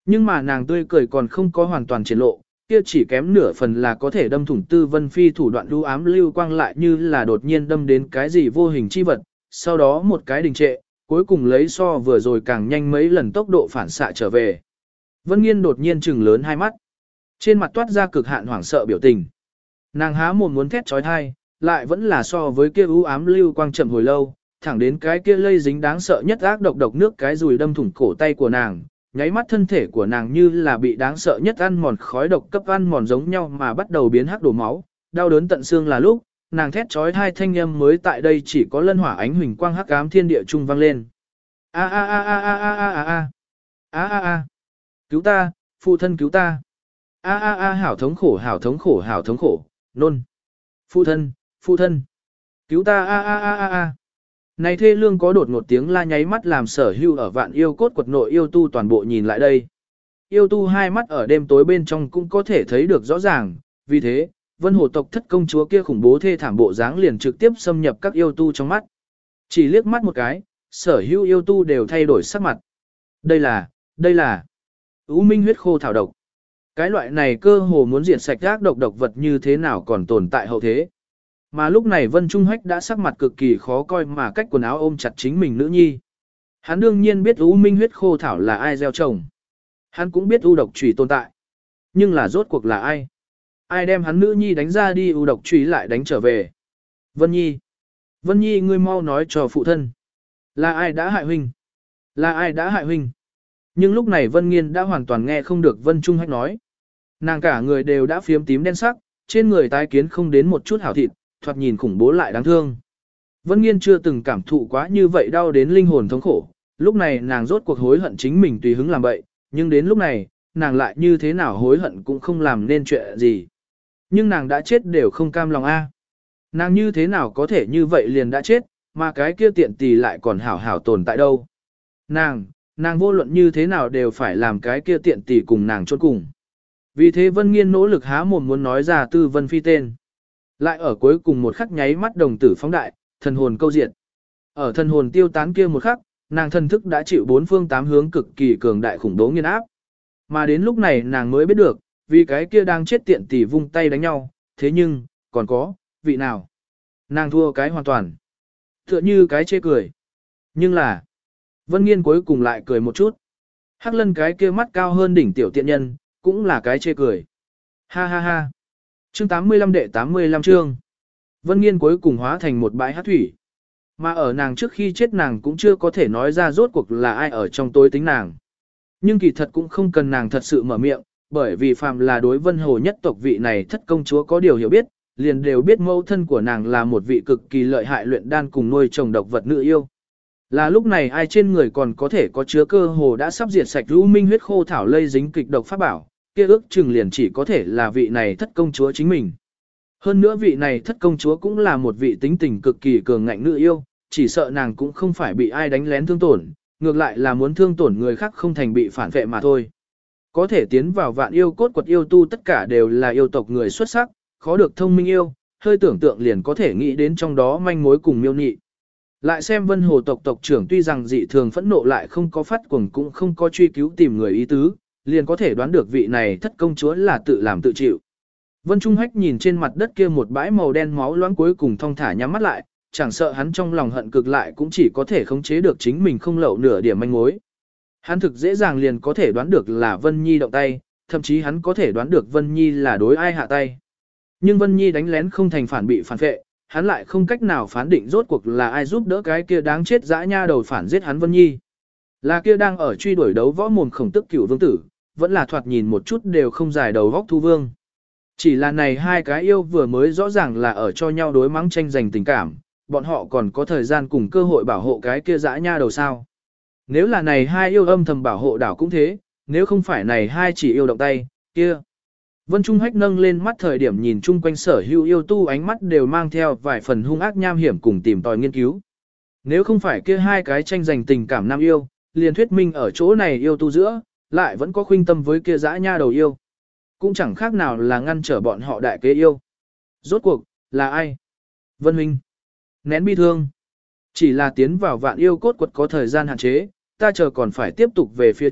Nhưng mà nàng tươi cười còn không có hoàn toàn triển lộ, kia chỉ kém nửa phần là có thể đâm thủng Tư Vân Phi thủ đoạn lưu ám lưu quang lại như là đột nhiên đâm đến cái gì vô hình chi vật, sau đó một cái đình trệ, cuối cùng lấy so vừa rồi càng nhanh mấy lần tốc độ phản xạ trở về. Vân Nghiên đột nhiên trừng lớn hai mắt, trên mặt toát ra cực hạn hoảng sợ biểu tình. Nàng há mồm muốn thét trói thai, lại vẫn là so với kia u ám lưu quang chậm hồi lâu, thẳng đến cái kia lây dính đáng sợ nhất ác độc nước cái dùi đâm thủng cổ tay của nàng, nháy mắt thân thể của nàng như là bị đáng sợ nhất ăn mòn khói độc cấp ăn mòn giống nhau mà bắt đầu biến hắc đổ máu, đau đớn tận xương là lúc, nàng thét trói thai thanh âm mới tại đây chỉ có lân hỏa ánh huỳnh quang hắc ám thiên địa trung vang lên. A a a a a a a a a a a, cứu ta, phụ thân cứu ta. A a a, hảo thống khổ hảo thống khổ hảo thống khổ, nôn. Phụ thân, cứu ta a a a a a. Này thê lương có đột ngột tiếng la nháy mắt làm Sở Hưu ở Vạn Yêu Cốt quật nội yêu tu toàn bộ nhìn lại đây. Yêu tu hai mắt ở đêm tối bên trong cũng có thể thấy được rõ ràng, vì thế, Vân Hồ tộc thất công chúa kia khủng bố thê thảm bộ dáng liền trực tiếp xâm nhập các yêu tu trong mắt. Chỉ liếc mắt một cái, Sở Hưu yêu tu đều thay đổi sắc mặt. Đây là U Minh huyết khô thảo độc. Cái loại này cơ hồ muốn diệt sạch ác độc vật như thế nào còn tồn tại hậu thế. Mà lúc này Vân Trung Hách đã sắc mặt cực kỳ khó coi mà cách quần áo ôm chặt chính mình nữ nhi. Hắn đương nhiên biết U Minh huyết khô thảo là ai gieo trồng. Hắn cũng biết U độc chủy tồn tại. Nhưng là rốt cuộc là ai? Ai đem hắn nữ nhi đánh ra đi U độc chủy lại đánh trở về? Vân Nhi ngươi mau nói cho phụ thân. Là ai đã hại huynh? Là ai đã hại huynh? Nhưng lúc này Vân Nghiên đã hoàn toàn nghe không được Vân Trung Hách nói. Nàng cả người đều đã phiếm tím đen sắc, trên người tái kiến không đến một chút hảo thịt, thoạt nhìn khủng bố lại đáng thương. Vân Nghiên chưa từng cảm thụ quá như vậy đau đến linh hồn thống khổ, lúc này nàng rốt cuộc hối hận chính mình tùy hứng làm bậy, nhưng đến lúc này, nàng lại như thế nào hối hận cũng không làm nên chuyện gì. Nhưng nàng đã chết đều không cam lòng a. Nàng như thế nào có thể như vậy liền đã chết, mà cái kia tiện tỳ lại còn hảo hảo tồn tại đâu. Nàng vô luận như thế nào đều phải làm cái kia tiện tỳ cùng nàng chôn cùng. Vì thế Vân Nghiên nỗ lực há mồm muốn nói ra Tư Vân Phi tên. Lại ở cuối cùng một khắc nháy mắt đồng tử phóng đại, thần hồn câu diệt. Ở thần hồn tiêu tán kia một khắc, nàng thần thức đã chịu bốn phương tám hướng cực kỳ cường đại khủng bố nghiền áp. Mà đến lúc này nàng mới biết được, vì cái kia đang chết tiện tỷ vung tay đánh nhau, thế nhưng, còn có, vị nào? Nàng thua cái hoàn toàn. Tựa như cái chê cười. Nhưng là, Vân Nghiên cuối cùng lại cười một chút. Hắc Lân cái kia mắt cao hơn đỉnh tiểu tiện nhân, cũng là cái chê cười. Ha ha ha. Chương 85 đệ 85 chương. Vân Nghiên cuối cùng hóa thành một bãi hát thủy. Mà ở nàng trước khi chết nàng cũng chưa có thể nói ra rốt cuộc là ai ở trong tối tính nàng. Nhưng kỳ thật cũng không cần nàng thật sự mở miệng, bởi vì phàm là đối Vân Hồ nhất tộc vị này thất công chúa có điều hiểu biết, liền đều biết mẫu thân của nàng là một vị cực kỳ lợi hại luyện đan cùng nuôi trồng độc vật nữ yêu. Là lúc này ai trên người còn có thể có chứa cơ hồ đã sắp diệt sạch U Minh huyết khô thảo lây dính kịch độc pháp bảo, kia ước chừng liền chỉ có thể là vị này thất công chúa chính mình. Hơn nữa vị này thất công chúa cũng là một vị tính tình cực kỳ cường ngạnh nữ yêu, chỉ sợ nàng cũng không phải bị ai đánh lén thương tổn, ngược lại là muốn thương tổn người khác không thành bị phản vệ mà thôi. Có thể tiến vào Vạn Yêu Cốt quật yêu tu tất cả đều là yêu tộc người xuất sắc, khó được thông minh yêu, hơi tưởng tượng liền có thể nghĩ đến trong đó manh mối cùng miêu nhị. Lại xem Vân Hồ tộc tộc trưởng tuy rằng dị thường phẫn nộ lại không có phát cuồng cũng không có truy cứu tìm người ý tứ, liền có thể đoán được vị này thất công chúa là tự làm tự chịu. Vân Trung Hách nhìn trên mặt đất kia một bãi màu đen máu loãng cuối cùng thong thả nhắm mắt lại, chẳng sợ hắn trong lòng hận cực lại cũng chỉ có thể khống chế được chính mình không lậu nửa điểm manh mối. Hắn thực dễ dàng liền có thể đoán được là Vân Nhi động tay, thậm chí hắn có thể đoán được Vân Nhi là đối ai hạ tay. Nhưng Vân Nhi đánh lén không thành phản bị phản vệ, hắn lại không cách nào phán định rốt cuộc là ai giúp đỡ cái kia đáng chết dã nha đầu phản giết hắn Vân Nhi. Là kia đang ở truy đuổi đấu võ mồm Khổng Tức Cửu vương tử, vẫn là thoạt nhìn một chút đều không dài đầu vóc Thu Vương. Chỉ là này hai cái yêu vừa mới rõ ràng là ở cho nhau đối mắng tranh giành tình cảm, bọn họ còn có thời gian cùng cơ hội bảo hộ cái kia dã nha đầu sao. Nếu là này hai yêu âm thầm bảo hộ đảo cũng thế, nếu không phải này hai chỉ yêu động tay, kia. Vân Trung Hách nâng lên mắt thời điểm nhìn chung quanh Sở Hữu yêu tu ánh mắt đều mang theo vài phần hung ác nham hiểm cùng tìm tòi nghiên cứu. Nếu không phải kia hai cái tranh giành tình cảm nam yêu, liền thuyết minh ở chỗ này yêu tu giữa, lại vẫn có khuynh tâm với kia dã nha đầu yêu. Cũng chẳng khác nào là ngăn trở bọn họ đại kế yêu. Rốt cuộc, là ai? Vân Huynh. Nén bi thương. Chỉ là tiến vào Vạn Yêu Cốt quật có thời gian hạn chế, ta chờ còn phải tiếp tục về phía trước,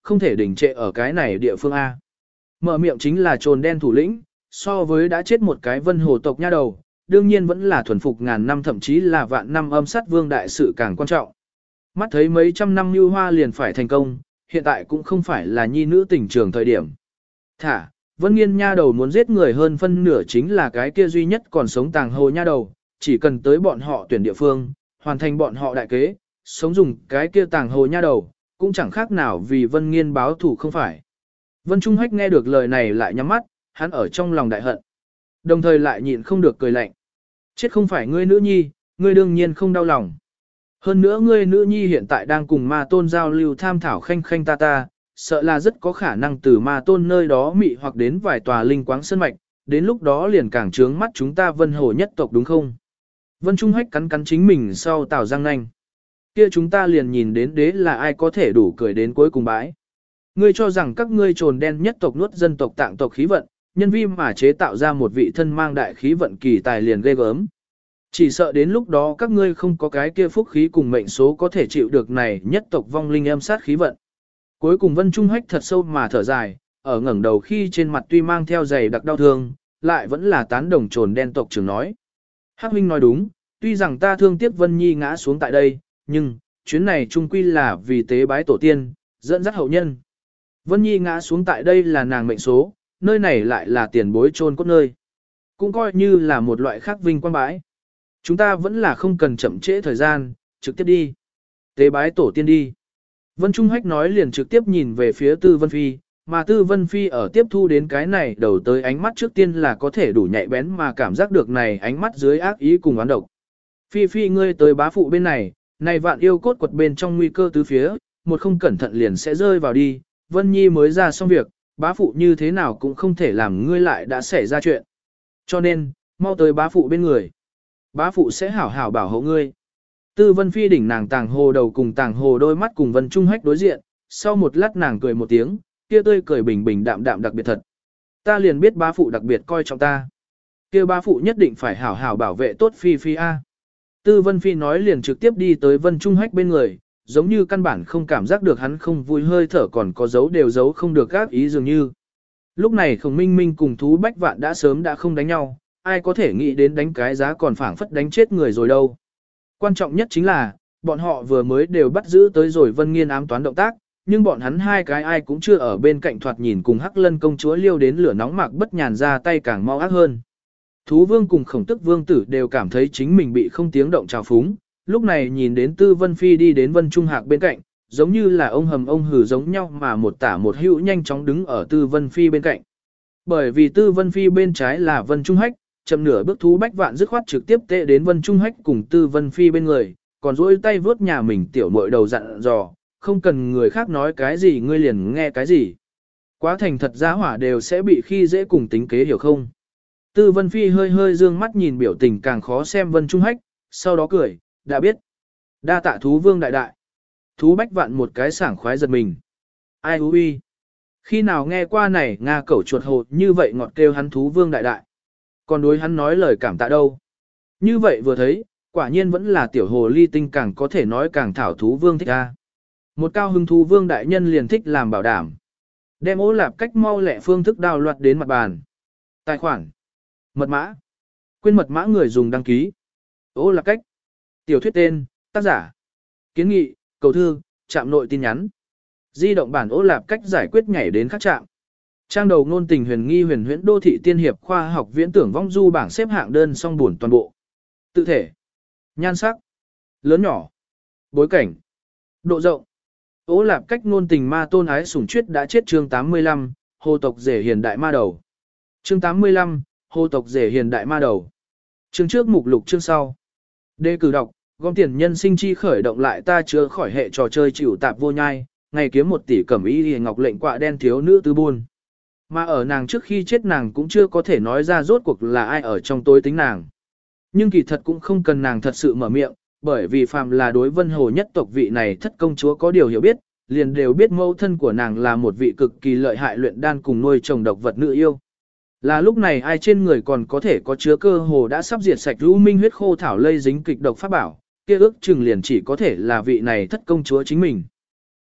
không thể đình trệ ở cái này địa phương A. Mở miệng chính là trồn đen thủ lĩnh, so với đã chết một cái vân hồ tộc nha đầu, đương nhiên vẫn là thuần phục ngàn năm thậm chí là vạn năm âm sát vương đại sự càng quan trọng. Mắt thấy mấy trăm năm như hoa liền phải thành công, hiện tại cũng không phải là nhi nữ tình trường thời điểm. Thả, Vân Nghiên nha đầu muốn giết người hơn phân nửa chính là cái kia duy nhất còn sống tàng hồ nha đầu, chỉ cần tới bọn họ tuyển địa phương, hoàn thành bọn họ đại kế, sống dùng cái kia tàng hồ nha đầu, cũng chẳng khác nào vì Vân Nghiên báo thù không phải. Vân Trung Hách nghe được lời này lại nhắm mắt, hắn ở trong lòng đại hận. Đồng thời lại nhịn không được cười lạnh. Chết không phải ngươi nữ nhi, ngươi đương nhiên không đau lòng. Hơn nữa ngươi nữ nhi hiện tại đang cùng ma tôn giao lưu tham thảo khanh khanh ta ta, sợ là rất có khả năng từ ma tôn nơi đó mị hoặc đến vài tòa linh quáng sơn mạch, đến lúc đó liền càng trướng mắt chúng ta vân hồ nhất tộc đúng không? Vân Trung Hách cắn cắn chính mình sau tào răng nanh. Kia chúng ta liền nhìn đến đế là ai có thể đủ cười đến cuối cùng bãi. Ngươi cho rằng các ngươi trồn đen nhất tộc nuốt dân tộc tạng tộc khí vận, nhân vi mà chế tạo ra một vị thân mang đại khí vận kỳ tài liền ghê gớm. Chỉ sợ đến lúc đó các ngươi không có cái kia phúc khí cùng mệnh số có thể chịu được này nhất tộc vong linh âm sát khí vận. Cuối cùng Vân Trung Hách thật sâu mà thở dài, ở ngẩng đầu khi trên mặt tuy mang theo dày đặc đau thương, lại vẫn là tán đồng trồn đen tộc trưởng nói. Hắc huynh nói đúng, tuy rằng ta thương tiếc Vân Nhi ngã xuống tại đây, nhưng, chuyến này chung quy là vì tế bái tổ tiên, dẫn dắt hậu nhân. Vân Nhi ngã xuống tại đây là nàng mệnh số, nơi này lại là tiền bối chôn cốt nơi. Cũng coi như là một loại khác vinh quang bái. Chúng ta vẫn là không cần chậm trễ thời gian, trực tiếp đi. Tế bái tổ tiên đi. Vân Trung Hách nói liền trực tiếp nhìn về phía Tư Vân Phi, mà Tư Vân Phi ở tiếp thu đến cái này đầu tới ánh mắt trước tiên là có thể đủ nhạy bén mà cảm giác được này ánh mắt dưới ác ý cùng oán độc. Phi Phi ngươi tới bá phụ bên này, này vạn yêu cốt quật bên trong nguy cơ tứ phía, một không cẩn thận liền sẽ rơi vào đi, Vân Nhi mới ra xong việc, bá phụ như thế nào cũng không thể làm ngươi lại đã xảy ra chuyện. Cho nên, mau tới bá phụ bên người. Bá phụ sẽ hảo hảo bảo hộ ngươi. Tư Vân Phi đỉnh nàng tàng hồ đầu cùng tàng hồ đôi mắt cùng Vân Trung Hách đối diện, sau một lát nàng cười một tiếng, kia tươi cười bình bình đạm đạm đặc biệt thật. Ta liền biết bá phụ đặc biệt coi trọng ta. Kia bá phụ nhất định phải hảo hảo bảo vệ tốt Phi Phi a. Tư Vân Phi nói liền trực tiếp đi tới Vân Trung Hách bên người, giống như căn bản không cảm giác được hắn không vui hơi thở còn có dấu đều giấu không được các ý dường như. Lúc này Khổng Minh Minh cùng thú bách vạn đã sớm đã không đánh nhau, ai có thể nghĩ đến đánh cái giá còn phảng phất đánh chết người rồi đâu. Quan trọng nhất chính là, bọn họ vừa mới đều bắt giữ tới rồi Vân Nghiên ám toán động tác, nhưng bọn hắn hai cái ai cũng chưa ở bên cạnh thoạt nhìn cùng Hắc Lân công chúa liêu đến lửa nóng mạc bất nhàn ra tay càng mau ác hơn. Thú vương cùng Khổng Tức vương tử đều cảm thấy chính mình bị không tiếng động trào phúng, lúc này nhìn đến Tư Vân Phi đi đến Vân Trung Hạc bên cạnh, giống như là ông hầm ông hử giống nhau mà một tả một hữu nhanh chóng đứng ở Tư Vân Phi bên cạnh. Bởi vì Tư Vân Phi bên trái là Vân Trung Hách, chậm nửa bước thú bách vạn dứt khoát trực tiếp tệ đến Vân Trung Hách cùng Tư Vân Phi bên người, còn duỗi tay vớt nhà mình tiểu muội đầu dặn dò, không cần người khác nói cái gì ngươi liền nghe cái gì. Quá thành thật giá hỏa đều sẽ bị khi dễ cùng tính kế hiểu không. Tư Vân Phi hơi hơi dương mắt nhìn biểu tình càng khó xem Vân Trung Hách, sau đó cười, đã biết. Đa tạ thú vương đại đại. Thú bách vạn một cái sảng khoái giật mình. Ai hú uy. Khi nào nghe qua này Nga cẩu chuột hồ như vậy ngọt kêu hắn thú vương đại đại. Còn đối hắn nói lời cảm tạ đâu. Như vậy vừa thấy, quả nhiên vẫn là tiểu hồ ly tinh càng có thể nói càng thảo thú vương thích ra. Một cao hứng thú vương đại nhân liền thích làm bảo đảm. Đem ố lạp cách mau lẹ phương thức đào loạt đến mặt bàn. Tài khoản. Mật mã. Quên mật mã người dùng đăng ký. Ố lạp cách. Tiểu thuyết tên, tác giả. Kiến nghị, cầu thư, trạm nội tin nhắn. Di động bản ố lạp cách giải quyết nhảy đến các trạm. Trang đầu ngôn tình huyền nghi huyền huyễn đô thị tiên hiệp khoa học viễn tưởng vong du bảng xếp hạng đơn song buồn toàn bộ. Tự thể. Nhan sắc. Lớn nhỏ. Bối cảnh. Độ rộng. Ố lạp cách ngôn tình ma tôn ái sủng chuyết đã chết chương 85, hồ tộc rể hiền đại ma đầu. Chương 85, hồ tộc rể hiền đại ma đầu. Chương trước mục lục chương sau. Đề cử đọc, gom tiền nhân sinh chi khởi động lại ta chưa khỏi hệ trò chơi chịu tạp vô nhai, ngày kiếm 1 tỷ cẩm y hề ngọc lệnh quạ đen thiếu nữ tư buôn. Mà ở nàng trước khi chết nàng cũng chưa có thể nói ra rốt cuộc là ai ở trong tối tính nàng. Nhưng kỳ thật cũng không cần nàng thật sự mở miệng, bởi vì phàm là đối vân hồ nhất tộc vị này thất công chúa có điều hiểu biết, liền đều biết mẫu thân của nàng là một vị cực kỳ lợi hại luyện đan cùng nuôi trồng độc vật nữ yêu. Là lúc này ai trên người còn có thể có chứa cơ hồ đã sắp diệt sạch lưu minh huyết khô thảo lây dính kịch độc pháp bảo, kia ước chừng liền chỉ có thể là vị này thất công chúa chính mình.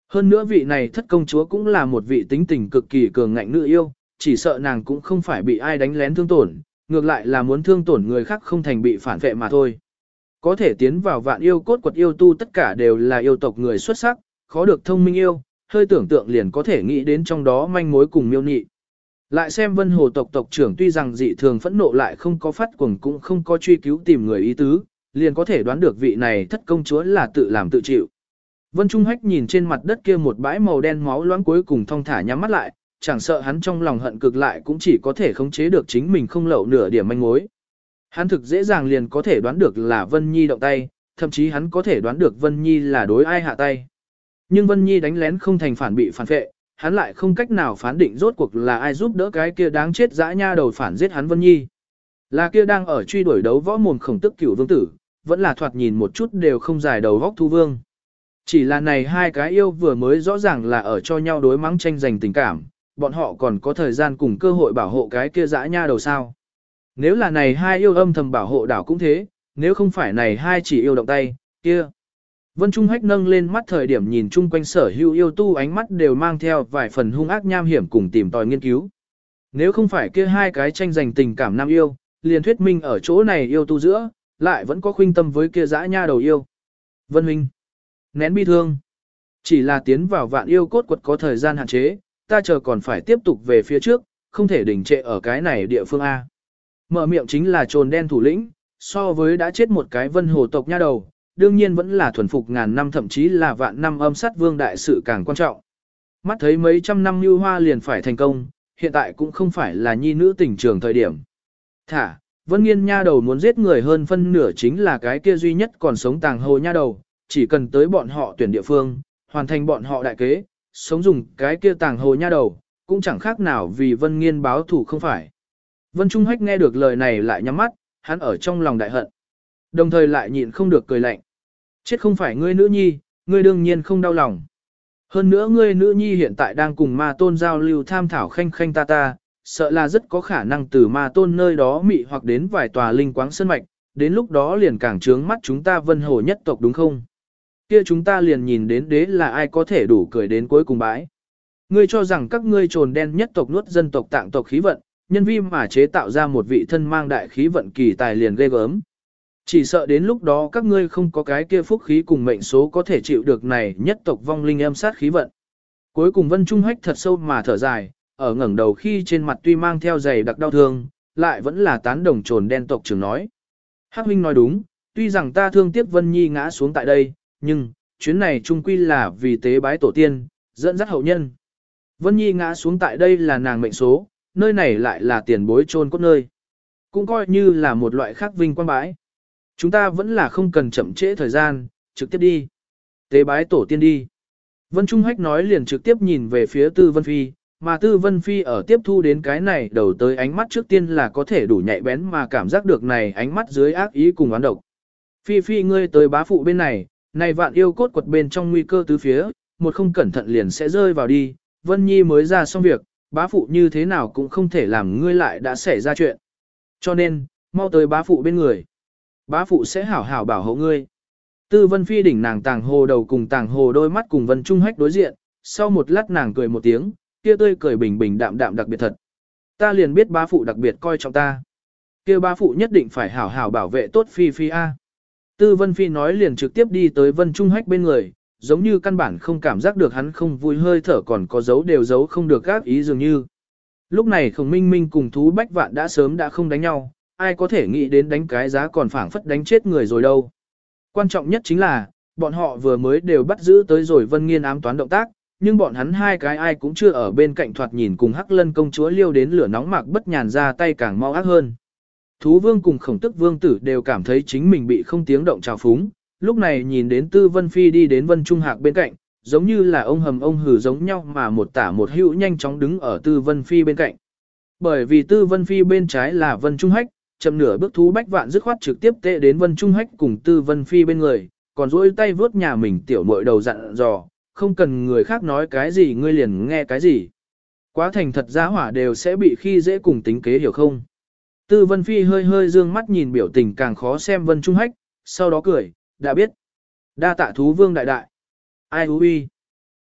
Hơn nữa vị này thất công chúa cũng là một vị tính tình cực kỳ cường ngạnh nữ yêu, chỉ sợ nàng cũng không phải bị ai đánh lén thương tổn, ngược lại là muốn thương tổn người khác không thành bị phản vệ mà thôi. Có thể tiến vào vạn yêu cốt quật yêu tu tất cả đều là yêu tộc người xuất sắc, khó được thông minh yêu, hơi tưởng tượng liền có thể nghĩ đến trong đó manh mối cùng miêu nị. Lại xem vân hồ tộc tộc trưởng tuy rằng dị thường phẫn nộ lại không có phát cuồng cũng không có truy cứu tìm người ý tứ, liền có thể đoán được vị này thất công chúa là tự làm tự chịu. Vân Trung Hách nhìn trên mặt đất kia một bãi màu đen máu loãng cuối cùng thong thả nhắm mắt lại, chẳng sợ hắn trong lòng hận cực lại cũng chỉ có thể khống chế được chính mình không lậu nửa điểm manh mối. Hắn thực dễ dàng liền có thể đoán được là Vân Nhi động tay, thậm chí hắn có thể đoán được Vân Nhi là đối ai hạ tay. Nhưng Vân Nhi đánh lén không thành phản bị phản vệ, hắn lại không cách nào phán định rốt cuộc là ai giúp đỡ cái kia đáng chết dã nha đầu phản giết hắn Vân Nhi. Là kia đang ở truy đuổi đấu võ mồm khổng tức cửu vương tử, vẫn là thoạt nhìn một chút đều không dài đầu vóc thu vương. Chỉ là này hai cái yêu vừa mới rõ ràng là ở cho nhau đối mắng tranh giành tình cảm, bọn họ còn có thời gian cùng cơ hội bảo hộ cái kia dã nha đầu sao. Nếu là này hai yêu âm thầm bảo hộ đảo cũng thế, nếu không phải này hai chỉ yêu động tay, kia. Vân Trung Hách nâng lên mắt thời điểm nhìn chung quanh sở hữu yêu tu ánh mắt đều mang theo vài phần hung ác nham hiểm cùng tìm tòi nghiên cứu. Nếu không phải kia hai cái tranh giành tình cảm nam yêu, liền thuyết minh ở chỗ này yêu tu giữa, lại vẫn có khuynh tâm với kia dã nha đầu yêu. Vân Huynh, nén bi thương. Chỉ là tiến vào vạn yêu cốt quật có thời gian hạn chế, ta chờ còn phải tiếp tục về phía trước, không thể đình trệ ở cái này địa phương A. Mở miệng chính là trồn đen thủ lĩnh, so với đã chết một cái vân hồ tộc nha đầu, đương nhiên vẫn là thuần phục ngàn năm thậm chí là vạn năm âm sát vương đại sự càng quan trọng. Mắt thấy mấy trăm năm như hoa liền phải thành công, hiện tại cũng không phải là nhi nữ tình trường thời điểm. Thả, Vân Nghiên nha đầu muốn giết người hơn phân nửa chính là cái kia duy nhất còn sống tàng hồ nha đầu, chỉ cần tới bọn họ tuyển địa phương, hoàn thành bọn họ đại kế, sống dùng cái kia tàng hồ nha đầu, cũng chẳng khác nào vì Vân Nghiên báo thủ không phải. Vân Trung Hách nghe được lời này lại nhắm mắt, hắn ở trong lòng đại hận. Đồng thời lại nhịn không được cười lạnh. Chết không phải ngươi nữ nhi, ngươi đương nhiên không đau lòng. Hơn nữa ngươi nữ nhi hiện tại đang cùng ma tôn giao lưu tham thảo khanh khanh ta ta, sợ là rất có khả năng từ ma tôn nơi đó mị hoặc đến vài tòa linh quáng sơn mạch, đến lúc đó liền càng trướng mắt chúng ta vân hồ nhất tộc đúng không? Kia chúng ta liền nhìn đến đế là ai có thể đủ cười đến cuối cùng bãi. Ngươi cho rằng các ngươi trồn đen nhất tộc nuốt dân tộc tạng tộc khí vận, nhân vi mà chế tạo ra một vị thân mang đại khí vận kỳ tài liền ghê gớm. Chỉ sợ đến lúc đó các ngươi không có cái kia phúc khí cùng mệnh số có thể chịu được này nhất tộc vong linh em sát khí vận. Cuối cùng Vân Trung Hách thật sâu mà thở dài, ở ngẩng đầu khi trên mặt tuy mang theo dày đặc đau thương, lại vẫn là tán đồng trồn đen tộc trưởng nói. Hắc huynh nói đúng, tuy rằng ta thương tiếc Vân Nhi ngã xuống tại đây, nhưng, chuyến này trung quy là vì tế bái tổ tiên, dẫn dắt hậu nhân. Vân Nhi ngã xuống tại đây là nàng mệnh số, nơi này lại là tiền bối chôn cốt nơi. Cũng coi như là một loại khác vinh quang bái. Chúng ta vẫn là không cần chậm trễ thời gian, trực tiếp đi. Tế bái tổ tiên đi. Vân Trung Hách nói liền trực tiếp nhìn về phía Tư Vân Phi, mà Tư Vân Phi ở tiếp thu đến cái này đầu tới ánh mắt trước tiên là có thể đủ nhạy bén mà cảm giác được này ánh mắt dưới ác ý cùng oán độc. Phi Phi ngươi tới bá phụ bên này vạn yêu cốt quật bên trong nguy cơ tứ phía, một không cẩn thận liền sẽ rơi vào đi, Vân Nhi mới ra xong việc, bá phụ như thế nào cũng không thể làm ngươi lại đã xảy ra chuyện. Cho nên, mau tới bá phụ bên người. Bá phụ sẽ hảo hảo bảo hộ ngươi. Tư Vân Phi đỉnh nàng tàng hồ đầu cùng tàng hồ đôi mắt cùng Vân Trung Hách đối diện, sau một lát nàng cười một tiếng, kia tươi cười bình bình đạm đạm đặc biệt thật. Ta liền biết bá phụ đặc biệt coi trọng ta. Kia bá phụ nhất định phải hảo hảo bảo vệ tốt Phi Phi a. Tư Vân Phi nói liền trực tiếp đi tới Vân Trung Hách bên người, giống như căn bản không cảm giác được hắn không vui hơi thở còn có dấu đều giấu không được các ý dường như. Lúc này Khổng Minh Minh cùng Thú Bách Vạn đã sớm đã không đánh nhau, ai có thể nghĩ đến đánh cái giá còn phảng phất đánh chết người rồi đâu. Quan trọng nhất chính là, bọn họ vừa mới đều bắt giữ tới rồi Vân Nghiên ám toán động tác, nhưng bọn hắn hai cái ai cũng chưa ở bên cạnh thoạt nhìn cùng Hắc Lân công chúa liêu đến lửa nóng mạc bất nhàn ra tay càng mau ác hơn. Thú Vương cùng Khổng Tức Vương tử đều cảm thấy chính mình bị không tiếng động trào phúng, lúc này nhìn đến Tư Vân Phi đi đến Vân Trung Hạc bên cạnh, giống như là ông hầm ông hử giống nhau mà một tả một hữu nhanh chóng đứng ở Tư Vân Phi bên cạnh. Bởi vì Tư Vân Phi bên trái là Vân Trung Hách, chậm nửa bước Thú Bách Vạn dứt khoát trực tiếp tệ đến Vân Trung Hách cùng Tư Vân Phi bên người, còn duỗi tay vướt nhà mình tiểu muội đầu dặn dò, không cần người khác nói cái gì ngươi liền nghe cái gì. Quá thành thật giá hỏa đều sẽ bị khi dễ cùng tính kế hiểu không. Tư Vân Phi hơi hơi dương mắt nhìn biểu tình càng khó xem Vân Trung Hách, sau đó cười, đã biết. Đa tạ Thú Vương đại đại. Ai hú uy.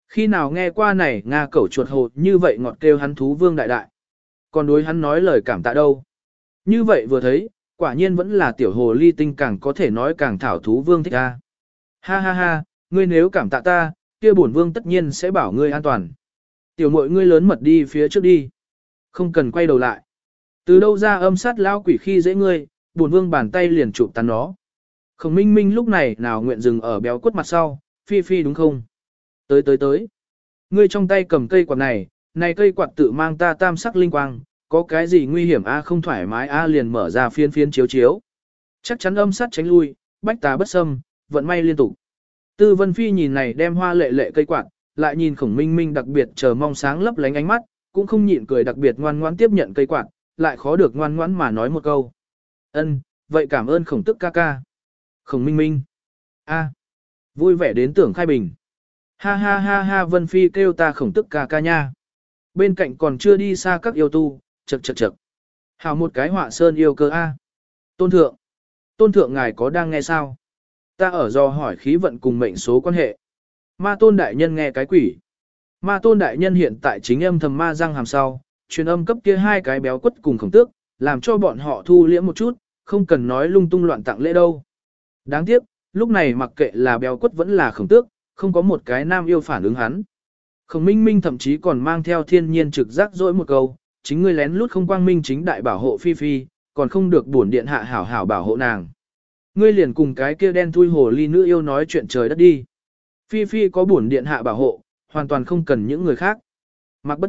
Khi nào nghe qua này Nga cẩu chuột hồ như vậy ngọt kêu hắn thú vương đại đại. Còn đối hắn nói lời cảm tạ đâu. Như vậy vừa thấy, quả nhiên vẫn là tiểu hồ ly tinh càng có thể nói càng thảo thú vương thích ta. Ha ha ha, ngươi nếu cảm tạ ta, kia bổn vương tất nhiên sẽ bảo ngươi an toàn. Tiểu muội ngươi lớn mật đi phía trước đi. Không cần quay đầu lại. Từ đâu ra âm sát lao quỷ khi dễ ngươi, bổn vương bàn tay liền chụp tàn nó. Khổng Minh Minh lúc này nào nguyện dừng ở béo quất mặt sau, phi phi đúng không? Tới. Ngươi trong tay cầm cây quạt này cây quạt tự mang ta tam sắc linh quang, có cái gì nguy hiểm a không thoải mái a liền mở ra phiên phiên chiếu chiếu. Chắc chắn âm sát tránh lui, bách tá bất xâm, vận may liên tục. Tư Vân Phi nhìn này đem hoa lệ lệ cây quạt, lại nhìn Khổng Minh Minh đặc biệt chờ mong sáng lấp lánh ánh mắt, cũng không nhịn cười đặc biệt ngoan ngoãn tiếp nhận cây quạt, lại khó được ngoan ngoãn mà nói một câu. Ân, vậy cảm ơn Khổng tức ca ca. Khổng Minh Minh. A. Vui vẻ đến tưởng khai bình. Ha ha ha ha Vân Phi kêu ta Khổng tức ca ca nha. Bên cạnh còn chưa đi xa các yêu tu, chậc. Hào một cái họa sơn yêu cơ A. Tôn thượng ngài có đang nghe sao? Ta ở do hỏi khí vận cùng mệnh số quan hệ. Ma tôn đại nhân nghe cái quỷ. Ma tôn đại nhân hiện tại chính âm thầm ma răng hàm sau, truyền âm cấp kia hai cái béo quất cùng Khổng tước, làm cho bọn họ thu liễm một chút, không cần nói lung tung loạn tặng lễ đâu. Đáng tiếc, lúc này mặc kệ là béo quất vẫn là Khổng tước, không có một cái nam yêu phản ứng hắn. Khổng Minh Minh thậm chí còn mang theo thiên nhiên trực giác dỗi một câu, chính ngươi lén lút không quang minh chính đại bảo hộ Phi Phi, còn không được bổn điện hạ hảo hảo bảo hộ nàng. Ngươi liền cùng cái kia đen thui hồ ly nữ yêu nói chuyện trời đất đi. Phi Phi có bổn điện hạ bảo hộ, hoàn toàn không cần những người khác. Mạc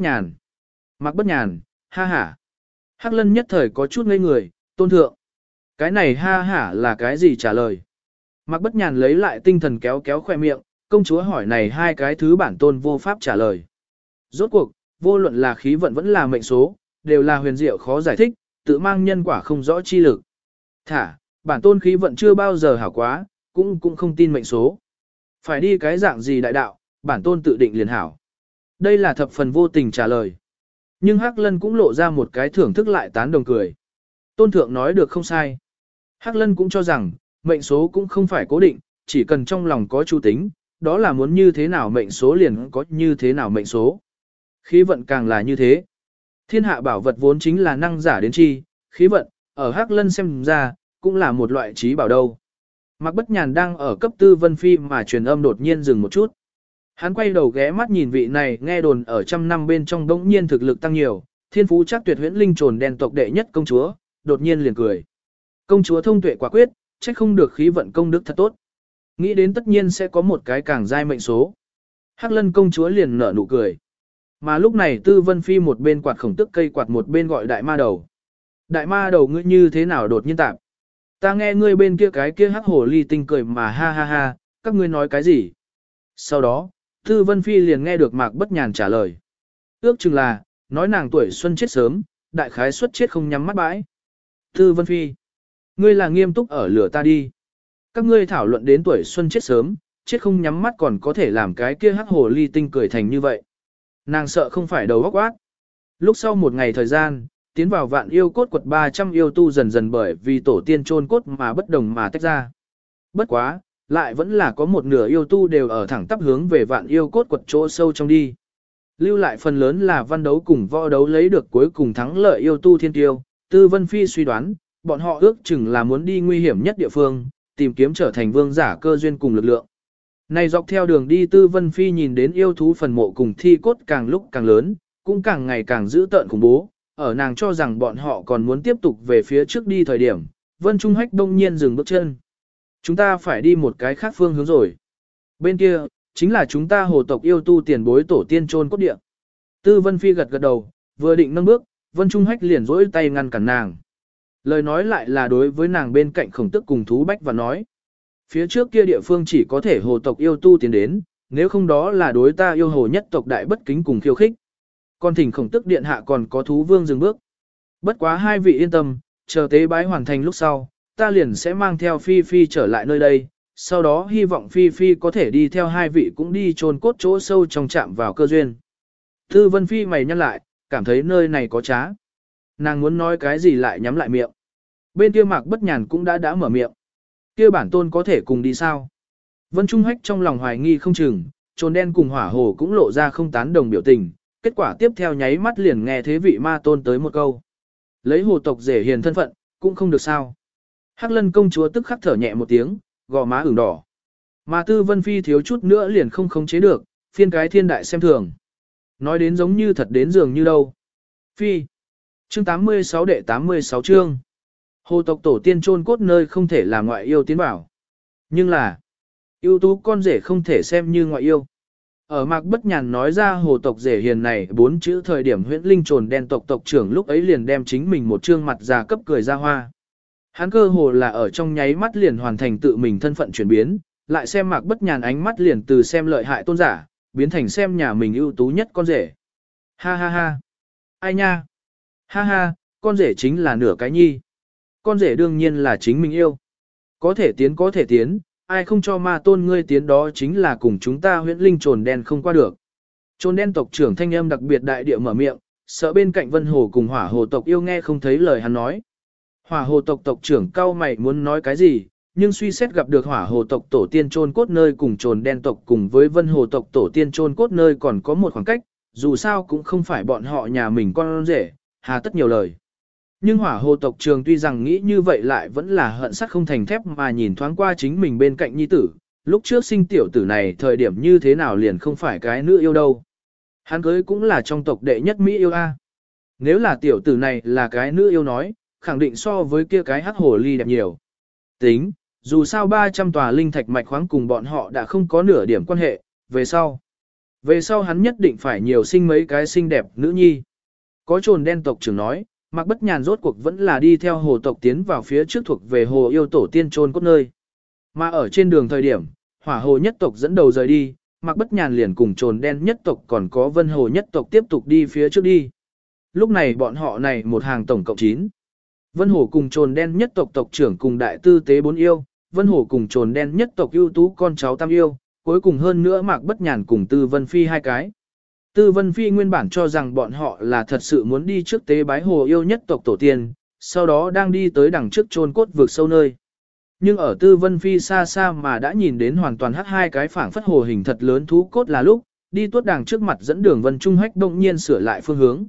Bất Nhàn, ha ha. Hắc Lân nhất thời có chút ngây người, tôn thượng. Cái này ha hả là cái gì trả lời? Mạc Bất Nhàn lấy lại tinh thần kéo kéo khoe miệng, công chúa hỏi này hai cái thứ bản tôn vô pháp trả lời. Rốt cuộc, vô luận là khí vận vẫn là mệnh số, đều là huyền diệu khó giải thích, tự mang nhân quả không rõ chi lực. Thả, bản tôn khí vận chưa bao giờ hảo quá, cũng không tin mệnh số. Phải đi cái dạng gì đại đạo, bản tôn tự định liền hảo. Đây là thập phần vô tình trả lời. Nhưng Hắc Lân cũng lộ ra một cái thưởng thức lại tán đồng cười. Tôn thượng nói được không sai. Hắc Lân cũng cho rằng, mệnh số cũng không phải cố định, chỉ cần trong lòng có chủ tính, đó là muốn như thế nào mệnh số liền có như thế nào mệnh số. Khí vận càng là như thế. Thiên hạ bảo vật vốn chính là năng giả đến chi, khí vận, ở Hắc Lân xem ra, cũng là một loại trí bảo đâu. Mạc Bất Nhàn đang ở cấp tư Vân Phi mà truyền âm đột nhiên dừng một chút. Hắn quay đầu ghé mắt nhìn vị này nghe đồn ở trăm năm bên trong đống nhiên thực lực tăng nhiều, thiên phú chắc tuyệt huyễn linh trồn đen tộc đệ nhất công chúa, đột nhiên liền cười. Công chúa thông tuệ quả quyết, trách không được khí vận công đức thật tốt. Nghĩ đến tất nhiên sẽ có một cái càng giai mệnh số. Hắc Lân công chúa liền nở nụ cười. Mà lúc này Tư Vân Phi một bên quạt Khổng tức cây quạt một bên gọi đại ma đầu. Đại ma đầu ngươi như thế nào đột nhiên tạp? Ta nghe ngươi bên kia cái kia hắc hồ ly tinh cười mà ha ha ha, các ngươi nói cái gì? Sau đó, Tư Vân Phi liền nghe được Mạc Bất Nhàn trả lời. Ước chừng là, nói nàng tuổi xuân chết sớm, đại khái suất chết không nhắm mắt bãi. Tư Vân Phi, ngươi là nghiêm túc ở lửa ta đi. Các ngươi thảo luận đến tuổi xuân chết sớm, chết không nhắm mắt còn có thể làm cái kia hắc hồ ly tinh cười thành như vậy. Nàng sợ không phải đầu óc quát. Lúc sau một ngày thời gian, tiến vào vạn yêu cốt quật 300 yêu tu dần dần bởi vì tổ tiên chôn cốt mà bất đồng mà tách ra. Bất quá, lại vẫn là có một nửa yêu tu đều ở thẳng tắp hướng về vạn yêu cốt quật chỗ sâu trong đi. Lưu lại phần lớn là văn đấu cùng võ đấu lấy được cuối cùng thắng lợi yêu tu thiên tiêu. Tư Vân Phi suy đoán, bọn họ ước chừng là muốn đi nguy hiểm nhất địa phương, tìm kiếm trở thành vương giả cơ duyên cùng lực lượng. Này dọc theo đường đi Tư Vân Phi nhìn đến yêu thú phần mộ cùng thi cốt càng lúc càng lớn, cũng càng ngày càng dữ tợn khủng bố, ở nàng cho rằng bọn họ còn muốn tiếp tục về phía trước đi thời điểm, Vân Trung Hách đông nhiên dừng bước chân. Chúng ta phải đi một cái khác phương hướng rồi. Bên kia, chính là chúng ta hồ tộc yêu tu tiền bối tổ tiên chôn cốt địa. Tư Vân Phi gật gật đầu, vừa định nâng bước, Vân Trung Hách liền rỗi tay ngăn cản nàng. Lời nói lại là đối với nàng bên cạnh Khổng tức cùng Thú Bách và nói. Phía trước kia địa phương chỉ có thể hồ tộc yêu tu tiến đến, nếu không đó là đối ta yêu hồ nhất tộc đại bất kính cùng khiêu khích. Còn thỉnh Khổng tức điện hạ còn có thú vương dừng bước. Bất quá hai vị yên tâm, chờ tế bái hoàn thành lúc sau, ta liền sẽ mang theo Phi Phi trở lại nơi đây, sau đó hy vọng Phi Phi có thể đi theo hai vị cũng đi chôn cốt chỗ sâu trong chạm vào cơ duyên. Tư Vân Phi mày nhăn lại, cảm thấy nơi này có trá. Nàng muốn nói cái gì lại nhắm lại miệng. Bên kia Mạc Bất Nhàn cũng đã mở miệng. Kia bản tôn có thể cùng đi sao? Vân Trung Hách trong lòng hoài nghi không chừng, Trồn đen cùng hỏa hồ cũng lộ ra không tán đồng biểu tình, kết quả tiếp theo nháy mắt liền nghe thế vị ma tôn tới một câu. Lấy hồ tộc rể hiền thân phận, cũng không được sao. Hắc Lân công chúa tức khắc thở nhẹ một tiếng, gò má ửng đỏ. Mà Tư Vân Phi thiếu chút nữa liền không khống chế được, phiên cái thiên đại xem thường. Nói đến giống như thật đến dường như đâu. Phi. Chương 86 đệ 86 chương. Hồ tộc tổ tiên chôn cốt nơi không thể là ngoại yêu tiến bảo. Nhưng là, ưu tú con rể không thể xem như ngoại yêu. Ở Mạc Bất Nhàn nói ra hồ tộc rể hiền này 4 chữ thời điểm huyễn linh trồn đen tộc tộc trưởng lúc ấy liền đem chính mình một trương mặt già cấp cười ra hoa. Hắn cơ hồ là ở trong nháy mắt liền hoàn thành tự mình thân phận chuyển biến, lại xem Mạc Bất Nhàn ánh mắt liền từ xem lợi hại tôn giả, biến thành xem nhà mình ưu tú nhất con rể. Ha ha ha. Ai nha? Ha ha, con rể chính là nửa cái nhi. Con rể đương nhiên là chính mình yêu. Có thể tiến, ai không cho ma tôn ngươi tiến đó chính là cùng chúng ta huyễn linh trồn đen không qua được. Trồn đen tộc trưởng thanh âm đặc biệt đại địa mở miệng, sợ bên cạnh Vân Hồ cùng Hỏa Hồ tộc yêu nghe không thấy lời hắn nói. Hỏa Hồ tộc tộc trưởng cao mày muốn nói cái gì, nhưng suy xét gặp được Hỏa Hồ tộc tổ tiên chôn cốt nơi cùng Trồn đen tộc cùng với Vân Hồ tộc tổ tiên chôn cốt nơi còn có một khoảng cách, dù sao cũng không phải bọn họ nhà mình con rể, hà tất nhiều lời. Nhưng Hỏa Hồ tộc trường tuy rằng nghĩ như vậy lại vẫn là hận sắt không thành thép mà nhìn thoáng qua chính mình bên cạnh nhi tử, lúc trước sinh tiểu tử này thời điểm như thế nào liền không phải cái nữ yêu đâu. Hắn cưới cũng là trong tộc đệ nhất Mỹ yêu A. Nếu là tiểu tử này là cái nữ yêu nói, khẳng định so với kia cái hắc hồ ly đẹp nhiều. Tính, dù sao 300 tòa linh thạch mạch khoáng cùng bọn họ đã không có nửa điểm quan hệ, về sau hắn nhất định phải nhiều sinh mấy cái xinh đẹp nữ nhi. Có Trồn đen tộc trưởng nói, Mạc Bất Nhàn rốt cuộc vẫn là đi theo hồ tộc tiến vào phía trước thuộc về hồ yêu tổ tiên chôn cốt nơi. Mà ở trên đường thời điểm, Hỏa Hồ nhất tộc dẫn đầu rời đi, Mạc Bất Nhàn liền cùng Trồn đen nhất tộc còn có Vân Hồ nhất tộc tiếp tục đi phía trước đi. Lúc này bọn họ này một hàng tổng cộng 9. Vân Hồ cùng Trồn đen nhất tộc tộc trưởng cùng đại tư tế 4 yêu, Vân Hồ cùng Trồn đen nhất tộc ưu tú con cháu 8 yêu, cuối cùng hơn nữa Mạc Bất Nhàn cùng Tư Vân Phi 2 cái. Tư Vân Phi nguyên bản cho rằng bọn họ là thật sự muốn đi trước tế bái hồ yêu nhất tộc tổ tiên, sau đó đang đi tới đằng trước chôn cốt vượt sâu nơi. Nhưng ở Tư Vân Phi xa xa mà đã nhìn đến hoàn toàn hắc 2 cái phảng phất hồ hình thật lớn thú cốt là lúc, đi tuốt đằng trước mặt dẫn đường Vân Trung Hách động nhiên sửa lại phương hướng.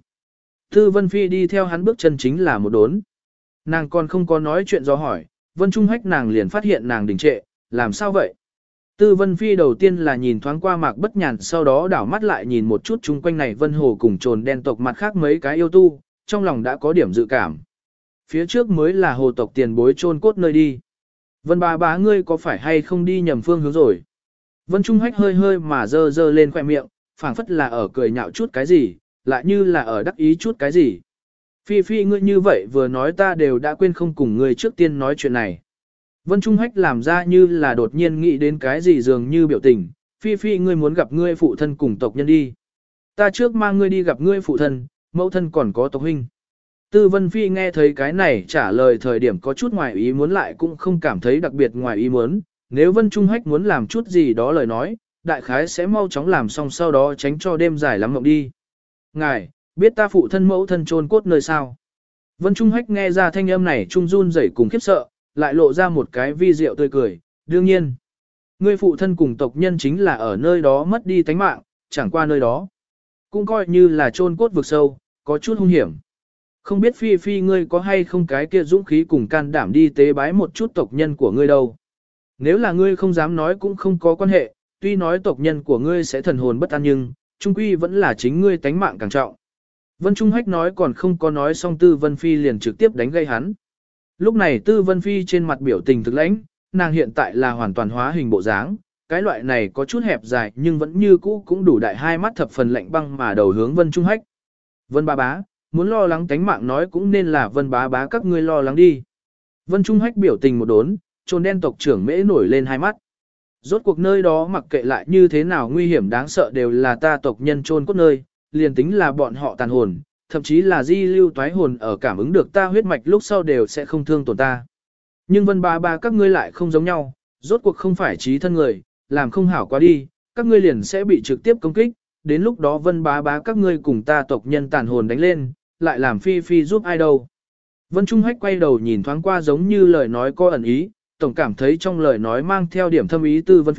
Tư Vân Phi đi theo hắn bước chân chính là một đốn. Nàng còn không có nói chuyện do hỏi, Vân Trung Hách nàng liền phát hiện nàng đình trệ, làm sao vậy? Tư Vân Phi đầu tiên là nhìn thoáng qua Mạc Bất Nhàn, sau đó đảo mắt lại nhìn một chút chung quanh này Vân Hồ cùng Trồn đen tộc mặt khác mấy cái yêu tu, trong lòng đã có điểm dự cảm. Phía trước mới là hồ tộc tiền bối chôn cốt nơi đi. Vân bá ngươi có phải hay không đi nhầm phương hướng rồi? Vân Trung Hách hơi hơi mà dơ dơ lên khoẻ miệng, phảng phất là ở cười nhạo chút cái gì, lại như là ở đắc ý chút cái gì. Phi ngươi như vậy vừa nói ta đều đã quên không cùng ngươi trước tiên nói chuyện này. Vân Trung Hách làm ra như là đột nhiên nghĩ đến cái gì dường như biểu tình, Phi ngươi muốn gặp ngươi phụ thân cùng tộc nhân đi. Ta trước mang ngươi đi gặp ngươi phụ thân, mẫu thân còn có tộc huynh. Tư Vân Phi nghe thấy cái này trả lời thời điểm có chút ngoài ý muốn lại cũng không cảm thấy đặc biệt ngoài ý muốn, nếu Vân Trung Hách muốn làm chút gì đó lời nói, đại khái sẽ mau chóng làm xong sau đó tránh cho đêm dài lắm mộng đi. Ngài, biết ta phụ thân mẫu thân chôn cốt nơi sao? Vân Trung Hách nghe ra thanh âm này trung run rẩy cùng khiếp sợ, lại lộ ra một cái vi diệu tươi cười, đương nhiên. Ngươi phụ thân cùng tộc nhân chính là ở nơi đó mất đi tánh mạng, chẳng qua nơi đó. Cũng coi như là chôn cốt vực sâu, có chút hung hiểm. Không biết Phi ngươi có hay không cái kia dũng khí cùng can đảm đi tế bái một chút tộc nhân của ngươi đâu. Nếu là ngươi không dám nói cũng không có quan hệ, tuy nói tộc nhân của ngươi sẽ thần hồn bất an nhưng, trung quy vẫn là chính ngươi tánh mạng càng trọng. Vân Trung Hách nói còn không có nói xong Tư Vân Phi liền trực tiếp đánh gây hắn. Lúc này Tư Vân Phi trên mặt biểu tình thực lãnh, nàng hiện tại là hoàn toàn hóa hình bộ dáng, cái loại này có chút hẹp dài nhưng vẫn như cũ cũng đủ đại hai mắt thập phần lạnh băng mà đầu hướng Vân Trung Hách. Vân bá, muốn lo lắng tánh mạng nói cũng nên là Vân bá các ngươi lo lắng đi. Vân Trung Hách biểu tình một đốn, Trồn đen tộc trưởng mễ nổi lên hai mắt. Rốt cuộc nơi đó mặc kệ lại như thế nào nguy hiểm đáng sợ đều là ta tộc nhân chôn cốt nơi, liền tính là bọn họ tàn hồn, thậm chí là di lưu toái hồn ở cảm ứng được ta huyết mạch lúc sau đều sẽ không thương tổn ta. Nhưng Vân bá các ngươi lại không giống nhau, rốt cuộc không phải trí thân người, làm không hảo quá đi, các ngươi liền sẽ bị trực tiếp công kích, đến lúc đó Vân bá các ngươi cùng ta tộc nhân tàn hồn đánh lên, lại làm Phi giúp ai đâu. Vân Trung Hách quay đầu nhìn thoáng qua giống như lời nói có ẩn ý, tổng cảm thấy trong lời nói mang theo điểm thâm ý Tư Vân Phi,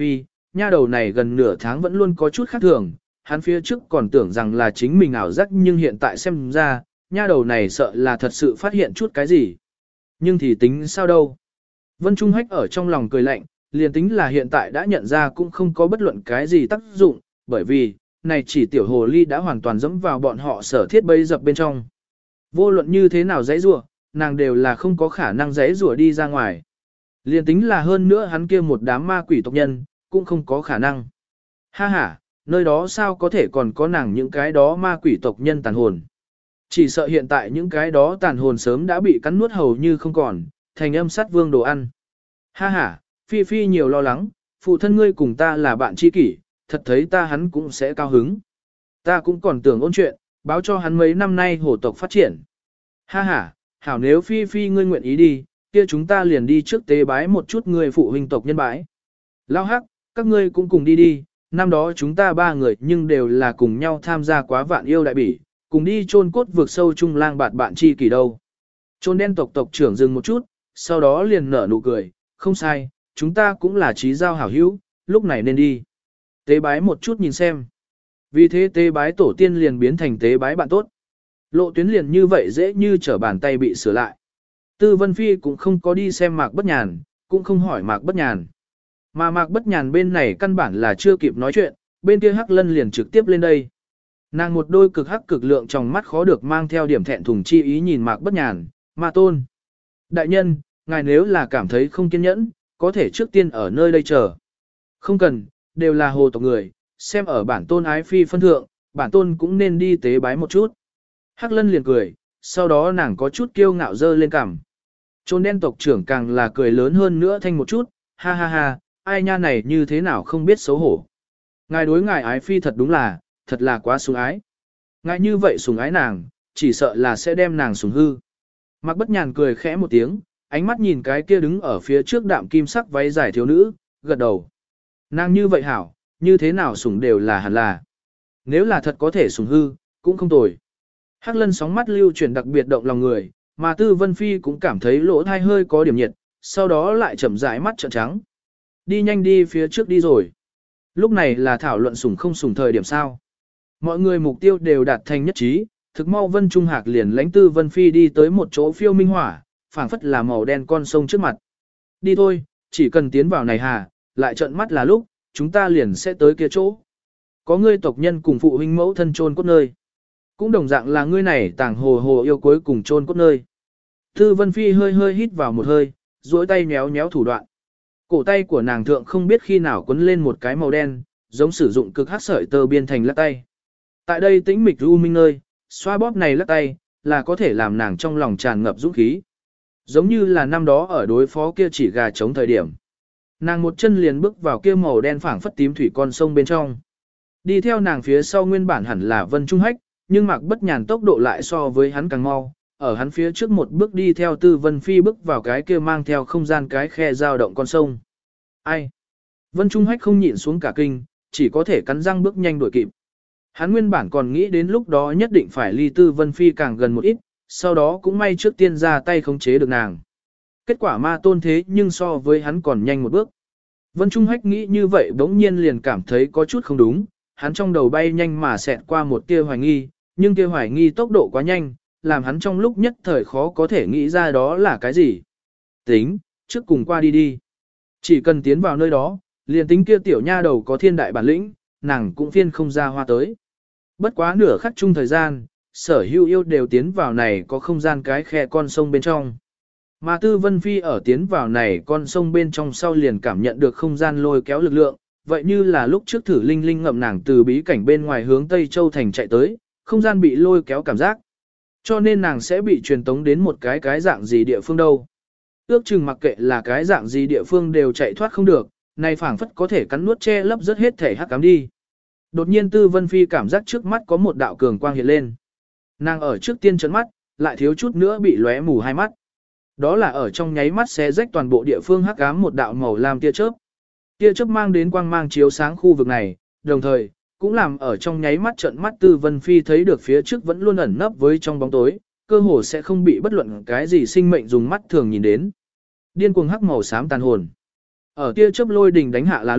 nha đầu này gần nửa tháng vẫn luôn có chút khác thường, hắn phía trước còn tưởng rằng là chính mình ảo giác nhưng hiện tại xem ra, nha đầu này sợ là thật sự phát hiện chút cái gì. Nhưng thì tính sao đâu. Vân Trung Hách ở trong lòng cười lạnh, liền tính là hiện tại đã nhận ra cũng không có bất luận cái gì tác dụng, bởi vì, này chỉ tiểu hồ ly đã hoàn toàn dẫm vào bọn họ sở thiết bấy dập bên trong. Vô luận như thế nào giãy rủa, nàng đều là không có khả năng giãy rủa đi ra ngoài. Liền tính là hơn nữa hắn kia một đám ma quỷ tộc nhân, cũng không có khả năng. Ha ha, nơi đó sao có thể còn có nàng những cái đó ma quỷ tộc nhân tàn hồn. Chỉ sợ hiện tại những cái đó tàn hồn sớm đã bị cắn nuốt hầu như không còn, thành âm sát vương đồ ăn. Ha ha, Phi Phi nhiều lo lắng, phụ thân ngươi cùng ta là bạn tri kỷ, thật thấy ta hắn cũng sẽ cao hứng. Ta cũng còn tưởng ôn chuyện, báo cho hắn mấy năm nay hổ tộc phát triển. Ha ha, hảo nếu Phi Phi ngươi nguyện ý đi, kia chúng ta liền đi trước tế bái một chút người phụ huynh tộc nhân bái. Lao hắc, các ngươi cũng cùng đi đi, năm đó chúng ta ba người nhưng đều là cùng nhau tham gia quá vạn yêu đại bỉ, cùng đi chôn cốt vượt sâu trung lang bạt bạn chi kỷ đâu. Chôn đen tộc tộc trưởng dừng một chút, sau đó liền nở nụ cười, không sai, chúng ta cũng là trí giao hảo hữu, lúc này nên đi. Tế bái một chút nhìn xem. Vì thế tế bái tổ tiên liền biến thành tế bái bạn tốt. Lộ tuyến liền như vậy dễ như trở bàn tay bị sửa lại. Tư Vân Phi cũng không có đi xem Mạc Bất Nhàn, cũng không hỏi Mạc Bất Nhàn. Mà Mạc Bất Nhàn bên này căn bản là chưa kịp nói chuyện, bên kia Hắc Lân liền trực tiếp lên đây. Nàng một đôi cực hắc cực lượng trong mắt khó được mang theo điểm thẹn thùng chi ý nhìn Mạc Bất Nhàn, Ma Tôn. Đại nhân, ngài nếu là cảm thấy không kiên nhẫn, có thể trước tiên ở nơi đây chờ. Không cần, đều là hồ tộc người, xem ở bản tôn ái phi phân thượng, bản tôn cũng nên đi tế bái một chút. Hắc Lân liền cười, sau đó nàng có chút kiêu ngạo dơ lên cằm. Trôn đen tộc trưởng càng là cười lớn hơn nữa thanh một chút, ha ha ha, ai nha này như thế nào không biết xấu hổ. Ngài đối ngài ái phi thật đúng là, thật là quá sủng ái. Ngài như vậy sủng ái nàng, chỉ sợ là sẽ đem nàng sủng hư. Mạc Bất Nhàn cười khẽ một tiếng, ánh mắt nhìn cái kia đứng ở phía trước đạm kim sắc váy dài thiếu nữ, gật đầu. Nàng như vậy hảo, như thế nào sủng đều là hẳn là. Nếu là thật có thể sủng hư, cũng không tồi. Hắc Lân sóng mắt lưu chuyển đặc biệt động lòng người, mà Tư Vân Phi cũng cảm thấy lỗ thai hơi có điểm nhiệt, sau đó lại chậm rãi mắt trợn trắng. Đi nhanh đi phía trước đi rồi. Lúc này là thảo luận sủng không sủng thời điểm sao. Mọi người mục tiêu đều đạt thành nhất trí, thực mau Vân Trung Hạc liền lãnh Tư Vân Phi đi tới một chỗ phiêu minh hỏa, phảng phất là màu đen con sông trước mặt. Đi thôi, chỉ cần tiến vào này hà, lại trợn mắt là lúc, chúng ta liền sẽ tới kia chỗ. Có ngươi tộc nhân cùng phụ huynh mẫu thân chôn cốt nơi. Cũng đồng dạng là ngươi này tàng hồ hồ yêu cuối cùng chôn cốt nơi. Tư Vân Phi hơi hơi hít vào một hơi, duỗi tay méo méo thủ đoạn. Cổ tay của nàng thượng không biết khi nào quấn lên một cái màu đen, giống sử dụng cực hắc sợi tơ biên thành lắc tay. Tại đây tĩnh mịch u minh nơi, xoa bóp này lắc tay, là có thể làm nàng trong lòng tràn ngập dũng khí. Giống như là năm đó ở đối phó kia chỉ gà chống thời điểm. Nàng một chân liền bước vào kia màu đen phảng phất tím thủy con sông bên trong. Đi theo nàng phía sau nguyên bản hẳn là Vân Trung Hách, nhưng Mạc Bất Nhàn tốc độ lại so với hắn càng mau, ở hắn phía trước một bước đi theo Tư Vân Phi bước vào cái kia mang theo không gian cái khe dao động con sông. Ai? Vân Trung Hách không nhịn xuống cả kinh, chỉ có thể cắn răng bước nhanh đuổi kịp. Hắn nguyên bản còn nghĩ đến lúc đó nhất định phải ly Tư Vân Phi càng gần một ít, sau đó cũng may trước tiên ra tay khống chế được nàng. Kết quả Ma Tôn thế nhưng so với hắn còn nhanh một bước. Vân Trung Hách nghĩ như vậy bỗng nhiên liền cảm thấy có chút không đúng, hắn trong đầu bay nhanh mà xẹt qua một tia hoài nghi, nhưng tia hoài nghi tốc độ quá nhanh, làm hắn trong lúc nhất thời khó có thể nghĩ ra đó là cái gì. Tính, trước cùng qua đi đi. Chỉ cần tiến vào nơi đó, liền tính kia tiểu nha đầu có thiên đại bản lĩnh, nàng cũng phiên không ra hoa tới. Bất quá nửa khắc chung thời gian, sở hữu yêu đều tiến vào này có không gian cái khe con sông bên trong. Mà Tư Vân Phi ở tiến vào này con sông bên trong sau liền cảm nhận được không gian lôi kéo lực lượng, vậy như là lúc trước thử linh linh ngậm nàng từ bí cảnh bên ngoài hướng Tây Châu Thành chạy tới, không gian bị lôi kéo cảm giác. Cho nên nàng sẽ bị truyền tống đến một cái dạng gì địa phương đâu. Ước chừng mặc kệ là cái dạng gì địa phương đều chạy thoát không được, này phảng phất có thể cắn nuốt che lấp rất hết thể hắc ám đi. Đột nhiên Tư Vân Phi cảm giác trước mắt có một đạo cường quang hiện lên. Nàng ở trước tiên trấn mắt, lại thiếu chút nữa bị lóe mù hai mắt. Đó là ở trong nháy mắt xé rách toàn bộ địa phương hắc ám một đạo màu lam tia chớp. Tia chớp mang đến quang mang chiếu sáng khu vực này, đồng thời cũng làm ở trong nháy mắt trợn mắt Tư Vân Phi thấy được phía trước vẫn luôn ẩn nấp với trong bóng tối, cơ hồ sẽ không bị bất luận cái gì sinh mệnh dùng mắt thường nhìn đến. Điên cuồng hắc màu xám tàn hồn. Ở tia chớp lôi đình đánh hạ là lúc,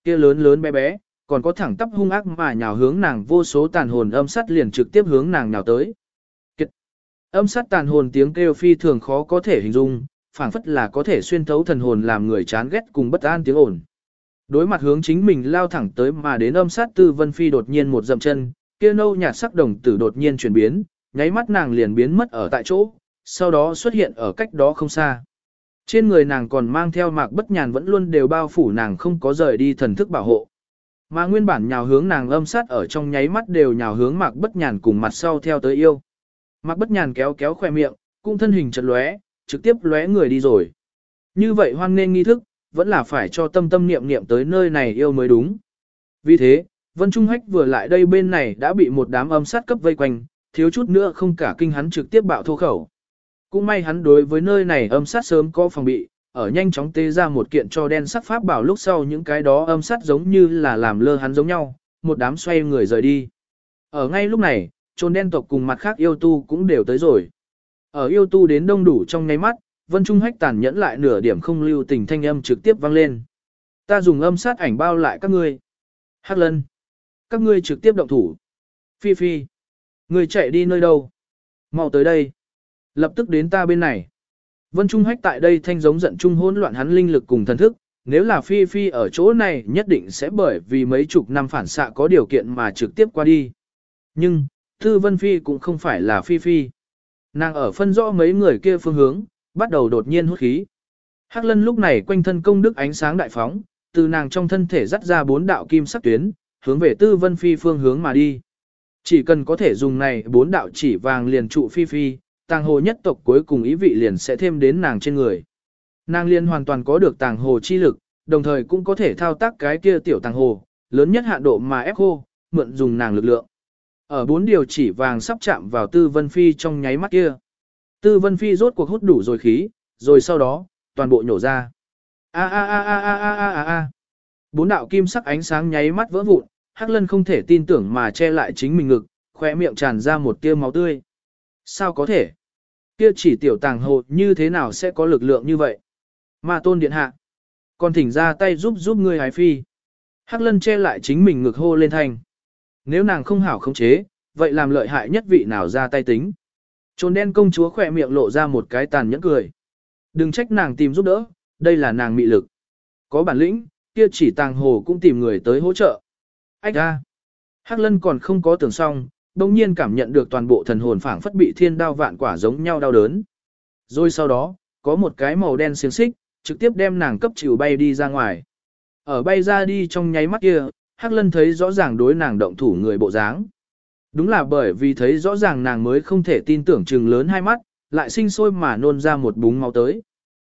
kia lớn lớn bé bé, còn có thẳng tắp hung ác mà nhào hướng nàng vô số tàn hồn âm sát liền trực tiếp hướng nàng nhào tới. Kiệt. Âm sát tàn hồn tiếng kêu phi thường khó có thể hình dung, phảng phất là có thể xuyên thấu thần hồn làm người chán ghét cùng bất an tiếng ồn. Đối mặt hướng chính mình lao thẳng tới mà đến âm sát Tư Vân Phi đột nhiên một dậm chân, kia nâu nhạt sắc đồng tử đột nhiên chuyển biến, nháy mắt nàng liền biến mất ở tại chỗ, sau đó xuất hiện ở cách đó không xa. Trên người nàng còn mang theo Mạc Bất Nhàn vẫn luôn đều bao phủ nàng không có rời đi thần thức bảo hộ. Mà nguyên bản nhào hướng nàng âm sát ở trong nháy mắt đều nhào hướng Mạc Bất Nhàn cùng mặt sau theo tới yêu. Mạc Bất Nhàn kéo kéo khoe miệng, cung thân hình chật lóe, trực tiếp lóe người đi rồi. Như vậy hoan nên nghi thức, vẫn là phải cho tâm tâm niệm niệm tới nơi này yêu mới đúng. Vì thế, Vân Trung Hách vừa lại đây bên này đã bị một đám âm sát cấp vây quanh, thiếu chút nữa không cả kinh hắn trực tiếp bạo thô khẩu. Cũng may hắn đối với nơi này âm sát sớm có phòng bị, ở nhanh chóng tê ra một kiện cho đen sắc pháp bảo lúc sau những cái đó âm sát giống như là làm lơ hắn giống nhau, một đám xoay người rời đi. Ở ngay lúc này, trồn đen tộc cùng mặt khác yêu tu cũng đều tới rồi. Ở yêu tu đến đông đủ trong nháy mắt, Vân Trung Hách tàn nhẫn lại nửa điểm không lưu tình thanh âm trực tiếp vang lên. Ta dùng âm sát ảnh bao lại các ngươi. Hắc Lân. Các ngươi trực tiếp động thủ. Phi Phi. Ngươi chạy đi nơi đâu? Mau tới đây. Lập tức đến ta bên này. Vân Trung Hách tại đây thanh giống giận trung hỗn loạn hắn linh lực cùng thần thức. Nếu là Phi Phi ở chỗ này nhất định sẽ bởi vì mấy chục năm phản xạ có điều kiện mà trực tiếp qua đi. Nhưng, Tư Vân Phi cũng không phải là Phi Phi. Nàng ở phân rõ mấy người kia phương hướng, bắt đầu đột nhiên hút khí. Hắc Lân lúc này quanh thân công đức ánh sáng đại phóng, từ nàng trong thân thể dắt ra 4 đạo kim sắc tuyến, hướng về Tư Vân Phi phương hướng mà đi. Chỉ cần có thể dùng này 4 đạo chỉ vàng liền trụ Phi Phi, tàng hồ nhất tộc cuối cùng ý vị liền sẽ thêm đến nàng trên người. Nàng liền hoàn toàn có được tàng hồ chi lực, đồng thời cũng có thể thao tác cái kia tiểu tàng hồ, lớn nhất hạn độ mà ép khô, mượn dùng nàng lực lượng. Ở 4 điều chỉ vàng sắp chạm vào Tư Vân Phi trong nháy mắt kia. Tư Vân Phi rốt cuộc hút đủ rồi khí, rồi sau đó, toàn bộ nhổ ra. A a a a a a a a a. 4 đạo kim sắc ánh sáng nháy mắt vỡ vụn, Hắc Lân không thể tin tưởng mà che lại chính mình ngực, khóe miệng tràn ra một tia máu tươi. Sao có thể? Kia chỉ tiểu tàng hồ như thế nào sẽ có lực lượng như vậy? Ma Tôn điện hạ, còn thỉnh ra tay giúp ngươi Ái Phi. Hắc Lân che lại chính mình ngực hô lên thanh. Nếu nàng không hảo khống chế, vậy làm lợi hại nhất vị nào ra tay tính? Trồn đen công chúa khỏe miệng lộ ra một cái tàn nhẫn cười. Đừng trách nàng tìm giúp đỡ, đây là nàng mị lực. Có bản lĩnh, kia chỉ tàng hồ cũng tìm người tới hỗ trợ. Ách ra. Hắc Lân còn không có tưởng xong, đồng nhiên cảm nhận được toàn bộ thần hồn phảng phất bị thiên đao vạn quả giống nhau đau đớn. Rồi sau đó, có một cái màu đen xiềng xích, trực tiếp đem nàng cấp chịu bay đi ra ngoài. Ở bay ra đi trong nháy mắt kia, Hắc Lân thấy rõ ràng đối nàng động thủ người bộ dáng. Đúng là bởi vì thấy rõ ràng nàng mới không thể tin tưởng trừng lớn hai mắt, lại sinh sôi mà nôn ra một búng máu tới.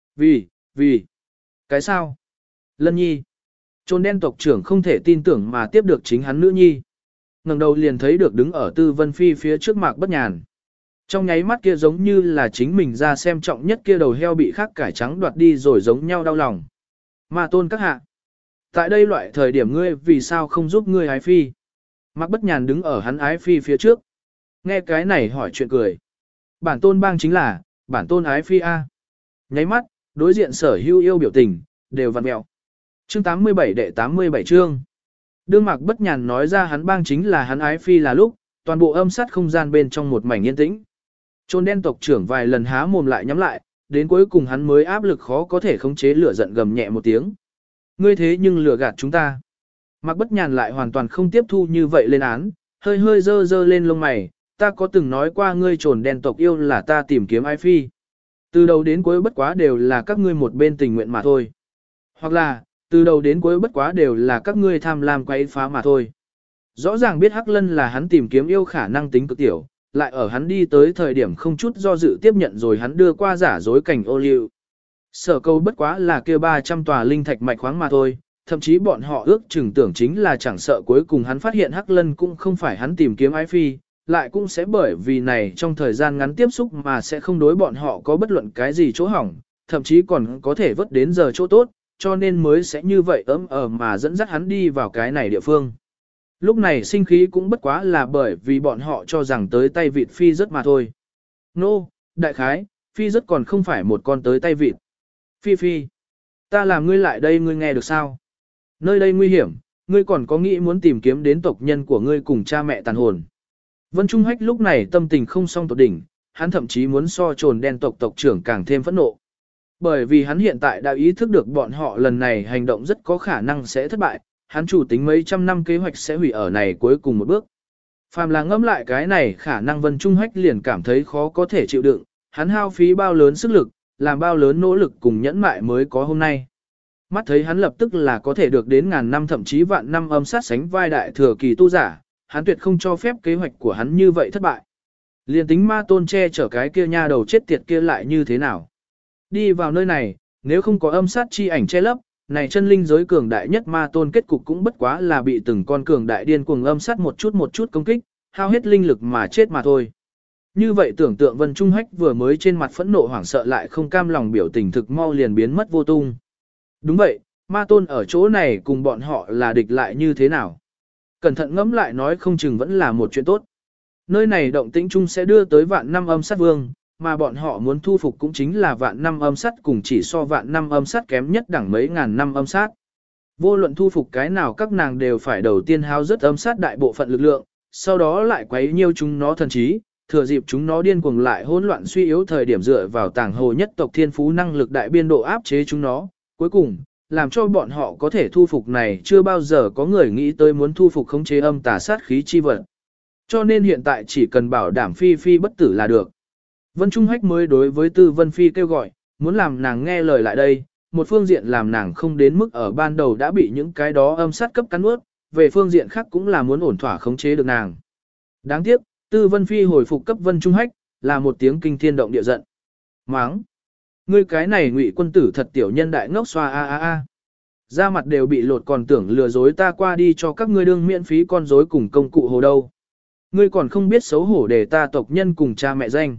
Vì, cái sao? Lân nhi. Trồn đen tộc trưởng không thể tin tưởng mà tiếp được chính hắn nữ nhi. Ngẩng đầu liền thấy được đứng ở Tư Vân Phi phía trước Mạc Bất Nhàn. Trong nháy mắt kia giống như là chính mình ra xem trọng nhất kia đầu heo bị khác cải trắng đoạt đi rồi giống nhau đau lòng. Ma Tôn các hạ. Tại đây loại thời điểm ngươi vì sao không giúp ngươi Ái Phi? Mạc Bất Nhàn đứng ở hắn Ái Phi phía trước. Nghe cái này hỏi chuyện cười. Bản tôn bang chính là, bản tôn Ái Phi A. Nháy mắt, đối diện sở hữu yêu biểu tình, đều vặn mẹo. Chương 87 đệ 87 chương. Đương Mạc Bất Nhàn nói ra hắn bang chính là hắn Ái Phi là lúc, toàn bộ âm sát không gian bên trong một mảnh yên tĩnh. Trồn đen tộc trưởng vài lần há mồm lại nhắm lại, đến cuối cùng hắn mới áp lực khó có thể khống chế lửa giận gầm nhẹ một tiếng. Ngươi thế nhưng lừa gạt chúng ta. Mạc Bất Nhàn lại hoàn toàn không tiếp thu như vậy lên án, hơi hơi dơ lên lông mày, ta có từng nói qua ngươi trồn đen tộc yêu là ta tìm kiếm Ái Phi. Từ đầu đến cuối bất quá đều là các ngươi một bên tình nguyện mà thôi. Hoặc là, từ đầu đến cuối bất quá đều là các ngươi tham lam quấy phá mà thôi. Rõ ràng biết Hắc Lân là hắn tìm kiếm yêu khả năng tính cực tiểu, lại ở hắn đi tới thời điểm không chút do dự tiếp nhận rồi hắn đưa qua giả dối cảnh ô liu. Sở câu bất quá là kia 300 tòa linh thạch mạch khoáng mà thôi, thậm chí bọn họ ước chừng tưởng chính là chẳng sợ cuối cùng hắn phát hiện Hắc Lân cũng không phải hắn tìm kiếm Ái Phi, lại cũng sẽ bởi vì này trong thời gian ngắn tiếp xúc mà sẽ không đối bọn họ có bất luận cái gì chỗ hỏng, thậm chí còn có thể vớt đến giờ chỗ tốt, cho nên mới sẽ như vậy mà dẫn dắt hắn đi vào cái này địa phương. Lúc này sinh khí cũng bất quá là bởi vì bọn họ cho rằng tới tay vịt phi rất mà thôi. Nô, đại khái, phi rất còn không phải một con tới tay vịt. Phi, ta làm ngươi lại đây ngươi nghe được sao? Nơi đây nguy hiểm, ngươi còn có nghĩ muốn tìm kiếm đến tộc nhân của ngươi cùng cha mẹ tàn hồn. Vân Trung Hách lúc này tâm tình không song tột đỉnh, hắn thậm chí muốn so trồn đen tộc trưởng càng thêm phẫn nộ. Bởi vì hắn hiện tại đã ý thức được bọn họ lần này hành động rất có khả năng sẽ thất bại, hắn chủ tính mấy trăm năm kế hoạch sẽ hủy ở này cuối cùng một bước. Phàm là ngẫm lại cái này khả năng Vân Trung Hách liền cảm thấy khó có thể chịu đựng, hắn hao phí bao lớn sức lực, làm bao lớn nỗ lực cùng nhẫn mại mới có hôm nay. Mắt thấy hắn lập tức là có thể được đến ngàn năm thậm chí vạn năm âm sát sánh vai đại thừa kỳ tu giả, hắn tuyệt không cho phép kế hoạch của hắn như vậy thất bại. Liên tính ma tôn che chở cái kia nha đầu chết tiệt kia lại như thế nào. Đi vào nơi này, nếu không có âm sát chi ảnh che lấp, này chân linh giới cường đại nhất ma tôn kết cục cũng bất quá là bị từng con cường đại điên cuồng âm sát một chút công kích, hao hết linh lực mà chết mà thôi. Như vậy tưởng tượng Vân Trung Hách vừa mới trên mặt phẫn nộ hoảng sợ lại không cam lòng biểu tình thực mau liền biến mất vô tung. Đúng vậy, ma tôn ở chỗ này cùng bọn họ là địch lại như thế nào? Cẩn thận ngẫm lại nói không chừng vẫn là một chuyện tốt. Nơi này động tĩnh chung sẽ đưa tới vạn năm âm sát vương, mà bọn họ muốn thu phục cũng chính là vạn năm âm sát cùng chỉ so vạn năm âm sát kém nhất đẳng mấy ngàn năm âm sát. Vô luận thu phục cái nào các nàng đều phải đầu tiên hao rất âm sát đại bộ phận lực lượng, sau đó lại quấy nhiêu chúng nó thần trí, thừa dịp chúng nó điên cuồng lại hỗn loạn suy yếu thời điểm dựa vào tàng hồ nhất tộc thiên phú năng lực đại biên độ áp chế chúng nó, cuối cùng làm cho bọn họ có thể thu phục này chưa bao giờ có người nghĩ tới muốn thu phục khống chế âm tà sát khí chi vật. Cho nên hiện tại chỉ cần bảo đảm Phi Phi bất tử là được. Vân Trung Hách mới đối với Tư Vân Phi kêu gọi, muốn làm nàng nghe lời lại đây, một phương diện làm nàng không đến mức ở ban đầu đã bị những cái đó âm sát cấp cắn nuốt, về phương diện khác cũng là muốn ổn thỏa khống chế được nàng. Đáng tiếc, Tư Vân Phi hồi phục cấp Vân Trung Hách, là một tiếng kinh thiên động địa giận. Máng! Ngươi cái này Ngụy quân tử thật tiểu nhân đại ngốc xoa a a a. Da mặt đều bị lột còn tưởng lừa dối ta qua đi cho các ngươi đương miễn phí con rối cùng công cụ hồ đâu. Ngươi còn không biết xấu hổ để ta tộc nhân cùng cha mẹ danh.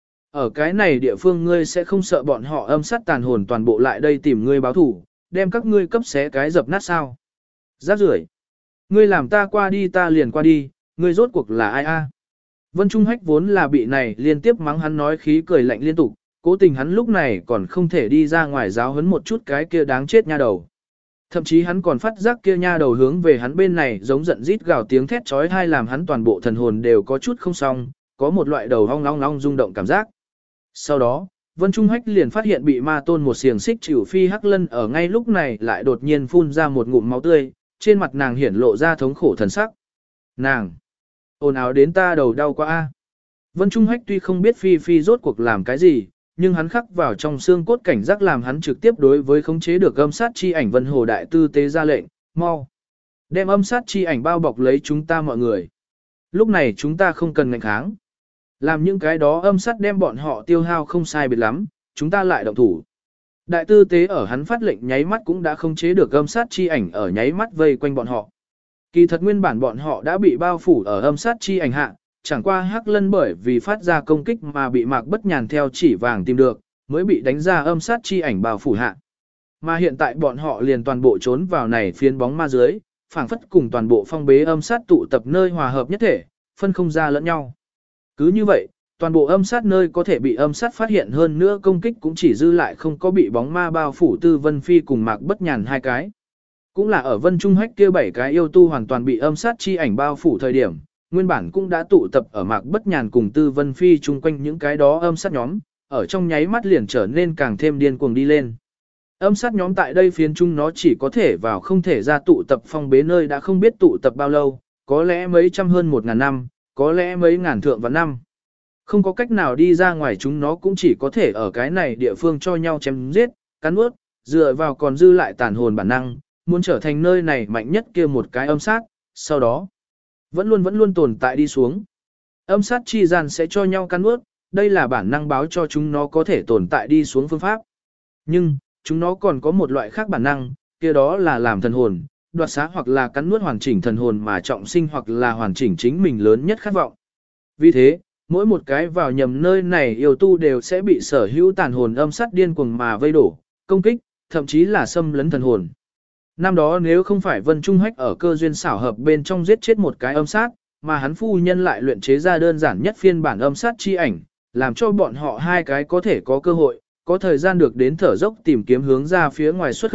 Ở cái này địa phương ngươi sẽ không sợ bọn họ âm sát tàn hồn toàn bộ lại đây tìm ngươi báo thủ, đem các ngươi cấp xé cái dập nát sao. Rác rưởi. Ngươi làm ta qua đi ta liền qua đi, ngươi rốt cuộc là ai a? Vân Trung Hách vốn là bị này liên tiếp mắng hắn nói khí cười lạnh liên tục, cố tình hắn lúc này còn không thể đi ra ngoài giáo huấn một chút cái kia đáng chết nha đầu. Thậm chí hắn còn phát giác kia nha đầu hướng về hắn bên này giống giận rít gào tiếng thét chói tai làm hắn toàn bộ thần hồn đều có chút không xong, có một loại đầu ong long long rung động cảm giác. Sau đó, Vân Trung Hách liền phát hiện bị ma tôn một xiềng xích chịu phi hắc lân ở ngay lúc này lại đột nhiên phun ra một ngụm máu tươi, trên mặt nàng hiển lộ ra thống khổ thần sắc. Nàng! Ồn ào đến ta đầu đau quá a. Vân Trung Hách tuy không biết Phi Phi rốt cuộc làm cái gì, nhưng hắn khắc vào trong xương cốt cảnh giác làm hắn trực tiếp đối với khống chế được âm sát chi ảnh Vân Hồ Đại Tư tế ra lệnh, mau. Đem âm sát chi ảnh bao bọc lấy chúng ta mọi người. Lúc này chúng ta không cần ngạnh kháng. Làm những cái đó âm sát đem bọn họ tiêu hao không sai biệt lắm, chúng ta lại động thủ. Đại tư tế ở hắn phát lệnh nháy mắt cũng đã khống chế được âm sát chi ảnh ở nháy mắt vây quanh bọn họ. Kỳ thật nguyên bản bọn họ đã bị bao phủ ở âm sát chi ảnh hạ, chẳng qua Hắc Lân bởi vì phát ra công kích mà bị Mạc Bất Nhàn theo chỉ vàng tìm được, mới bị đánh ra âm sát chi ảnh bao phủ hạ. Mà hiện tại bọn họ liền toàn bộ trốn vào này phiến bóng ma dưới, phảng phất cùng toàn bộ phong bế âm sát tụ tập nơi hòa hợp nhất thể, phân không ra lẫn nhau. Cứ như vậy, toàn bộ âm sát nơi có thể bị âm sát phát hiện hơn nữa công kích cũng chỉ dư lại không có bị bóng ma bao phủ Tư Vân Phi cùng Mạc Bất Nhàn hai cái. Cũng là ở Vân Trung Hách kia 7 cái yêu tu hoàn toàn bị âm sát chi ảnh bao phủ thời điểm, nguyên bản cũng đã tụ tập ở Mạc Bất Nhàn cùng Tư Vân Phi chung quanh những cái đó âm sát nhóm, ở trong nháy mắt liền trở nên càng thêm điên cuồng đi lên. Âm sát nhóm tại đây phiến chung nó chỉ có thể vào không thể ra tụ tập phong bế nơi đã không biết tụ tập bao lâu, có lẽ mấy trăm hơn 1.000 năm, có lẽ mấy ngàn thượng vạn năm. Không có cách nào đi ra ngoài chúng nó cũng chỉ có thể ở cái này địa phương cho nhau chém giết, cắn ướt, dựa vào còn dư lại tàn hồn bản năng, muốn trở thành nơi này mạnh nhất kia một cái âm sát, sau đó vẫn luôn tồn tại đi xuống. Âm sát chi gian sẽ cho nhau cắn ướt, đây là bản năng báo cho chúng nó có thể tồn tại đi xuống phương pháp. Nhưng, chúng nó còn có một loại khác bản năng, kia đó là làm thần hồn, đoạt xá hoặc là cắn nuốt hoàn chỉnh thần hồn mà trọng sinh hoặc là hoàn chỉnh chính mình lớn nhất khát vọng. Vì thế, mỗi một cái vào nhầm nơi này yêu tu đều sẽ bị sở hữu tàn hồn âm sát điên cuồng mà vây đổ, công kích, thậm chí là xâm lấn thần hồn. Năm đó nếu không phải Vân Trung Hách ở cơ duyên xảo hợp bên trong giết chết một cái âm sát, mà hắn phu nhân lại luyện chế ra đơn giản nhất phiên bản âm sát chi ảnh, làm cho bọn họ hai cái có thể có cơ hội, có thời gian được đến thở dốc tìm kiếm hướng ra phía ngoài xuất khẩu,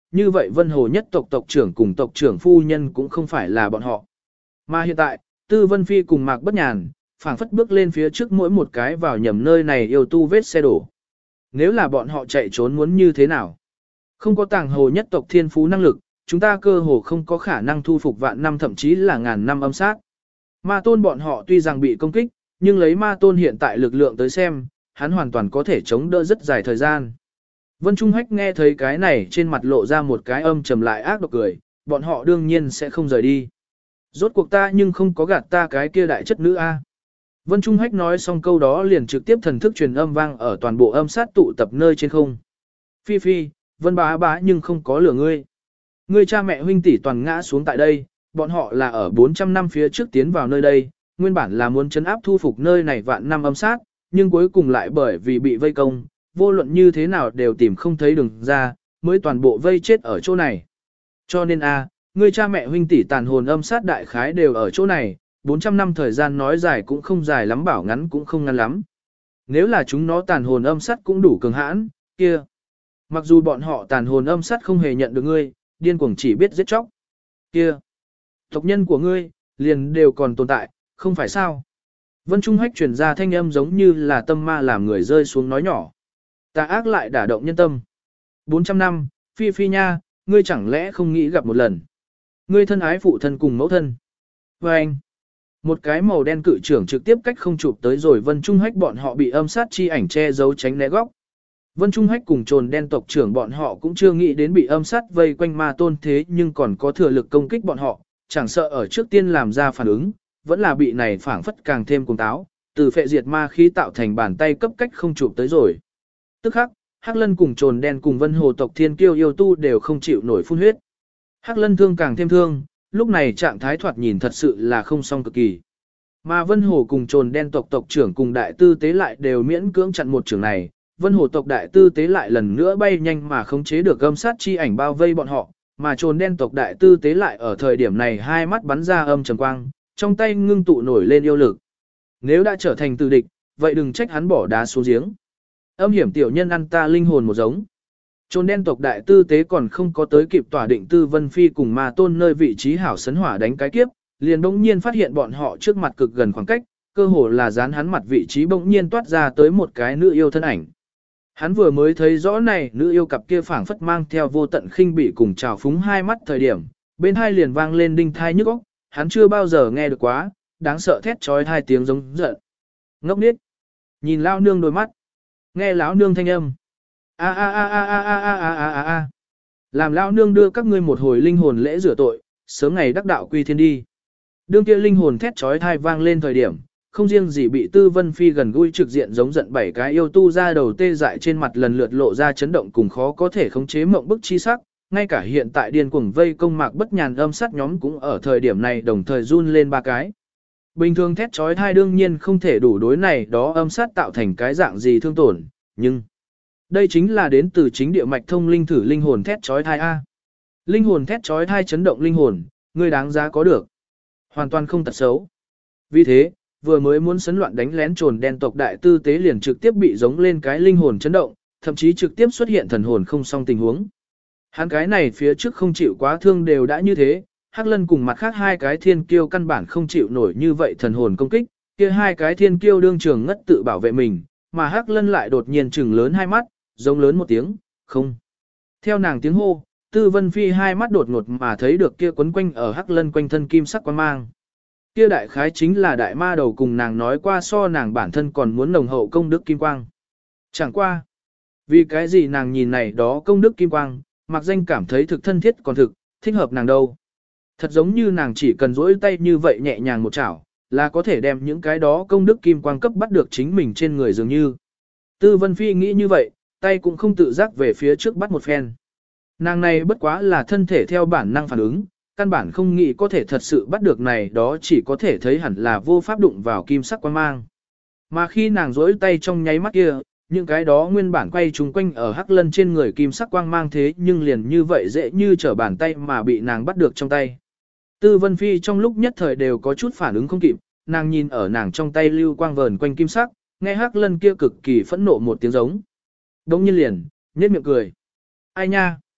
như vậy Vân Hồ nhất tộc tộc trưởng cùng tộc trưởng phu nhân cũng không phải là bọn họ. Mà hiện tại, Tư Vân Phi cùng Mạc Bất Nhàn, phảng phất bước lên phía trước mỗi một cái vào nhầm nơi này yêu tu vết xe đổ. Nếu là bọn họ chạy trốn muốn như thế nào? Không có tàng hồ nhất tộc thiên phú năng lực, chúng ta cơ hồ không có khả năng thu phục vạn năm thậm chí là ngàn năm âm sát. Ma tôn bọn họ tuy rằng bị công kích, nhưng lấy ma tôn hiện tại lực lượng tới xem, hắn hoàn toàn có thể chống đỡ rất dài thời gian. Vân Trung Hách nghe thấy cái này trên mặt lộ ra một cái âm trầm lại ác độc cười, bọn họ đương nhiên sẽ không rời đi. Rốt cuộc ta nhưng không có gạt ta cái kia đại chất nữ A. Vân Trung Hách nói xong câu đó liền trực tiếp thần thức truyền âm vang ở toàn bộ âm sát tụ tập nơi trên không. Phi Phi, Vân bá bá nhưng không có lửa ngươi. Ngươi cha mẹ huynh tỷ toàn ngã xuống tại đây, bọn họ là ở 400 năm phía trước tiến vào nơi đây, nguyên bản là muốn trấn áp thu phục nơi này vạn năm âm sát, nhưng cuối cùng lại bởi vì bị vây công, vô luận như thế nào đều tìm không thấy đường ra, mới toàn bộ vây chết ở chỗ này. Cho nên ngươi cha mẹ huynh tỷ tàn hồn âm sát đại khái đều ở chỗ này, 400 năm thời gian nói dài cũng không dài lắm bảo ngắn cũng không ngắn lắm. Nếu là chúng nó tàn hồn âm sát cũng đủ cường hãn, kia. Mặc dù bọn họ tàn hồn âm sát không hề nhận được ngươi, điên cuồng chỉ biết giết chóc. Kia. Tộc nhân của ngươi, liền đều còn tồn tại, không phải sao. Vân Trung Hách truyền ra thanh âm giống như là tâm ma làm người rơi xuống nói nhỏ. Tà ác lại đả động nhân tâm. 400 năm, Phi Phi nha, ngươi chẳng lẽ không nghĩ gặp một lần. Ngươi thân ái phụ thân cùng mẫu thân. Và anh, một cái màu đen cự trưởng trực tiếp cách không chụp tới rồi Vân Trung Hách bọn họ bị âm sát chi ảnh che giấu tránh né góc. Vân Trung Hách cùng trồn đen tộc trưởng bọn họ cũng chưa nghĩ đến bị âm sát vây quanh ma tôn thế nhưng còn có thừa lực công kích bọn họ, chẳng sợ ở trước tiên làm ra phản ứng, vẫn là bị này phảng phất càng thêm cuồng táo, từ phệ diệt ma khí tạo thành bàn tay cấp cách không chụp tới rồi. Tức khắc, Hắc Lân cùng trồn đen cùng Vân Hồ tộc thiên kiêu yêu tu đều không chịu nổi phun huyết. Hắc Lân thương càng thêm thương, lúc này trạng thái thoạt nhìn thật sự là không xong cực kỳ. Mà Vân Hồ cùng trồn đen tộc tộc trưởng cùng đại tư tế lại đều miễn cưỡng chặn một trường này, Vân Hồ tộc đại tư tế lại lần nữa bay nhanh mà khống chế được âm sát chi ảnh bao vây bọn họ, mà trồn đen tộc đại tư tế lại ở thời điểm này hai mắt bắn ra âm trầm quang, trong tay ngưng tụ nổi lên yêu lực. Nếu đã trở thành tử địch, vậy đừng trách hắn bỏ đá xuống giếng. Âm hiểm tiểu nhân ăn ta linh hồn một giống. Trồn đen tộc đại tư tế còn không có tới kịp tỏa định Tư Vân Phi cùng ma tôn nơi vị trí hảo sấn hỏa đánh cái kiếp, liền bỗng nhiên phát hiện bọn họ trước mặt cực gần khoảng cách, cơ hồ là dán hắn mặt vị trí bỗng nhiên toát ra tới một cái nữ yêu thân ảnh. Hắn vừa mới thấy rõ này nữ yêu cặp kia phảng phất mang theo vô tận khinh bỉ cùng trào phúng hai mắt thời điểm, bên hai liền vang lên đinh thai nhức óc, hắn chưa bao giờ nghe được quá, đáng sợ thét trói hai tiếng giống giận. Ngốc nít, nhìn lao nương đôi mắt, nghe lão nương thanh âm. A a a a a a a a a a. Làm lão nương đưa các ngươi một hồi linh hồn lễ rửa tội, sớm ngày đắc đạo quy thiên đi. Đương kia linh hồn thét chói tai vang lên thời điểm, không riêng gì bị Tư Vân Phi gần gũi trực diện giống giận bảy cái yêu tu ra đầu tê dại trên mặt lần lượt lộ ra chấn động cùng khó có thể khống chế mộng bức chi sắc, ngay cả hiện tại điên cuồng vây công Mạc Bất Nhàn âm sát nhóm cũng ở thời điểm này đồng thời run lên ba cái. Bình thường thét chói tai đương nhiên không thể đủ đối này đó âm sát tạo thành cái dạng gì thương tổn, nhưng đây chính là đến từ chính địa mạch thông linh thử linh hồn thét chói tai a. Linh hồn thét chói tai chấn động linh hồn, ngươi đáng giá có được. Hoàn toàn không tật xấu. Vì thế, vừa mới muốn sấn loạn đánh lén trồn đen tộc đại tư tế liền trực tiếp bị giống lên cái linh hồn chấn động, thậm chí trực tiếp xuất hiện thần hồn không song tình huống. Hắn cái này phía trước không chịu quá thương đều đã như thế, Hắc Lân cùng mặt khác hai cái thiên kiêu căn bản không chịu nổi như vậy thần hồn công kích, kia hai cái thiên kiêu đương trường ngất tự bảo vệ mình, mà Hắc Lân lại đột nhiên trừng lớn hai mắt, giống lớn một tiếng, không. Theo nàng tiếng hô, Tư Vân Phi hai mắt đột ngột mà thấy được kia quấn quanh ở Hắc Lân quanh thân kim sắc quang mang. Kia đại khái chính là đại ma đầu cùng nàng nói qua so nàng bản thân còn muốn nồng hậu công đức kim quang. Chẳng qua. Vì cái gì nàng nhìn này đó công đức kim quang, mặc danh cảm thấy thực thân thiết còn thực, thích hợp nàng đâu. Thật giống như nàng chỉ cần duỗi tay như vậy nhẹ nhàng một chảo, là có thể đem những cái đó công đức kim quang cấp bắt được chính mình trên người dường như. Tư Vân Phi nghĩ như vậy, tay cũng không tự giác về phía trước bắt một phen. Nàng này bất quá là thân thể theo bản năng phản ứng, căn bản không nghĩ có thể thật sự bắt được này đó chỉ có thể thấy hẳn là vô pháp đụng vào kim sắc quang mang. Mà khi nàng duỗi tay trong nháy mắt kia, những cái đó nguyên bản quay trúng quanh ở Hắc Lân trên người kim sắc quang mang thế nhưng liền như vậy dễ như trở bàn tay mà bị nàng bắt được trong tay. Tư Vân Phi trong lúc nhất thời đều có chút phản ứng không kịp, nàng nhìn ở nàng trong tay lưu quang vờn quanh kim sắc, nghe Hắc Lân kia cực kỳ phẫn nộ một tiếng giống. Đống nhiên liền, nhếch miệng cười. Ai nha?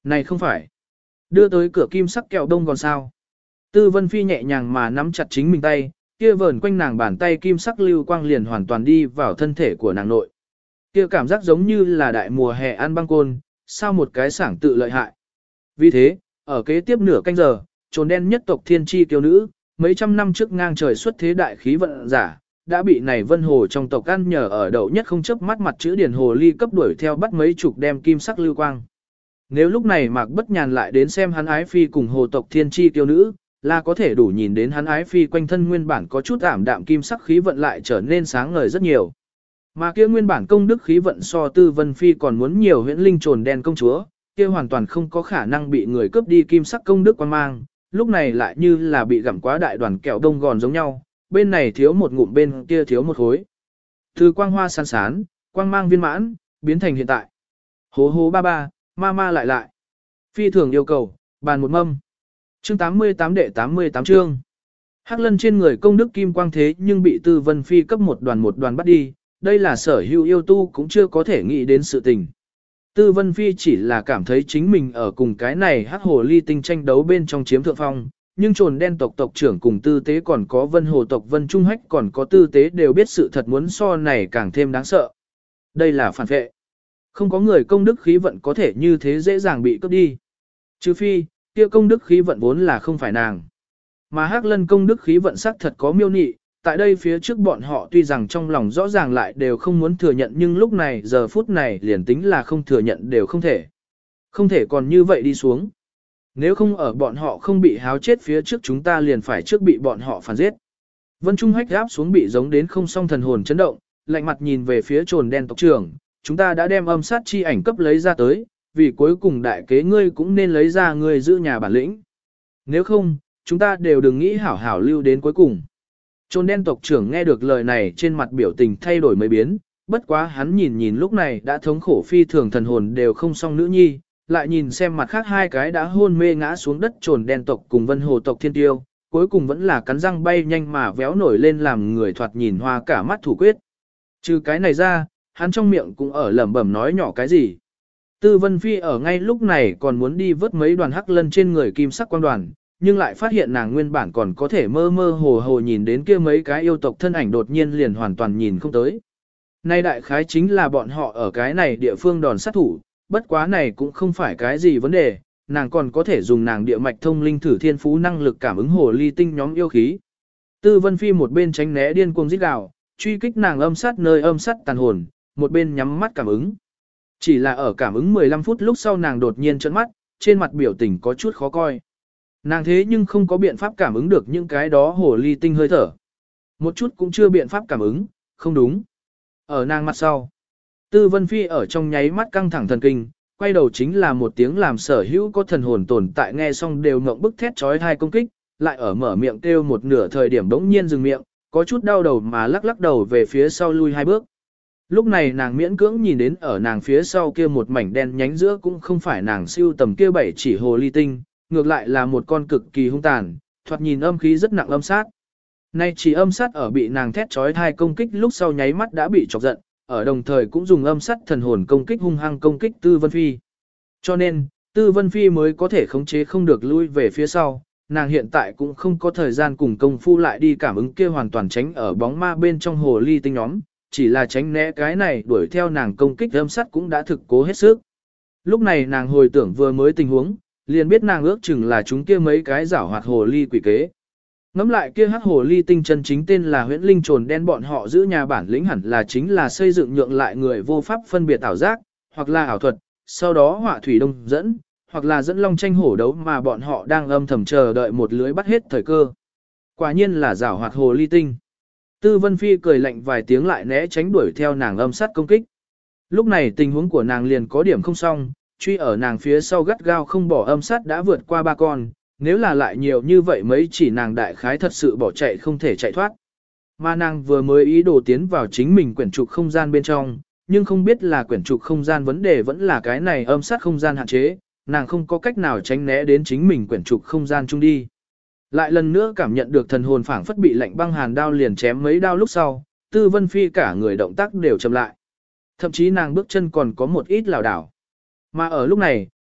Này không phải. Đưa tới cửa kim sắc kẹo đông còn sao. Tư Vân Phi nhẹ nhàng mà nắm chặt chính mình tay, kia vờn quanh nàng bàn tay kim sắc lưu quang liền hoàn toàn đi vào thân thể của nàng nội. Kia cảm giác giống như là đại mùa hè ăn băng côn, sao một cái sảng tự lợi hại. Vì thế, ở kế tiếp nửa canh giờ, trồn đen nhất tộc thiên chi kiêu nữ, mấy trăm năm trước ngang trời xuất thế đại khí vận giả, đã bị này vân hồ trong tộc ăn nhờ ở đậu nhất không chớp mắt mặt chữ điển hồ ly cấp đuổi theo bắt mấy chục đem kim sắc lưu quang. Nếu lúc này Mạc Bất Nhàn lại đến xem hắn ái phi cùng hồ tộc thiên chi kiêu nữ, là có thể đủ nhìn đến hắn ái phi quanh thân nguyên bản có chút ảm đạm kim sắc khí vận lại trở nên sáng ngời rất nhiều. Mà kia nguyên bản công đức khí vận so Tư Vân Phi còn muốn nhiều huyễn linh trồn đen công chúa, kia hoàn toàn không có khả năng bị người cướp đi kim sắc công đức quan mang, lúc này lại như là bị gặm quá đại đoàn kẹo đông gòn giống nhau, bên này thiếu một ngụm bên kia thiếu một khối. Từ quang hoa sán sán, quang mang viên mãn, biến thành hiện tại. Hố hố ba ba, ma ma lại lại. Phi thường yêu cầu, bàn một mâm. Chương 88 đệ 88 chương. Hắc lân trên người công đức kim quang thế nhưng bị Tư Vân Phi cấp một đoàn bắt đi, đây là sở hữu yêu tu cũng chưa có thể nghĩ đến sự tình. Tư Vân Phi chỉ là cảm thấy chính mình ở cùng cái này hắc hồ ly tinh tranh đấu bên trong chiếm thượng phong, nhưng trồn đen tộc tộc trưởng cùng tư tế còn có vân hồ tộc vân trung hách còn có tư tế đều biết sự thật muốn so này càng thêm đáng sợ. Đây là phản vệ. Không có người công đức khí vận có thể như thế dễ dàng bị cướp đi. Trừ phi, kia công đức khí vận vốn là không phải nàng. Mà hắc lân công đức khí vận xác thật có miêu nị, tại đây phía trước bọn họ tuy rằng trong lòng rõ ràng lại đều không muốn thừa nhận nhưng lúc này giờ phút này liền tính là không thừa nhận đều không thể. Không thể còn như vậy đi xuống. Nếu không ở bọn họ không bị háo chết phía trước chúng ta liền phải trước bị bọn họ phản giết. Vân Trung Hách áp xuống bị giống đến không song thần hồn chấn động, lạnh mặt nhìn về phía trồn đen tộc trưởng, chúng ta đã đem âm sát chi ảnh cấp lấy ra tới, vì cuối cùng đại kế ngươi cũng nên lấy ra ngươi giữ nhà bản lĩnh. Nếu không, chúng ta đều đừng nghĩ hảo hảo lưu đến cuối cùng. Trồn đen tộc trưởng nghe được lời này trên mặt biểu tình thay đổi mấy biến, bất quá hắn nhìn lúc này đã thống khổ phi thường thần hồn đều không song nữ nhi, lại nhìn xem mặt khác hai cái đã hôn mê ngã xuống đất trồn đen tộc cùng vân hồ tộc thiên tiêu, cuối cùng vẫn là cắn răng bay nhanh mà véo nổi lên làm người thoạt nhìn hoa cả mắt thủ quyết. Trừ cái này ra, hắn trong miệng cũng ở lẩm bẩm nói nhỏ cái gì. Tư Vân Phi ở ngay lúc này còn muốn đi vớt mấy đoàn hắc lân trên người kim sắc quang đoàn, nhưng lại phát hiện nàng nguyên bản còn có thể mơ mơ hồ hồ nhìn đến kia mấy cái yêu tộc thân ảnh đột nhiên liền hoàn toàn nhìn không tới. Nay đại khái chính là bọn họ ở cái này địa phương đòn sát thủ, bất quá này cũng không phải cái gì vấn đề, nàng còn có thể dùng nàng địa mạch thông linh thử thiên phú năng lực cảm ứng hồ ly tinh nhóm yêu khí. Tư Vân Phi một bên tránh né điên cuồng rít gào, truy kích nàng âm sát nơi âm sát tàn hồn, một bên nhắm mắt cảm ứng. Chỉ là ở cảm ứng 15 phút lúc sau nàng đột nhiên trợn mắt, trên mặt biểu tình có chút khó coi. Nàng thế nhưng không có biện pháp cảm ứng được những cái đó hồ ly tinh hơi thở. Một chút cũng chưa biện pháp cảm ứng, không đúng. Ở nàng mặt sau, Tư Vân Phi ở trong nháy mắt căng thẳng thần kinh, quay đầu chính là một tiếng làm sở hữu có thần hồn tồn tại nghe xong đều ngậm bức thét chói tai công kích, lại ở mở miệng kêu một nửa thời điểm bỗng nhiên dừng miệng, có chút đau đầu mà lắc đầu về phía sau lui hai bước. Lúc này nàng miễn cưỡng nhìn đến ở nàng phía sau kia một mảnh đen nhánh giữa cũng không phải nàng siêu tầm kia bảy chỉ hồ ly tinh, ngược lại là một con cực kỳ hung tàn, thoạt nhìn âm khí rất nặng âm sát. Nay chỉ âm sát ở bị nàng thét chói tai công kích lúc sau nháy mắt đã bị chọc giận, ở đồng thời cũng dùng âm sát thần hồn công kích hung hăng công kích Tư Vân Phi. Cho nên, Tư Vân Phi mới có thể khống chế không được lui về phía sau, nàng hiện tại cũng không có thời gian cùng công phu lại đi cảm ứng kia hoàn toàn tránh ở bóng ma bên trong hồ ly tinh nhóm, chỉ là tránh né cái này đuổi theo nàng công kích âm sát cũng đã thực cố hết sức. Lúc này nàng hồi tưởng vừa mới tình huống, liền biết nàng ước chừng là chúng kia mấy cái giảo hoạt hồ ly quỷ kế. Ngắm lại kia hắc hồ ly tinh chân chính tên là huyễn linh trồn đen bọn họ giữ nhà bản lĩnh hẳn là chính là xây dựng nhượng lại người vô pháp phân biệt ảo giác, hoặc là ảo thuật, sau đó họa thủy đông dẫn, hoặc là dẫn long tranh hổ đấu mà bọn họ đang âm thầm chờ đợi một lưới bắt hết thời cơ. Quả nhiên là giảo hoạt hồ ly tinh. Tư Vân Phi cười lạnh vài tiếng lại né tránh đuổi theo nàng âm sát công kích. Lúc này tình huống của nàng liền có điểm không xong, truy ở nàng phía sau gắt gao không bỏ âm sát đã vượt qua 3 con, nếu là lại nhiều như vậy mấy chỉ nàng đại khái thật sự bỏ chạy không thể chạy thoát. Mà nàng vừa mới ý đồ tiến vào chính mình quyển trục không gian bên trong, nhưng không biết là quyển trục không gian vấn đề vẫn là cái này âm sát không gian hạn chế, nàng không có cách nào tránh né đến chính mình quyển trục không gian chung đi. Lại lần nữa cảm nhận được thần hồn phảng phất bị lạnh băng hàn đao liền chém mấy đao lúc sau, Tư Vân Phi cả người động tác đều chậm lại. Thậm chí nàng bước chân còn có một ít lảo đảo. Mà ở lúc này,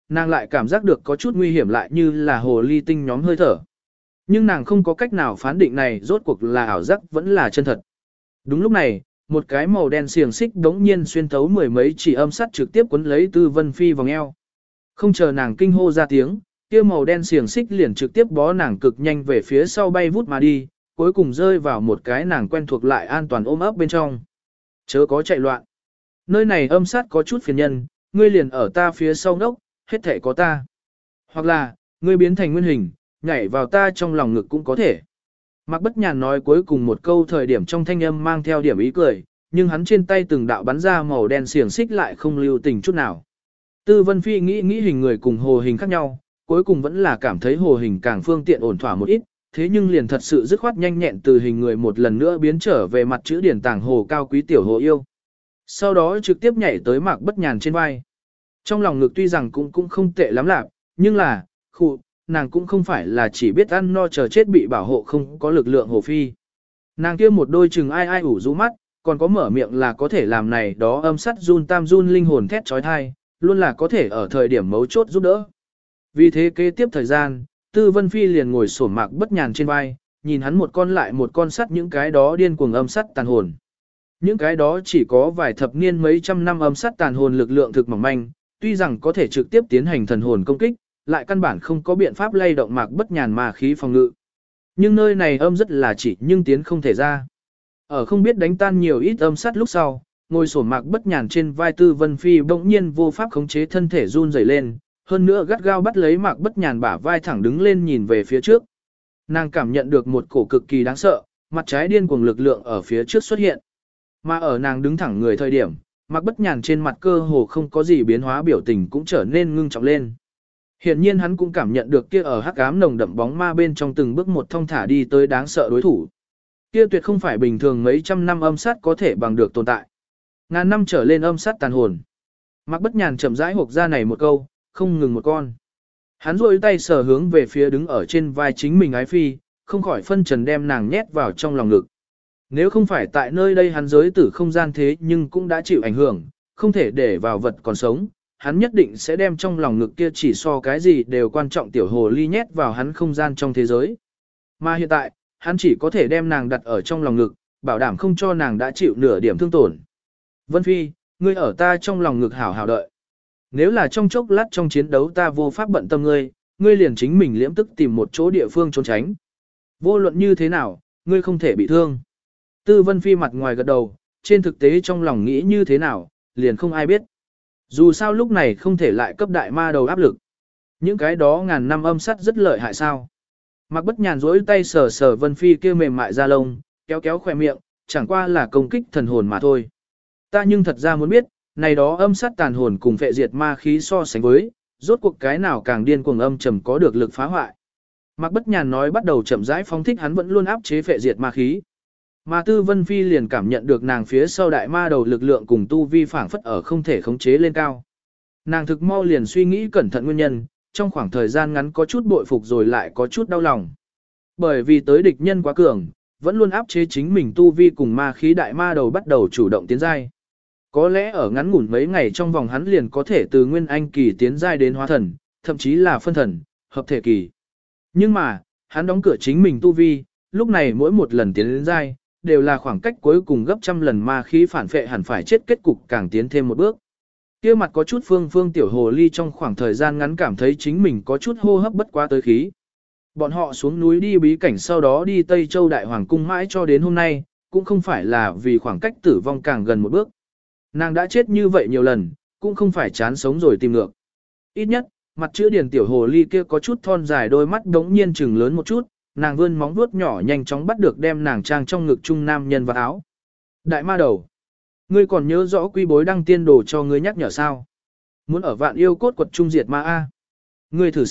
nàng lại cảm giác được có chút nguy hiểm lại như là hồ ly tinh nhóm hơi thở. Nhưng nàng không có cách nào phán định này rốt cuộc là ảo giác vẫn là chân thật. Đúng lúc này, một cái màu đen xiềng xích đống nhiên xuyên thấu mười mấy chỉ âm sắt trực tiếp cuốn lấy Tư Vân Phi vòng eo. Không chờ nàng kinh hô ra tiếng, kia màu đen xiềng xích liền trực tiếp bó nàng cực nhanh về phía sau bay vút mà đi, cuối cùng rơi vào một cái nàng quen thuộc lại an toàn ôm ấp bên trong. Chớ có chạy loạn. Nơi này âm sát có chút phiền nhân, ngươi liền ở ta phía sau ngốc, hết thể có ta. Hoặc là, ngươi biến thành nguyên hình, nhảy vào ta trong lòng ngực cũng có thể. Mạc Bất Nhàn nói cuối cùng một câu thời điểm trong thanh âm mang theo điểm ý cười, nhưng hắn trên tay từng đạo bắn ra màu đen xiềng xích lại không lưu tình chút nào. Tư Vân Phi nghĩ hình người cùng hồ hình khác nhau, cuối cùng vẫn là cảm thấy hồ hình càng phương tiện ổn thỏa một ít, thế nhưng liền thật sự dứt khoát nhanh nhẹn từ hình người một lần nữa biến trở về mặt chữ điển tàng hồ cao quý tiểu hồ yêu. Sau đó trực tiếp nhảy tới Mạc Bất Nhàn trên vai. Trong lòng ngực tuy rằng cũng không tệ lắm lạc, nhưng là, nàng cũng không phải là chỉ biết ăn no chờ chết bị bảo hộ không có lực lượng hồ phi. Nàng kia một đôi chừng ai ủ rũ mắt, còn có mở miệng là có thể làm này đó âm sắt run tam run linh hồn thét trói thai, luôn là có thể ở thời điểm mấu chốt giúp đỡ. Vì thế kế tiếp thời gian, Tư Vân Phi liền ngồi xổm Mạc Bất Nhàn trên vai, nhìn hắn một con lại một con sắt những cái đó điên cuồng âm sắt tàn hồn. Những cái đó chỉ có vài thập niên mấy trăm năm âm sắt tàn hồn lực lượng thực mỏng manh, tuy rằng có thể trực tiếp tiến hành thần hồn công kích, lại căn bản không có biện pháp lay động Mạc Bất Nhàn mà khí phòng ngự. Nhưng nơi này âm rất là chỉ nhưng tiến không thể ra. Ở không biết đánh tan nhiều ít âm sắt lúc sau, ngồi xổm Mạc Bất Nhàn trên vai Tư Vân Phi bỗng nhiên vô pháp khống chế thân thể run rẩy lên, hơn nữa gắt gao bắt lấy Mạc Bất Nhàn bả vai thẳng đứng lên nhìn về phía trước. Nàng cảm nhận được một cổ cực kỳ đáng sợ, mặt trái điên cuồng lực lượng ở phía trước xuất hiện. Mà ở nàng đứng thẳng người thời điểm, Mạc Bất Nhàn trên mặt cơ hồ không có gì biến hóa biểu tình cũng trở nên ngưng trọng lên. Hiện nhiên hắn cũng cảm nhận được kia ở hắc ám nồng đậm bóng ma bên trong từng bước một thong thả đi tới đáng sợ đối thủ. Kia tuyệt không phải bình thường mấy trăm năm âm sát có thể bằng được tồn tại. Ngàn năm trở lên âm sát tàn hồn. Mạc Bất Nhàn chậm rãi hộc ra này một câu, không ngừng một con. Hắn rôi tay sờ hướng về phía đứng ở trên vai chính mình ái phi, không khỏi phân trần đem nàng nhét vào trong lòng ngực. Nếu không phải tại nơi đây hắn giới tử không gian thế nhưng cũng đã chịu ảnh hưởng, không thể để vào vật còn sống, hắn nhất định sẽ đem trong lòng ngực kia chỉ so cái gì đều quan trọng tiểu hồ ly nhét vào hắn không gian trong thế giới. Mà hiện tại, hắn chỉ có thể đem nàng đặt ở trong lòng ngực, bảo đảm không cho nàng đã chịu nửa điểm thương tổn. Vân Phi, ngươi ở ta trong lòng ngực hảo hảo đợi. Nếu là trong chốc lát trong chiến đấu ta vô pháp bận tâm ngươi, ngươi liền chính mình liễm tức tìm một chỗ địa phương trốn tránh. Vô luận như thế nào, ngươi không thể bị thương. Tư Vân Phi mặt ngoài gật đầu, trên thực tế trong lòng nghĩ như thế nào, liền không ai biết. Dù sao lúc này không thể lại cấp đại ma đầu áp lực. Những cái đó ngàn năm âm sắt rất lợi hại sao. Mạc Bất Nhàn duỗi tay sờ sờ Vân Phi kia mềm mại da lông, kéo kéo khỏe miệng, chẳng qua là công kích thần hồn mà thôi. Ta nhưng thật ra muốn biết, này đó âm sát tàn hồn cùng phệ diệt ma khí so sánh với, rốt cuộc cái nào càng điên cuồng âm trầm có được lực phá hoại. Mạc Bất Nhàn nói bắt đầu chậm rãi phóng thích hắn vẫn luôn áp chế phệ diệt ma khí. Mà Tư Vân Phi liền cảm nhận được nàng phía sau đại ma đầu lực lượng cùng tu vi phảng phất ở không thể khống chế lên cao. Nàng thực mau liền suy nghĩ cẩn thận nguyên nhân, trong khoảng thời gian ngắn có chút bội phục rồi lại có chút đau lòng. Bởi vì tới địch nhân quá cường, vẫn luôn áp chế chính mình tu vi cùng ma khí đại ma đầu bắt đầu chủ động tiến giai. Có lẽ ở ngắn ngủn mấy ngày trong vòng hắn liền có thể từ nguyên anh kỳ tiến giai đến hóa thần, thậm chí là phân thần, hợp thể kỳ. Nhưng mà, hắn đóng cửa chính mình tu vi, lúc này mỗi một lần tiến đến giai, đều là khoảng cách cuối cùng gấp trăm lần ma khí phản phệ hẳn phải chết kết cục càng tiến thêm một bước. Kia mặt có chút phương tiểu hồ ly trong khoảng thời gian ngắn cảm thấy chính mình có chút hô hấp bất quá tới khí. Bọn họ xuống núi đi bí cảnh sau đó đi Tây Châu Đại Hoàng Cung mãi cho đến hôm nay, cũng không phải là vì khoảng cách tử vong càng gần một bước. Nàng đã chết như vậy nhiều lần, cũng không phải chán sống rồi tìm ngược. Ít nhất, mặt chữ điển tiểu hồ ly kia có chút thon dài đôi mắt đống nhiên trừng lớn một chút, nàng vươn móng vuốt nhỏ nhanh chóng bắt được đem nàng trang trong ngực trung nam nhân vào áo. Đại ma đầu, ngươi còn nhớ rõ quy bối đăng tiên đồ cho ngươi nhắc nhở sao? Muốn ở vạn yêu cốt quật trung diệt ma a? Ngươi thử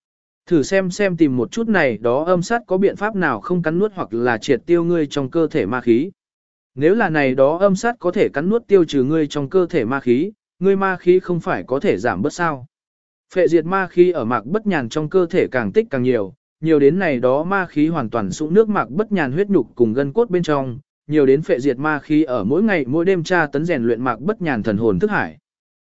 xem tìm một chút này đó âm sát có biện pháp nào không cắn nuốt hoặc là triệt tiêu ngươi trong cơ thể ma khí. Nếu là này đó âm sát có thể cắn nuốt tiêu trừ ngươi trong cơ thể ma khí, ngươi ma khí không phải có thể giảm bớt sao? Phệ diệt ma khí ở Mạc Bất Nhàn trong cơ thể càng tích càng nhiều, nhiều đến này đó ma khí hoàn toàn sũng nước Mạc Bất Nhàn huyết nhục cùng gân cốt bên trong, nhiều đến phệ diệt ma khí ở mỗi ngày mỗi đêm tra tấn rèn luyện Mạc Bất Nhàn thần hồn thức hải.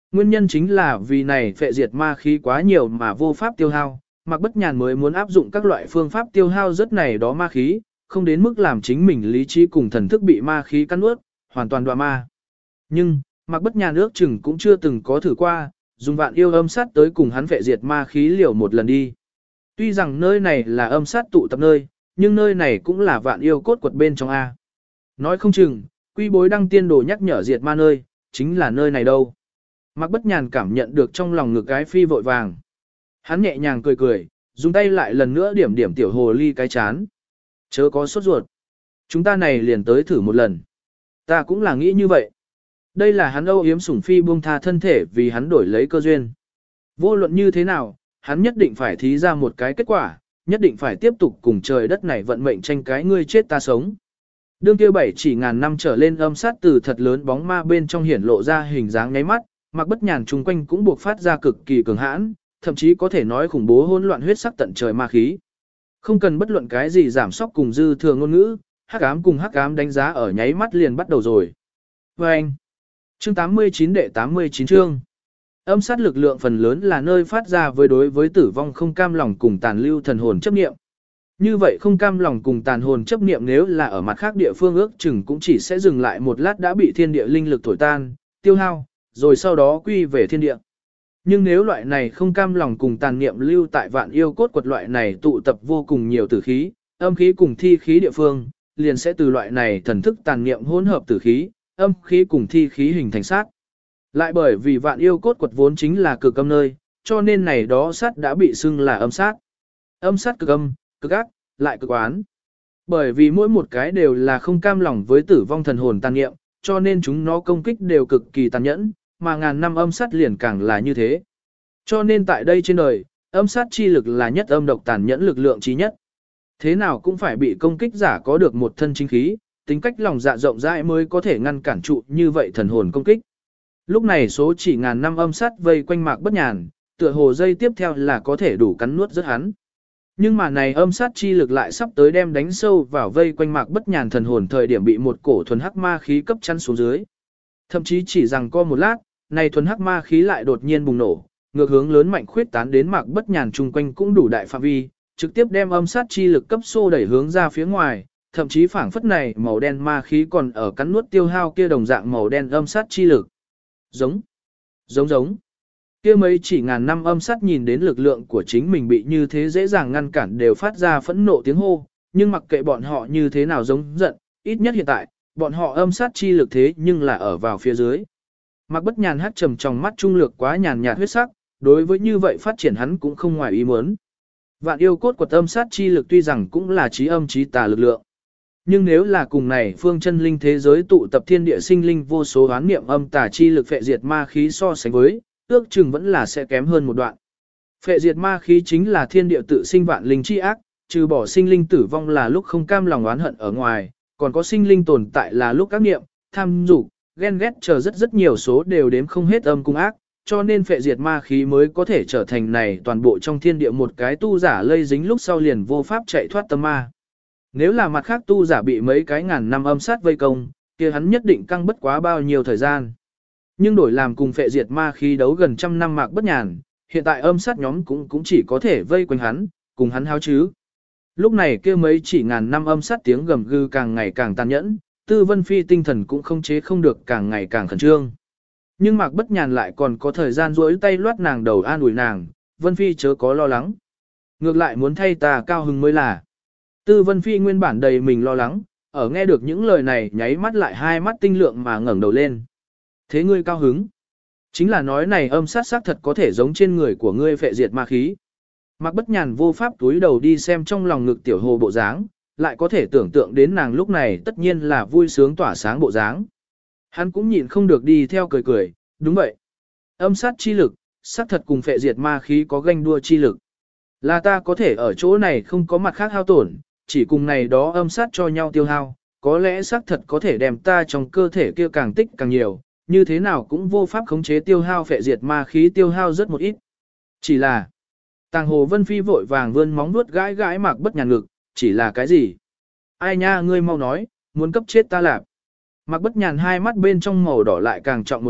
Nguyên nhân chính là vì này phệ diệt ma khí quá nhiều mà vô pháp tiêu hao, Mạc Bất Nhàn mới muốn áp dụng các loại phương pháp tiêu hao rất này đó ma khí, không đến mức làm chính mình lý trí cùng thần thức bị ma khí cắn nuốt, hoàn toàn đọa ma. Nhưng, Mạc Bất Nhàn ước chừng cũng chưa từng có thử qua, dùng vạn yêu âm sát tới cùng hắn phệ diệt ma khí liều một lần đi. Tuy rằng nơi này là âm sát tụ tập nơi, nhưng nơi này cũng là vạn yêu cốt quật bên trong A. Nói không chừng, quy bối đăng tiên đồ nhắc nhở diệt ma nơi, chính là nơi này đâu. Mạc Bất Nhàn cảm nhận được trong lòng ngực cái phi vội vàng. Hắn nhẹ nhàng cười cười, dùng tay lại lần nữa điểm điểm tiểu hồ ly cái chán. Chớ có sốt ruột. Chúng ta này liền tới thử một lần. Ta cũng là nghĩ như vậy. Đây là hắn âu yếm sủng phi buông tha thân thể vì hắn đổi lấy cơ duyên. Vô luận như thế nào, hắn nhất định phải thí ra một cái kết quả, nhất định phải tiếp tục cùng trời đất này vận mệnh tranh cái ngươi chết ta sống. Đương kia bảy chỉ ngàn năm trở lên âm sát từ thật lớn bóng ma bên trong hiển lộ ra hình dáng nháy mắt, Mạc Bất Nhàn chung quanh cũng buộc phát ra cực kỳ cường hãn, thậm chí có thể nói khủng bố hỗn loạn huyết sắc tận trời ma khí. Không cần bất luận cái gì giảm sóc cùng dư thừa ngôn ngữ, hắc ám cùng hắc ám đánh giá ở nháy mắt liền bắt đầu rồi. Và anh, chương 89 đệ 89 chương. Âm sát lực lượng phần lớn là nơi phát ra với đối với tử vong không cam lòng cùng tàn lưu thần hồn chấp niệm. Như vậy không cam lòng cùng tàn hồn chấp niệm nếu là ở mặt khác địa phương ước chừng cũng chỉ sẽ dừng lại một lát đã bị thiên địa linh lực thổi tan, tiêu hao, rồi sau đó quy về thiên địa. Nhưng nếu loại này không cam lòng cùng tàn niệm lưu tại vạn yêu cốt quật loại này tụ tập vô cùng nhiều tử khí, âm khí cùng thi khí địa phương, liền sẽ từ loại này thần thức tàn niệm hỗn hợp tử khí, âm khí cùng thi khí hình thành sát. Lại bởi vì vạn yêu cốt quật vốn chính là cực âm nơi, cho nên này đó sát đã bị xưng là âm sát. Âm sát cực âm, cực ác, lại cực oán. Bởi vì mỗi một cái đều là không cam lòng với tử vong thần hồn tàn niệm, cho nên chúng nó công kích đều cực kỳ tàn nhẫn, mà ngàn năm âm sát liền càng là như thế. Cho nên tại đây trên đời, âm sát chi lực là nhất âm độc tàn nhẫn lực lượng chí nhất. Thế nào cũng phải bị công kích giả có được một thân chính khí, tính cách lòng dạ rộng rãi mới có thể ngăn cản trụ như vậy thần hồn công kích. Lúc này số chỉ ngàn năm âm sát vây quanh Mạc Bất Nhàn, tựa hồ dây tiếp theo là có thể đủ cắn nuốt rất hắn. Nhưng mà này âm sát chi lực lại sắp tới đem đánh sâu vào vây quanh Mạc Bất Nhàn thần hồn thời điểm bị một cổ thuần hắc ma khí cấp chắn xuống dưới. Thậm chí chỉ rằng co một lát, này thuần hắc ma khí lại đột nhiên bùng nổ, ngược hướng lớn mạnh khuyết tán đến Mạc Bất Nhàn chung quanh cũng đủ đại phạm vi, trực tiếp đem âm sát chi lực cấp xô đẩy hướng ra phía ngoài, thậm chí phảng phất này màu đen ma khí còn ở cắn nuốt tiêu hao kia đồng dạng màu đen âm sát chi lực. Giống. Kia mấy chỉ ngàn năm âm sát nhìn đến lực lượng của chính mình bị như thế dễ dàng ngăn cản đều phát ra phẫn nộ tiếng hô, nhưng mặc kệ bọn họ như thế nào giống giận, ít nhất hiện tại, bọn họ âm sát chi lực thế nhưng là ở vào phía dưới. Mạc Bất Nhàn hắt trầm trong mắt trung lược quá nhàn nhạt huyết sắc, đối với như vậy phát triển hắn cũng không ngoài ý muốn. Vạn yêu cốt quật âm sát chi lực tuy rằng cũng là trí âm trí tà lực lượng. Nhưng nếu là cùng này phương chân linh thế giới tụ tập thiên địa sinh linh vô số oán niệm âm tà chi lực phệ diệt ma khí so sánh với, ước chừng vẫn là sẽ kém hơn một đoạn. Phệ diệt ma khí chính là thiên địa tự sinh vạn linh chi ác, trừ bỏ sinh linh tử vong là lúc không cam lòng oán hận ở ngoài, còn có sinh linh tồn tại là lúc các niệm, tham dục, ghen ghét chờ rất nhiều số đều đếm không hết âm cung ác, cho nên phệ diệt ma khí mới có thể trở thành này toàn bộ trong thiên địa một cái tu giả lây dính lúc sau liền vô pháp chạy thoát tâm ma. Nếu là mặt khác tu giả bị mấy cái ngàn năm âm sát vây công, kia hắn nhất định căng bất quá bao nhiêu thời gian. Nhưng đổi làm cùng phệ diệt ma khí đấu gần trăm năm Mạc Bất Nhàn, hiện tại âm sát nhóm cũng chỉ có thể vây quanh hắn, cùng hắn háo chứ. Lúc này kia mấy chỉ ngàn năm âm sát tiếng gầm gừ càng ngày càng tàn nhẫn, Tư Vân Phi tinh thần cũng không chế không được càng ngày càng khẩn trương. Nhưng Mạc Bất Nhàn lại còn có thời gian duỗi tay loát nàng đầu an ủi nàng, Vân Phi chớ có lo lắng. Ngược lại muốn thay ta cao hứng mới là. Tư Vân Phi nguyên bản đầy mình lo lắng, ở nghe được những lời này nháy mắt lại hai mắt tinh lượng mà ngẩng đầu lên. Thế ngươi cao hứng? Chính là nói này âm sát xác thật có thể giống trên người của ngươi phệ diệt ma khí. Mạc Bất Nhàn vô pháp túi đầu đi xem trong lòng ngực tiểu hồ bộ dáng, lại có thể tưởng tượng đến nàng lúc này tất nhiên là vui sướng tỏa sáng bộ dáng. Hắn cũng nhịn không được đi theo cười cười, đúng vậy. Âm sát chi lực, xác thật cùng phệ diệt ma khí có ganh đua chi lực. Là ta có thể ở chỗ này không có mặt khác hao tổn, chỉ cùng này đó âm sát cho nhau tiêu hao, có lẽ xác thật có thể đem ta trong cơ thể kia càng tích càng nhiều, như thế nào cũng vô pháp khống chế tiêu hao phệ diệt ma khí tiêu hao rất một ít. Chỉ là, Tàng Hồ Vân Phi vội vàng vươn móng vuốt gãi gãi Mạc Bất Nhàn ngực, chỉ là cái gì? Ai nha ngươi mau nói, muốn cấp chết ta lạp. Mạc Bất Nhàn hai mắt bên trong màu đỏ lại càng trọng một ít,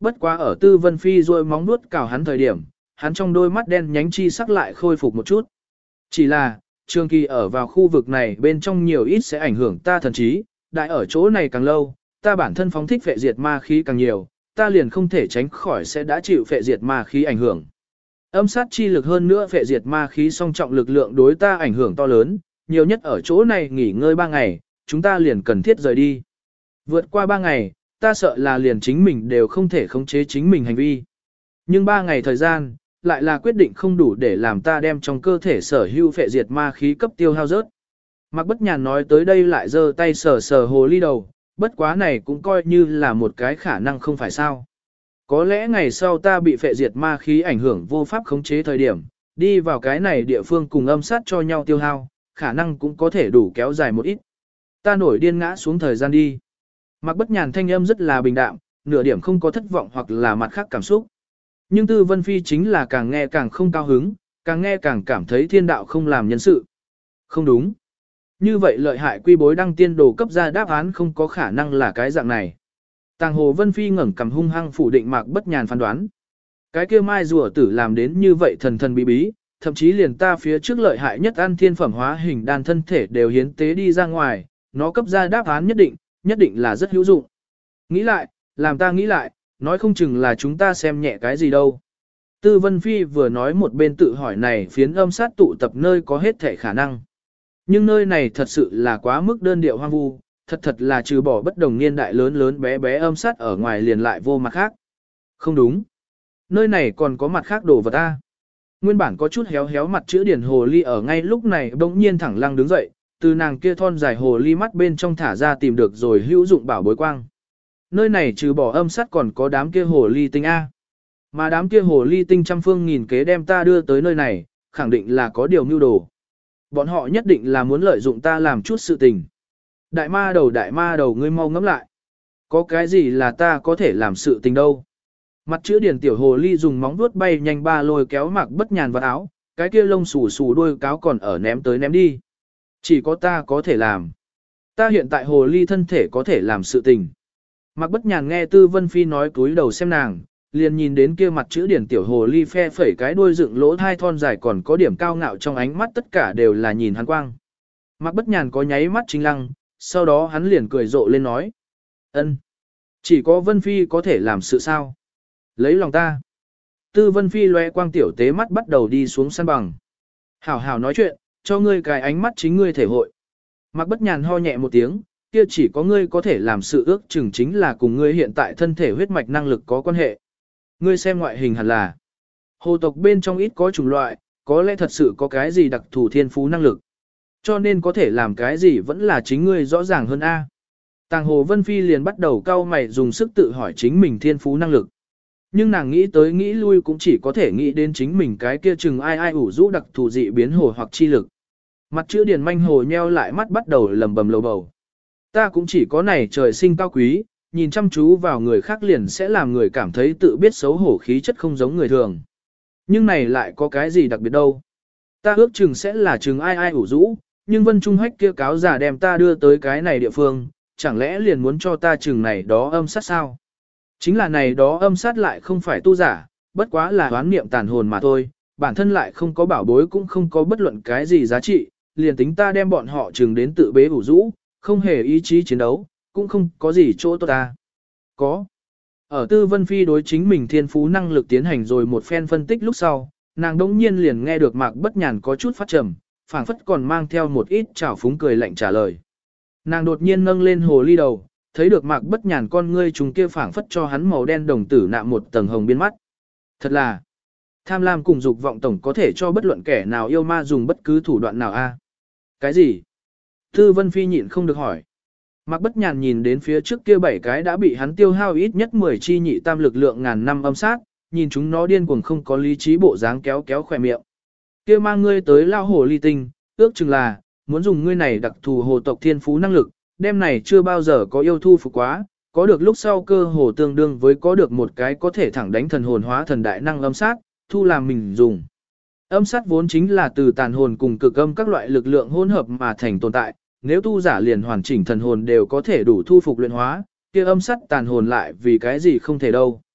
Bất quá ở Tư Vân Phi rồi móng nuốt cào hắn thời điểm, hắn trong đôi mắt đen nhánh chi sắc lại khôi phục một chút. Chỉ là, trường kỳ ở vào khu vực này bên trong nhiều ít sẽ ảnh hưởng ta thần trí, đại ở chỗ này càng lâu, ta bản thân phóng thích phệ diệt ma khí càng nhiều, ta liền không thể tránh khỏi sẽ đã chịu phệ diệt ma khí ảnh hưởng. Âm sát chi lực hơn nữa phệ diệt ma khí song trọng lực lượng đối ta ảnh hưởng to lớn, nhiều nhất ở chỗ này nghỉ ngơi 3 ngày, chúng ta liền cần thiết rời đi. Vượt qua 3 ngày, ta sợ là liền chính mình đều không thể khống chế chính mình hành vi. Nhưng 3 ngày thời gian, lại là quyết định không đủ để làm ta đem trong cơ thể sở hữu phệ diệt ma khí cấp tiêu hao rớt. Mạc Bất Nhàn nói tới đây lại giơ tay sờ sờ hồ ly đầu, bất quá này cũng coi như là một cái khả năng không phải sao. Có lẽ ngày sau ta bị phệ diệt ma khí ảnh hưởng vô pháp khống chế thời điểm, đi vào cái này địa phương cùng âm sát cho nhau tiêu hao, khả năng cũng có thể đủ kéo dài một ít. Ta nổi điên ngã xuống thời gian đi. Mạc Bất Nhàn thanh âm rất là bình đạm, nửa điểm không có thất vọng hoặc là mặt khác cảm xúc. Nhưng Tư Vân Phi chính là càng nghe càng không cao hứng, càng nghe càng cảm thấy thiên đạo không làm nhân sự. Không đúng. Như vậy lợi hại quy bối đăng tiên đồ cấp ra đáp án không có khả năng là cái dạng này. Tàng Hồ Vân Phi ngẩng cằm hung hăng phủ định Mạc Bất Nhàn phán đoán. Cái kia mai rùa tử làm đến như vậy thần thần bí bí, thậm chí liền ta phía trước lợi hại nhất ăn thiên phẩm hóa hình đan thân thể đều hiến tế đi ra ngoài, nó cấp ra đáp án nhất định là rất hữu dụng. Nghĩ lại, làm ta nghĩ lại, nói không chừng là chúng ta xem nhẹ cái gì đâu. Tư Vân Phi vừa nói một bên tự hỏi này phiến âm sát tụ tập nơi có hết thể khả năng. Nhưng nơi này thật sự là quá mức đơn điệu hoang vu, thật là trừ bỏ bất đồng niên đại lớn lớn bé bé âm sát ở ngoài liền lại vô mặt khác. Không đúng. Nơi này còn có mặt khác đồ vật ta. Nguyên bản có chút héo héo mặt chữ điển hồ ly ở ngay lúc này bỗng nhiên thẳng lăng đứng dậy, từ nàng kia thon dài hồ ly mắt bên trong thả ra tìm được rồi hữu dụng bảo bối quang. Nơi này trừ bỏ âm sát còn có đám kia hồ ly tinh A. Mà đám kia hồ ly tinh trăm phương nghìn kế đem ta đưa tới nơi này, khẳng định là có điều mưu đồ. Bọn họ nhất định là muốn lợi dụng ta làm chút sự tình. Đại ma đầu ngươi mau ngẫm lại. Có cái gì là ta có thể làm sự tình đâu. Mặt chữ điển tiểu hồ ly dùng móng vuốt bay nhanh ba lôi kéo Mạc Bất Nhàn vào áo, cái kia lông xù xù đuôi cáo còn ở ném tới ném đi. Chỉ có ta có thể làm. Ta hiện tại hồ ly thân thể có thể làm sự tình. Mạc Bất Nhàn nghe Tư Vân Phi nói cúi đầu xem nàng, liền nhìn đến kia mặt chữ điển tiểu hồ ly phe phẩy cái đuôi dựng lỗ hai thon dài còn có điểm cao ngạo trong ánh mắt tất cả đều là nhìn hắn quang. Mạc Bất Nhàn có nháy mắt chính lăng, sau đó hắn liền cười rộ lên nói. Ân, chỉ có Vân Phi có thể làm sự sao? Lấy lòng ta. Tư Vân Phi loe quang tiểu tế mắt bắt đầu đi xuống săn bằng. Hảo hảo nói chuyện, cho ngươi cái ánh mắt chính ngươi thể hội. Mạc Bất Nhàn ho nhẹ một tiếng, kia chỉ có ngươi có thể làm sự ước chừng chính là cùng ngươi hiện tại thân thể huyết mạch năng lực có quan hệ. Ngươi xem ngoại hình hẳn là hồ tộc bên trong ít có chủng loại, có lẽ thật sự có cái gì đặc thù thiên phú năng lực. Cho nên có thể làm cái gì vẫn là chính ngươi rõ ràng hơn a. Tàng Hồ Vân Phi liền bắt đầu cau mày dùng sức tự hỏi chính mình thiên phú năng lực. Nhưng nàng nghĩ tới nghĩ lui cũng chỉ có thể nghĩ đến chính mình cái kia chừng ai ủ rũ đặc thù dị biến hồ hoặc chi lực. Mặt chữ điển manh hồ nheo lại mắt bắt đầu lầm bầm lầu bầu. Ta cũng chỉ có này trời sinh cao quý, nhìn chăm chú vào người khác liền sẽ làm người cảm thấy tự biết xấu hổ khí chất không giống người thường. Nhưng này lại có cái gì đặc biệt đâu. Ta ước chừng sẽ là chừng ai ủ rũ, nhưng Vân Trung Hách kia cáo giả đem ta đưa tới cái này địa phương, chẳng lẽ liền muốn cho ta chừng này đó âm sát sao? Chính là này đó âm sát lại không phải tu giả, bất quá là đoán niệm tàn hồn mà thôi, bản thân lại không có bảo bối cũng không có bất luận cái gì giá trị, liền tính ta đem bọn họ chừng đến tự bế ủ rũ, không hề ý chí chiến đấu, cũng không có gì chỗ tốt ta. Có. Ở Tư Vân Phi đối chính mình thiên phú năng lực tiến hành rồi một phen phân tích lúc sau, nàng đống nhiên liền nghe được Mạc Bất Nhàn có chút phát trầm, phảng phất còn mang theo một ít trào phúng cười lạnh trả lời. Nàng đột nhiên nâng lên hồ ly đầu, thấy được Mạc Bất Nhàn con ngươi trùng kia phảng phất cho hắn màu đen đồng tử nạm một tầng hồng biên mắt. Thật là, tham lam cùng dục vọng tổng có thể cho bất luận kẻ nào yêu ma dùng bất cứ thủ đoạn nào a. Cái gì? Tư Vân Phi nhịn không được hỏi. Mạc Bất Nhàn nhìn đến phía trước kia 7 cái đã bị hắn tiêu hao ít nhất 10 chi nhị tam lực lượng ngàn năm âm sát, nhìn chúng nó điên cuồng không có lý trí bộ dáng kéo kéo khỏe miệng. Kia mang ngươi tới lao hồ ly tinh, ước chừng là muốn dùng ngươi này đặc thù hồ tộc thiên phú năng lực, đêm này chưa bao giờ có yêu thu phục quá, có được lúc sau cơ hồ tương đương với có được một cái có thể thẳng đánh thần hồn hóa thần đại năng âm sát, thu làm mình dùng. Âm sát vốn chính là từ tàn hồn cùng cực âm các loại lực lượng hỗn hợp mà thành tồn tại, nếu tu giả liền hoàn chỉnh thần hồn đều có thể đủ thu phục luyện hóa, kia âm sát tàn hồn lại vì cái gì không thể đâu.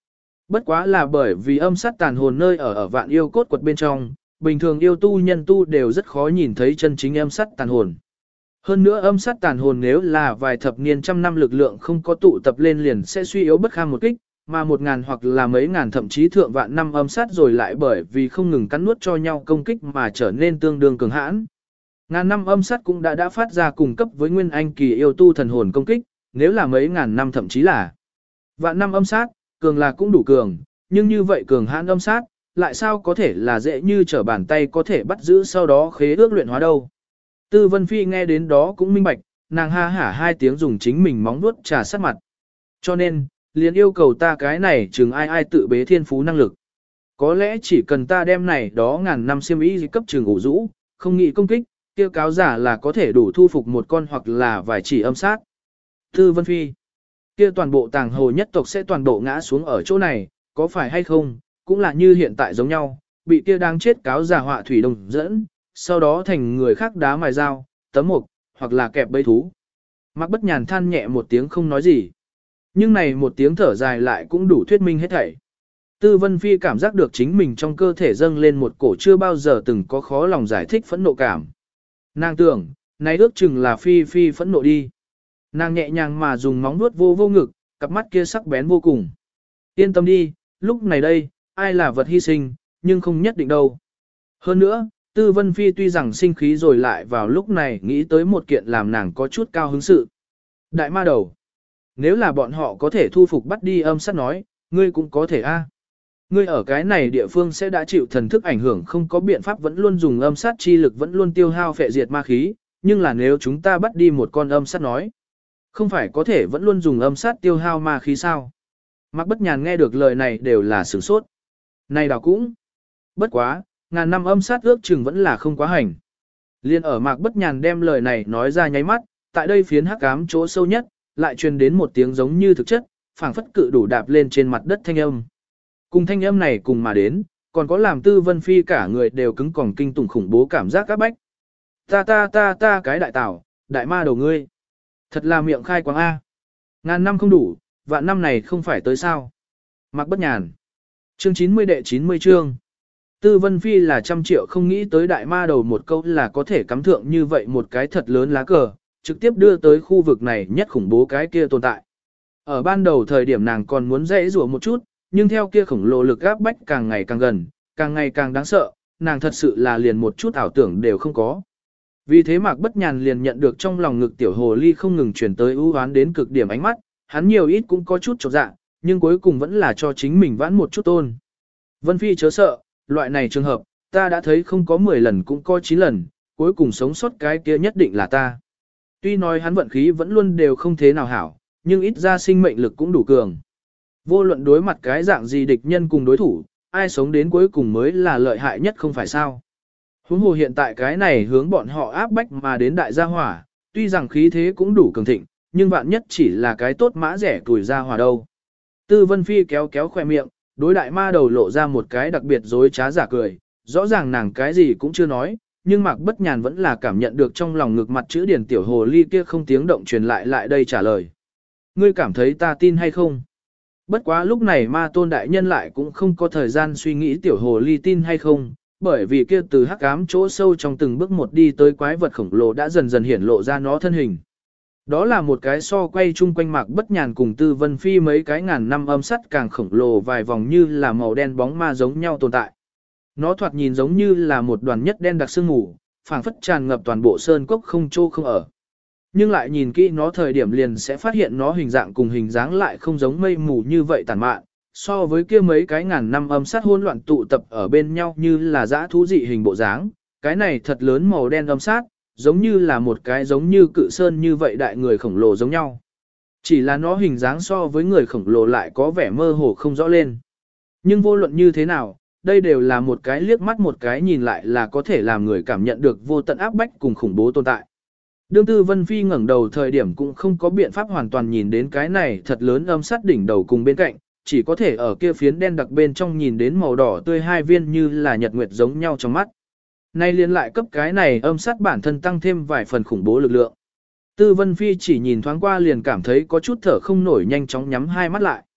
Bất quá là bởi vì âm sát tàn hồn nơi ở vạn yêu cốt quật bên trong, bình thường yêu tu nhân tu đều rất khó nhìn thấy chân chính âm sát tàn hồn. Hơn nữa âm sát tàn hồn nếu là vài thập niên trăm năm lực lượng không có tụ tập lên liền sẽ suy yếu bất kham một kích, mà 1.000 hoặc là mấy ngàn thậm chí thượng vạn năm âm sát rồi lại bởi vì không ngừng cắn nuốt cho nhau công kích mà trở nên tương đương cường hãn. Ngàn năm âm sát cũng đã phát ra cùng cấp với nguyên anh kỳ yêu tu thần hồn công kích, nếu là mấy ngàn năm thậm chí là vạn năm âm sát, cường là cũng đủ cường, nhưng như vậy cường hãn âm sát, lại sao có thể là dễ như trở bàn tay có thể bắt giữ sau đó khế ước luyện hóa đâu. Tư Vân Phi nghe đến đó cũng minh bạch, nàng ha hả hai tiếng dùng chính mình móng vuốt trà sát mặt. Cho nên, liền yêu cầu ta cái này chừng ai tự bế thiên phú năng lực. Có lẽ chỉ cần ta đem này đó ngàn năm siêm ý cấp trường ủ rũ, không nghĩ công kích, kia cáo giả là có thể đủ thu phục một con hoặc là vài chỉ âm sát. Tư Vân Phi, kia toàn bộ tàng hồ nhất tộc sẽ toàn bộ ngã xuống ở chỗ này, có phải hay không, cũng là như hiện tại giống nhau, bị kia đang chết cáo giả họa thủy đồng dẫn, sau đó thành người khác đá mài dao, tấm mục, hoặc là kẹp bẫy thú. Mạc Bất Nhàn than nhẹ một tiếng không nói gì. Nhưng này một tiếng thở dài lại cũng đủ thuyết minh hết thảy. Tư Vân Phi cảm giác được chính mình trong cơ thể dâng lên một cổ chưa bao giờ từng có khó lòng giải thích phẫn nộ cảm. Nàng tưởng, này ước chừng là Phi phẫn nộ đi. Nàng nhẹ nhàng mà dùng móng vuốt vô ngực, cặp mắt kia sắc bén vô cùng. Yên tâm đi, lúc này đây, ai là vật hy sinh, nhưng không nhất định đâu. Hơn nữa, Tư Vân Phi tuy rằng sinh khí rồi lại vào lúc này nghĩ tới một kiện làm nàng có chút cao hứng sự. Đại ma đầu. Nếu là bọn họ có thể thu phục bắt đi âm sát nói, ngươi cũng có thể a. Ngươi ở cái này địa phương sẽ đã chịu thần thức ảnh hưởng không có biện pháp vẫn luôn dùng âm sát chi lực vẫn luôn tiêu hao phệ diệt ma khí, nhưng là nếu chúng ta bắt đi một con âm sát nói, không phải có thể vẫn luôn dùng âm sát tiêu hao ma khí sao? Mạc Bất Nhàn nghe được lời này đều là sửng sốt. Này đảo cũng. Bất quá, ngàn năm âm sát ước chừng vẫn là không quá hành. Liên ở Mạc Bất Nhàn đem lời này nói ra nháy mắt, tại đây phiến hắc ám chỗ sâu nhất, lại truyền đến một tiếng giống như thực chất, phảng phất cự đủ đạp lên trên mặt đất thanh âm. Cùng thanh âm này cùng mà đến, còn có làm Tư Vân Phi cả người đều cứng còng kinh tủng khủng bố cảm giác áp bách. Ta cái đại tảo, đại ma đầu ngươi. Thật là miệng khai quáng A. Ngàn năm không đủ, vạn năm này không phải tới sao. Mạc Bất Nhàn. Chương 90 đệ 90 chương. Tư Vân Phi là 100 triệu không nghĩ tới đại ma đầu một câu là có thể cắm thượng như vậy một cái thật lớn lá cờ, trực tiếp đưa tới khu vực này nhất khủng bố cái kia tồn tại. Ở ban đầu thời điểm nàng còn muốn dễ rủa một chút, nhưng theo kia khổng lồ lực áp bách càng ngày càng gần, càng ngày càng đáng sợ, nàng thật sự là liền một chút ảo tưởng đều không có. Vì thế Mạc Bất Nhàn liền nhận được trong lòng ngực tiểu hồ ly không ngừng chuyển tới ưu hoán đến cực điểm ánh mắt, hắn nhiều ít cũng có chút chột dạ, nhưng cuối cùng vẫn là cho chính mình vãn một chút tôn. Vân Phi chớ sợ, loại này trường hợp, ta đã thấy không có 10 lần cũng có 9 lần, cuối cùng sống sót cái kia nhất định là ta. Tuy nói hắn vận khí vẫn luôn đều không thế nào hảo, nhưng ít ra sinh mệnh lực cũng đủ cường. Vô luận đối mặt cái dạng gì địch nhân cùng đối thủ, ai sống đến cuối cùng mới là lợi hại nhất không phải sao. Huống hồ hiện tại cái này hướng bọn họ áp bách mà đến đại gia hỏa, tuy rằng khí thế cũng đủ cường thịnh, nhưng vạn nhất chỉ là cái tốt mã rẻ tuổi gia hỏa đâu. Tư Vân Phi kéo kéo khoe miệng, đối đại ma đầu lộ ra một cái đặc biệt dối trá giả cười, rõ ràng nàng cái gì cũng chưa nói, nhưng Mạc Bất Nhàn vẫn là cảm nhận được trong lòng ngực mặt chữ điển tiểu hồ ly kia không tiếng động truyền lại đây trả lời. Ngươi cảm thấy ta tin hay không? Bất quá lúc này ma tôn đại nhân lại cũng không có thời gian suy nghĩ tiểu hồ ly tin hay không, bởi vì kia từ hắc ám chỗ sâu trong từng bước một đi tới quái vật khổng lồ đã dần dần hiển lộ ra nó thân hình. Đó là một cái so quay chung quanh Mạc Bất Nhàn cùng Tư Vân Phi mấy cái ngàn năm âm sắt càng khổng lồ vài vòng như là màu đen bóng ma giống nhau tồn tại. Nó thoạt nhìn giống như là một đoàn nhất đen đặc sương mù, phảng phất tràn ngập toàn bộ sơn cốc không trô không ở. Nhưng lại nhìn kỹ nó thời điểm liền sẽ phát hiện nó hình dạng cùng hình dáng lại không giống mây mù như vậy tàn mạn, so với kia mấy cái ngàn năm âm sát hỗn loạn tụ tập ở bên nhau như là dã thú dị hình bộ dáng, cái này thật lớn màu đen âm sát, giống như là một cái giống như cự sơn như vậy đại người khổng lồ giống nhau. Chỉ là nó hình dáng so với người khổng lồ lại có vẻ mơ hồ không rõ lên. Nhưng vô luận như thế nào, đây đều là một cái liếc mắt một cái nhìn lại là có thể làm người cảm nhận được vô tận áp bách cùng khủng bố tồn tại. Đương Tư Vân Phi ngẩng đầu thời điểm cũng không có biện pháp hoàn toàn nhìn đến cái này thật lớn âm sát đỉnh đầu cùng bên cạnh, chỉ có thể ở kia phiến đen đặc bên trong nhìn đến màu đỏ tươi hai viên như là nhật nguyệt giống nhau trong mắt. Nay liên lại cấp cái này âm sát bản thân tăng thêm vài phần khủng bố lực lượng. Tư Vân Phi chỉ nhìn thoáng qua liền cảm thấy có chút thở không nổi nhanh chóng nhắm hai mắt lại.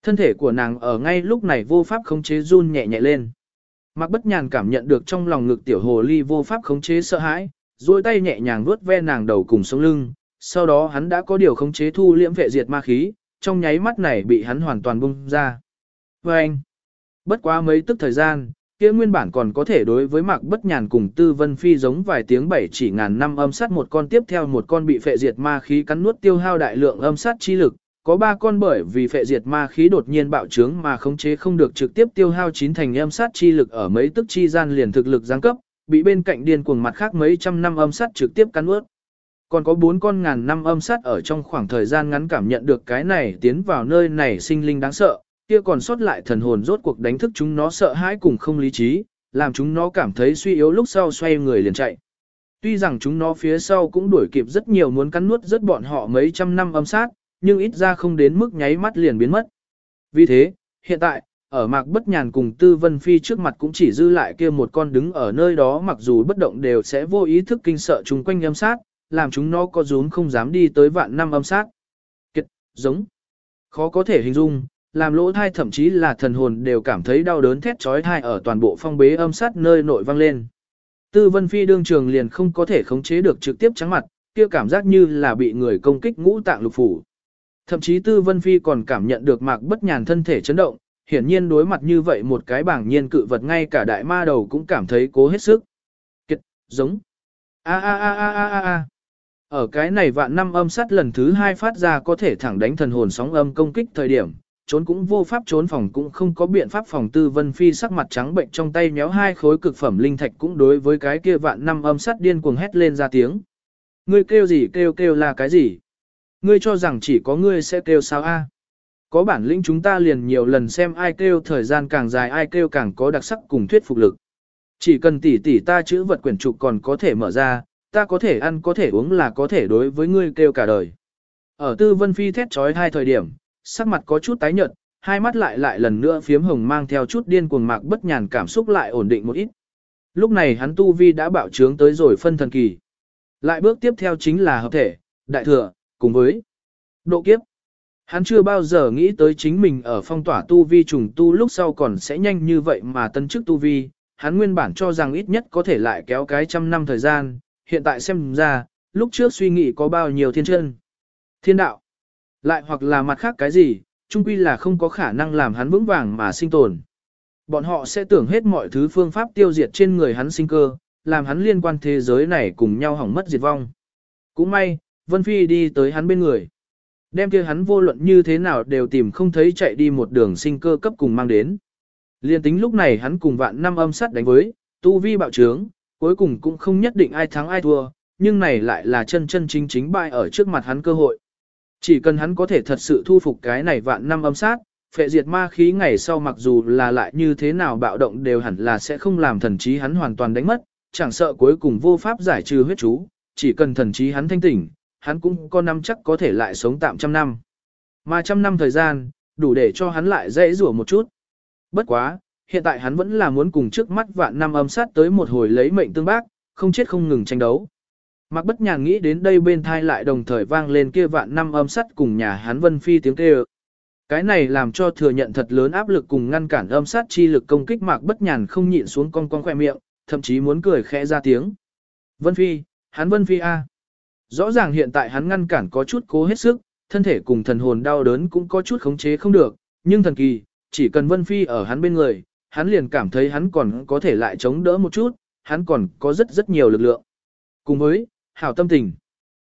Thân thể của nàng ở ngay lúc này vô pháp khống chế run nhẹ nhẹ lên. Mạc Bất Nhàn cảm nhận được trong lòng ngực tiểu hồ ly vô pháp khống chế sợ hãi, duỗi tay nhẹ nhàng vuốt ve nàng đầu cùng sống lưng, sau đó hắn đã có điều khống chế thu liễm vệ diệt ma khí, trong nháy mắt này bị hắn hoàn toàn bung ra. Và anh, bất quá mấy tức thời gian, kia nguyên bản còn có thể đối với Mạc Bất Nhàn cùng Tư Vân Phi giống vài tiếng bảy chỉ ngàn năm âm sát một con tiếp theo một con bị phệ diệt ma khí cắn nuốt tiêu hao đại lượng âm sát chi lực, có 3 con bởi vì phệ diệt ma khí đột nhiên bạo trướng mà khống chế không được trực tiếp tiêu hao 9 thành âm sát chi lực ở mấy tức chi gian liền thực lực giáng cấp, bị bên cạnh điên cuồng mặt khác mấy trăm năm âm sát trực tiếp cắn nuốt. Còn có 4 con ngàn năm âm sát ở trong khoảng thời gian ngắn cảm nhận được cái này tiến vào nơi này sinh linh đáng sợ, kia còn sót lại thần hồn rốt cuộc đánh thức chúng nó sợ hãi cùng không lý trí, làm chúng nó cảm thấy suy yếu lúc sau xoay người liền chạy. Tuy rằng chúng nó phía sau cũng đuổi kịp rất nhiều muốn cắn nuốt rất bọn họ mấy trăm năm âm sát, nhưng ít ra không đến mức nháy mắt liền biến mất. Vì thế, hiện tại, ở Mạc Bất Nhàn cùng Tư Vân Phi trước mặt cũng chỉ dư lại kia một con đứng ở nơi đó mặc dù bất động đều sẽ vô ý thức kinh sợ chúng quanh âm sát, làm chúng nó có rúm không dám đi tới vạn năm âm sát. Kiệt, giống, khó có thể hình dung, làm lỗ thai thậm chí là thần hồn đều cảm thấy đau đớn thét chói tai ở toàn bộ phong bế âm sát nơi nội vang lên. Tư Vân Phi đương trường liền không có thể khống chế được trực tiếp trắng mặt, kia cảm giác như là bị người công kích ngũ tạng lục phủ. Thậm chí Tư Vân Phi còn cảm nhận được Mạc Bất Nhàn thân thể chấn động, hiển nhiên đối mặt như vậy một cái bảng nhiên cự vật ngay cả đại ma đầu cũng cảm thấy cố hết sức. Kiệt, giống. A a a a a a a. Ở cái này vạn năm âm sát lần thứ 2 phát ra có thể thẳng đánh thần hồn sóng âm công kích thời điểm, trốn cũng vô pháp trốn phòng cũng không có biện pháp phòng. Tư Vân Phi sắc mặt trắng bệnh trong tay méo 2 khối cực phẩm linh thạch cũng đối với cái kia vạn năm âm sát điên cuồng hét lên ra tiếng. Ngươi kêu gì kêu là cái gì? Ngươi cho rằng chỉ có ngươi sẽ kêu sao a? Có bản lĩnh chúng ta liền nhiều lần xem ai kêu thời gian càng dài ai kêu càng có đặc sắc cùng thuyết phục lực. Chỉ cần tỷ ta chữ vật quyển trục còn có thể mở ra, ta có thể ăn có thể uống là có thể đối với ngươi kêu cả đời. Ở Tư Vân Phi thét trói 2 thời điểm, sắc mặt có chút tái nhợt, hai mắt lại lần nữa phiếm hồng mang theo chút điên cuồng. Mạc Bất Nhàn cảm xúc lại ổn định một ít. Lúc này hắn tu vi đã bạo trướng tới rồi phân thần kỳ. Lại bước tiếp theo chính là hợp thể, đại thừa, cùng với độ kiếp. Hắn chưa bao giờ nghĩ tới chính mình ở phong tỏa tu vi trùng tu lúc sau còn sẽ nhanh như vậy mà tân chức tu vi. Hắn nguyên bản cho rằng ít nhất có thể lại kéo cái 100 năm thời gian, hiện tại xem ra, lúc trước suy nghĩ có bao nhiêu thiên chân. Thiên đạo, lại hoặc là mặt khác cái gì, chung quy là không có khả năng làm hắn vững vàng mà sinh tồn. Bọn họ sẽ tưởng hết mọi thứ phương pháp tiêu diệt trên người hắn sinh cơ, làm hắn liên quan thế giới này cùng nhau hỏng mất diệt vong. Cũng may, Vân Phi đi tới hắn bên người. Đem kia hắn vô luận như thế nào đều tìm không thấy chạy đi một đường sinh cơ cấp cùng mang đến. Liên tính lúc này hắn cùng vạn năm âm sát đánh với, tu vi bạo trướng, cuối cùng cũng không nhất định ai thắng ai thua, nhưng này lại là chân chính bại ở trước mặt hắn cơ hội. Chỉ cần hắn có thể thật sự thu phục cái này vạn năm âm sát, phệ diệt ma khí ngày sau mặc dù là lại như thế nào bạo động đều hẳn là sẽ không làm thần trí hắn hoàn toàn đánh mất, chẳng sợ cuối cùng vô pháp giải trừ huyết chú, chỉ cần thần trí hắn thanh tỉnh, hắn cũng có năm chắc có thể lại sống tạm 100 năm. Mà 100 năm thời gian, đủ để cho hắn lại dễ rủa một chút. Bất quá, hiện tại hắn vẫn là muốn cùng trước mắt vạn năm âm sát tới một hồi lấy mệnh tương bác, không chết không ngừng tranh đấu. Mạc Bất Nhàn nghĩ đến đây bên thai lại đồng thời vang lên kia vạn năm âm sát cùng nhà hắn Vân Phi tiếng kêu. Cái này làm cho thừa nhận thật lớn áp lực cùng ngăn cản âm sát chi lực công kích. Mạc Bất Nhàn không nhịn xuống cong khỏe miệng, thậm chí muốn cười khẽ ra tiếng. Vân Phi, hắn Vân Phi a. Rõ ràng hiện tại hắn ngăn cản có chút cố hết sức, thân thể cùng thần hồn đau đớn cũng có chút khống chế không được, nhưng thần kỳ, chỉ cần Vân Phi ở hắn bên người, hắn liền cảm thấy hắn còn có thể lại chống đỡ một chút, hắn còn có rất nhiều lực lượng. Cùng với, hảo tâm tình.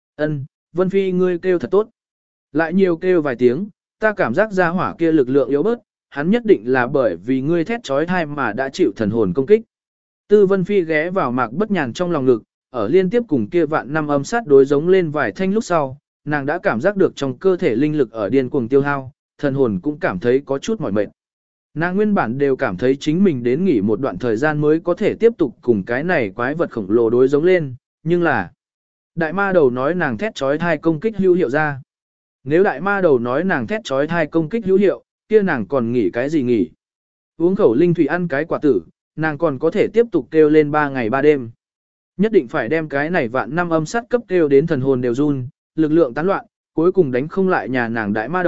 Vân Phi ngươi kêu thật tốt. Lại nhiều kêu vài tiếng, ta cảm giác ra hỏa kia lực lượng yếu bớt, hắn nhất định là bởi vì ngươi thét trói thai mà đã chịu thần hồn công kích. Tư Vân Phi ghé vào Mạc Bất Nhàn trong lòng ngực, ở liên tiếp cùng kia vạn năm âm sát đối giống lên vài thanh lúc sau, nàng đã cảm giác được trong cơ thể linh lực ở điên cuồng tiêu hao, thần hồn cũng cảm thấy có chút mỏi mệt. Nàng nguyên bản đều cảm thấy chính mình đến nghỉ một đoạn thời gian mới có thể tiếp tục cùng cái này quái vật khổng lồ đối giống lên, nhưng là đại ma đầu nói nàng thét trói thai công kích hữu hiệu ra. Nếu đại ma đầu nói nàng thét trói thai công kích hữu hiệu, kia nàng còn nghỉ cái gì nghỉ? Uống khẩu linh thủy ăn cái quả tử, nàng còn có thể tiếp tục kêu lên 3 ngày 3 đêm. Nhất định phải đem cái này vạn năm âm sát cấp kêu đến thần hồn đều run, lực lượng tán loạn, cuối cùng đánh không lại nhà nàng đại ma đầu,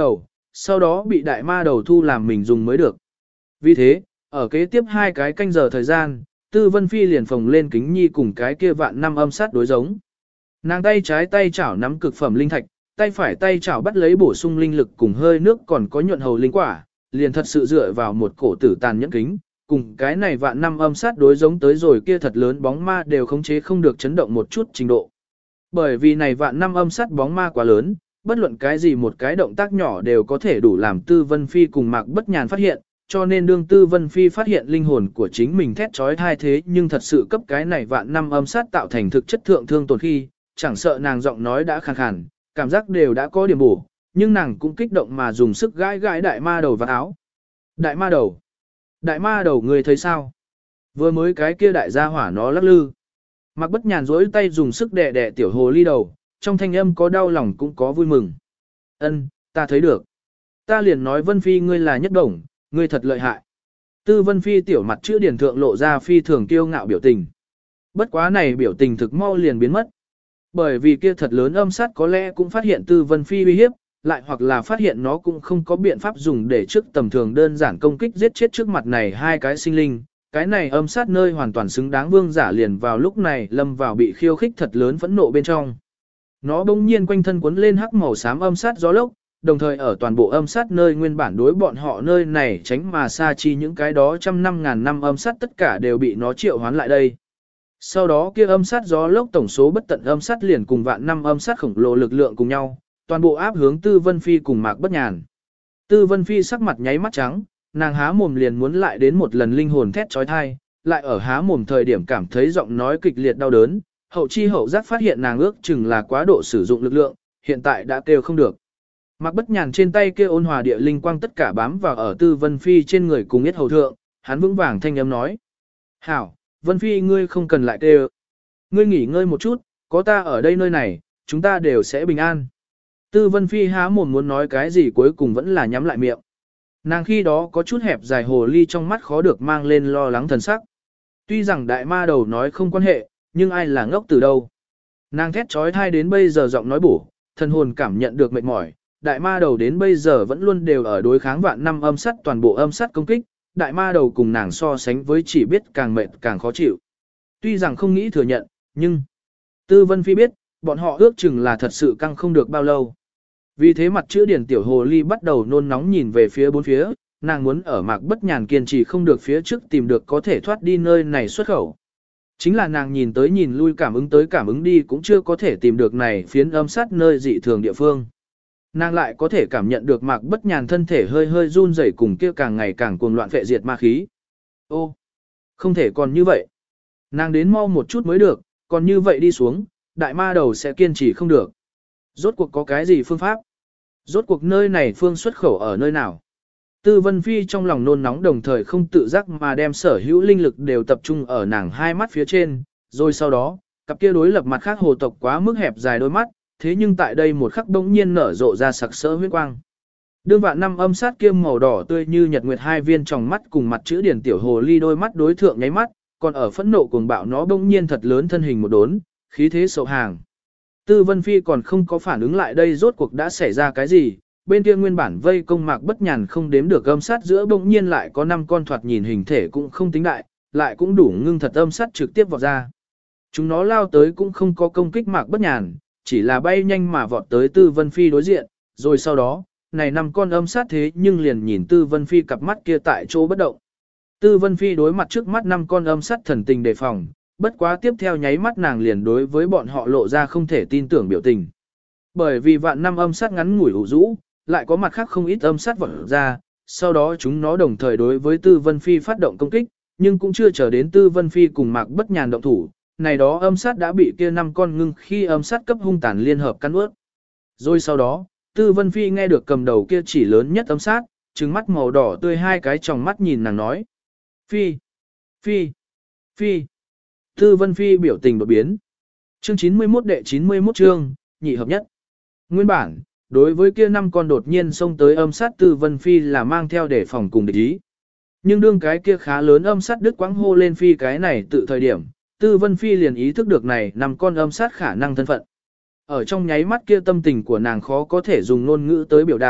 sau đó bị đại ma đầu thu làm mình dùng mới được. Vì thế, ở kế tiếp 2 cái canh giờ thời gian, Tư Vân Phi liền phồng lên kính nhi cùng cái kia vạn năm âm sát đối giống. Nàng tay trái tay chảo nắm cực phẩm linh thạch, tay phải tay chảo bắt lấy bổ sung linh lực cùng hơi nước còn có nhuận hầu linh quả, liền thật sự dựa vào một cổ tử tàn nhẫn kính, cùng cái này vạn năm âm sát đối giống tới rồi kia thật lớn bóng ma đều khống chế không được chấn động một chút trình độ. Bởi vì này vạn năm âm sát bóng ma quá lớn, bất luận cái gì một cái động tác nhỏ đều có thể đủ làm Tư Vân Phi cùng Mạc Bất Nhàn phát hiện, cho nên đương Tư Vân Phi phát hiện linh hồn của chính mình thét trói thai thế nhưng thật sự cấp cái này vạn năm âm sát tạo thành thực chất thượng thương tổn khi, chẳng sợ nàng giọng nói đã khàn khàn, cảm giác đều đã có điểm bổ, nhưng nàng cũng kích động mà dùng sức gãi gãi đại ma đầu vào áo. Đại ma đầu! Đại ma đầu người thấy sao? Vừa mới cái kia đại gia hỏa nó lắc lư. Mạc Bất Nhàn rỗi tay dùng sức đè đè tiểu hồ ly đầu, trong thanh âm có đau lòng cũng có vui mừng. Ân, ta thấy được. Ta liền nói Vân Phi ngươi là nhất đồng, ngươi thật lợi hại. Tư Vân Phi tiểu mặt chữ điển thượng lộ ra phi thường kiêu ngạo biểu tình. Bất quá này biểu tình thực mau liền biến mất. Bởi vì kia thật lớn âm sát có lẽ cũng phát hiện Tư Vân Phi uy hiếp, lại hoặc là phát hiện nó cũng không có biện pháp dùng để trước tầm thường đơn giản công kích giết chết trước mặt này 2 cái sinh linh. Cái này âm sát nơi hoàn toàn xứng đáng vương giả liền vào lúc này lâm vào bị khiêu khích thật lớn phẫn nộ bên trong. Nó bỗng nhiên quanh thân cuốn lên hắc màu xám âm sát gió lốc, đồng thời ở toàn bộ âm sát nơi nguyên bản đối bọn họ nơi này tránh mà xa chi những cái đó trăm năm ngàn năm âm sát tất cả đều bị nó triệu hoán lại đây. Sau đó kia âm sát gió lốc tổng số bất tận âm sát liền cùng vạn năm âm sát khổng lồ lực lượng cùng nhau, toàn bộ áp hướng Tư Vân Phi cùng Mạc Bất Nhàn. Tư Vân Phi sắc mặt nháy mắt trắng, nàng há mồm liền muốn lại đến một lần linh hồn thét trói thai, lại ở há mồm thời điểm cảm thấy giọng nói kịch liệt đau đớn, hậu chi hậu giác phát hiện nàng ước chừng là quá độ sử dụng lực lượng, hiện tại đã kêu không được. Mạc Bất Nhàn trên tay kia ôn hòa địa linh quang tất cả bám vào ở Tư Vân Phi trên người cùng yết hầu thượng, hắn vững vàng thanh âm nói: "Hảo, Vân Phi ngươi không cần lại kêu. Ngươi nghỉ ngơi một chút, có ta ở đây nơi này, chúng ta đều sẽ bình an." Tư Vân Phi há mồm muốn nói cái gì cuối cùng vẫn là nhắm lại miệng. Nàng khi đó có chút hẹp dài hồ ly trong mắt khó được mang lên lo lắng thần sắc. Tuy rằng đại ma đầu nói không quan hệ, nhưng ai là ngốc từ đâu. Nàng thét trói thai đến bây giờ giọng nói bổ, thần hồn cảm nhận được mệt mỏi. Đại ma đầu đến bây giờ vẫn luôn đều ở đối kháng vạn năm âm sát toàn bộ âm sát công kích. Đại ma đầu cùng nàng so sánh với chỉ biết càng mệt càng khó chịu. Tuy rằng không nghĩ thừa nhận, nhưng Tư Vân Phi biết, bọn họ ước chừng là thật sự căng không được bao lâu. Vì thế mặt chữ điển tiểu hồ ly bắt đầu nôn nóng nhìn về phía bốn phía, nàng muốn ở Mạc Bất Nhàn kiên trì không được phía trước tìm được có thể thoát đi nơi này xuất khẩu. Chính là nàng nhìn tới nhìn lui cảm ứng tới cảm ứng đi cũng chưa có thể tìm được này phiến âm sát nơi dị thường địa phương. Nàng lại có thể cảm nhận được Mạc Bất Nhàn thân thể hơi hơi run rẩy cùng kia càng ngày càng cuồng loạn phệ diệt ma khí. Ô, không thể còn như vậy. Nàng đến mau một chút mới được, còn như vậy đi xuống, đại ma đầu sẽ kiên trì không được. Rốt cuộc có cái gì phương pháp? Rốt cuộc nơi này phương xuất khẩu ở nơi nào? Tư Vân Phi trong lòng nôn nóng đồng thời không tự giác mà đem sở hữu linh lực đều tập trung ở nàng hai mắt phía trên, rồi sau đó, cặp kia đối lập mặt khác hồ tộc quá mức hẹp dài đôi mắt, thế nhưng tại đây một khắc bỗng nhiên nở rộ ra sặc sỡ huyết quang. Đương vạn năm âm sát kia màu đỏ tươi như nhật nguyệt hai viên tròng mắt cùng mặt chữ điển tiểu hồ ly đôi mắt đối thượng nháy mắt, còn ở phẫn nộ cuồng bạo nó bỗng nhiên thật lớn thân hình một đốn, khí thế sậu hàng. Tư Vân Phi còn không có phản ứng lại đây rốt cuộc đã xảy ra cái gì, bên kia nguyên bản vây công Mạc Bất Nhàn không đếm được âm sát giữa bỗng nhiên lại có 5 con thoạt nhìn hình thể cũng không tính đại, lại cũng đủ ngưng thật âm sát trực tiếp vọt ra. Chúng nó lao tới cũng không có công kích Mạc Bất Nhàn, chỉ là bay nhanh mà vọt tới Tư Vân Phi đối diện, rồi sau đó, này 5 con âm sát thế nhưng liền nhìn Tư Vân Phi cặp mắt kia tại chỗ bất động. Tư Vân Phi đối mặt trước mắt 5 con âm sát thần tình đề phòng, bất quá tiếp theo nháy mắt nàng liền đối với bọn họ lộ ra không thể tin tưởng biểu tình. Bởi vì vạn năm âm sát ngắn ngủi ủ rũ, lại có mặt khác không ít âm sát vọt ra, sau đó chúng nó đồng thời đối với Tư Vân Phi phát động công kích, nhưng cũng chưa chờ đến Tư Vân Phi cùng Mạc Bất Nhàn động thủ, này đó âm sát đã bị kia 5 con ngưng khi âm sát cấp hung tàn liên hợp cắn ướt. Rồi sau đó, Tư Vân Phi nghe được cầm đầu kia chỉ lớn nhất âm sát, trừng mắt màu đỏ tươi hai cái tròng mắt nhìn nàng nói. Phi, Phi, Phi. Tư Vân Phi biểu tình đột biến. Chương 91 đệ 91 chương, nhị hợp nhất. Nguyên bản, đối với kia 5 con đột nhiên xông tới âm sát Tư Vân Phi là mang theo để phòng cùng địch ý. Nhưng đương cái kia khá lớn âm sát đứt quãng hô lên Phi cái này tự thời điểm, Tư Vân Phi liền ý thức được này 5 con âm sát khả năng thân phận. Ở trong nháy mắt kia tâm tình của nàng khó có thể dùng ngôn ngữ tới biểu đạt,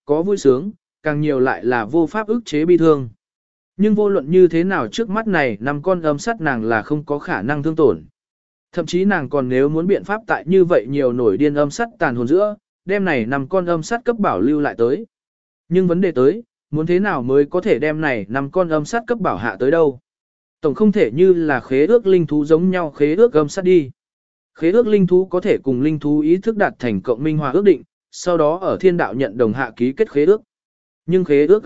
có vui sướng, càng nhiều lại là vô pháp ức chế bi thương. Nhưng vô luận như thế nào trước mắt này 5 con âm sắt nàng là không có khả năng thương tổn. Thậm chí nàng còn nếu muốn biện pháp tại như vậy nhiều nổi điên âm sắt tàn hồn giữa, đem này 5 con âm sắt cấp bảo lưu lại tới. Nhưng vấn đề tới, muốn thế nào mới có thể đem này 5 con âm sắt cấp bảo hạ tới đâu? Tổng không thể như là khế ước linh thú giống nhau khế ước âm sắt đi. Khế ước linh thú có thể cùng linh thú ý thức đạt thành cộng minh hòa ước định, sau đó ở thiên đạo nhận đồng hạ ký kết khế ước. Nhưng khế ước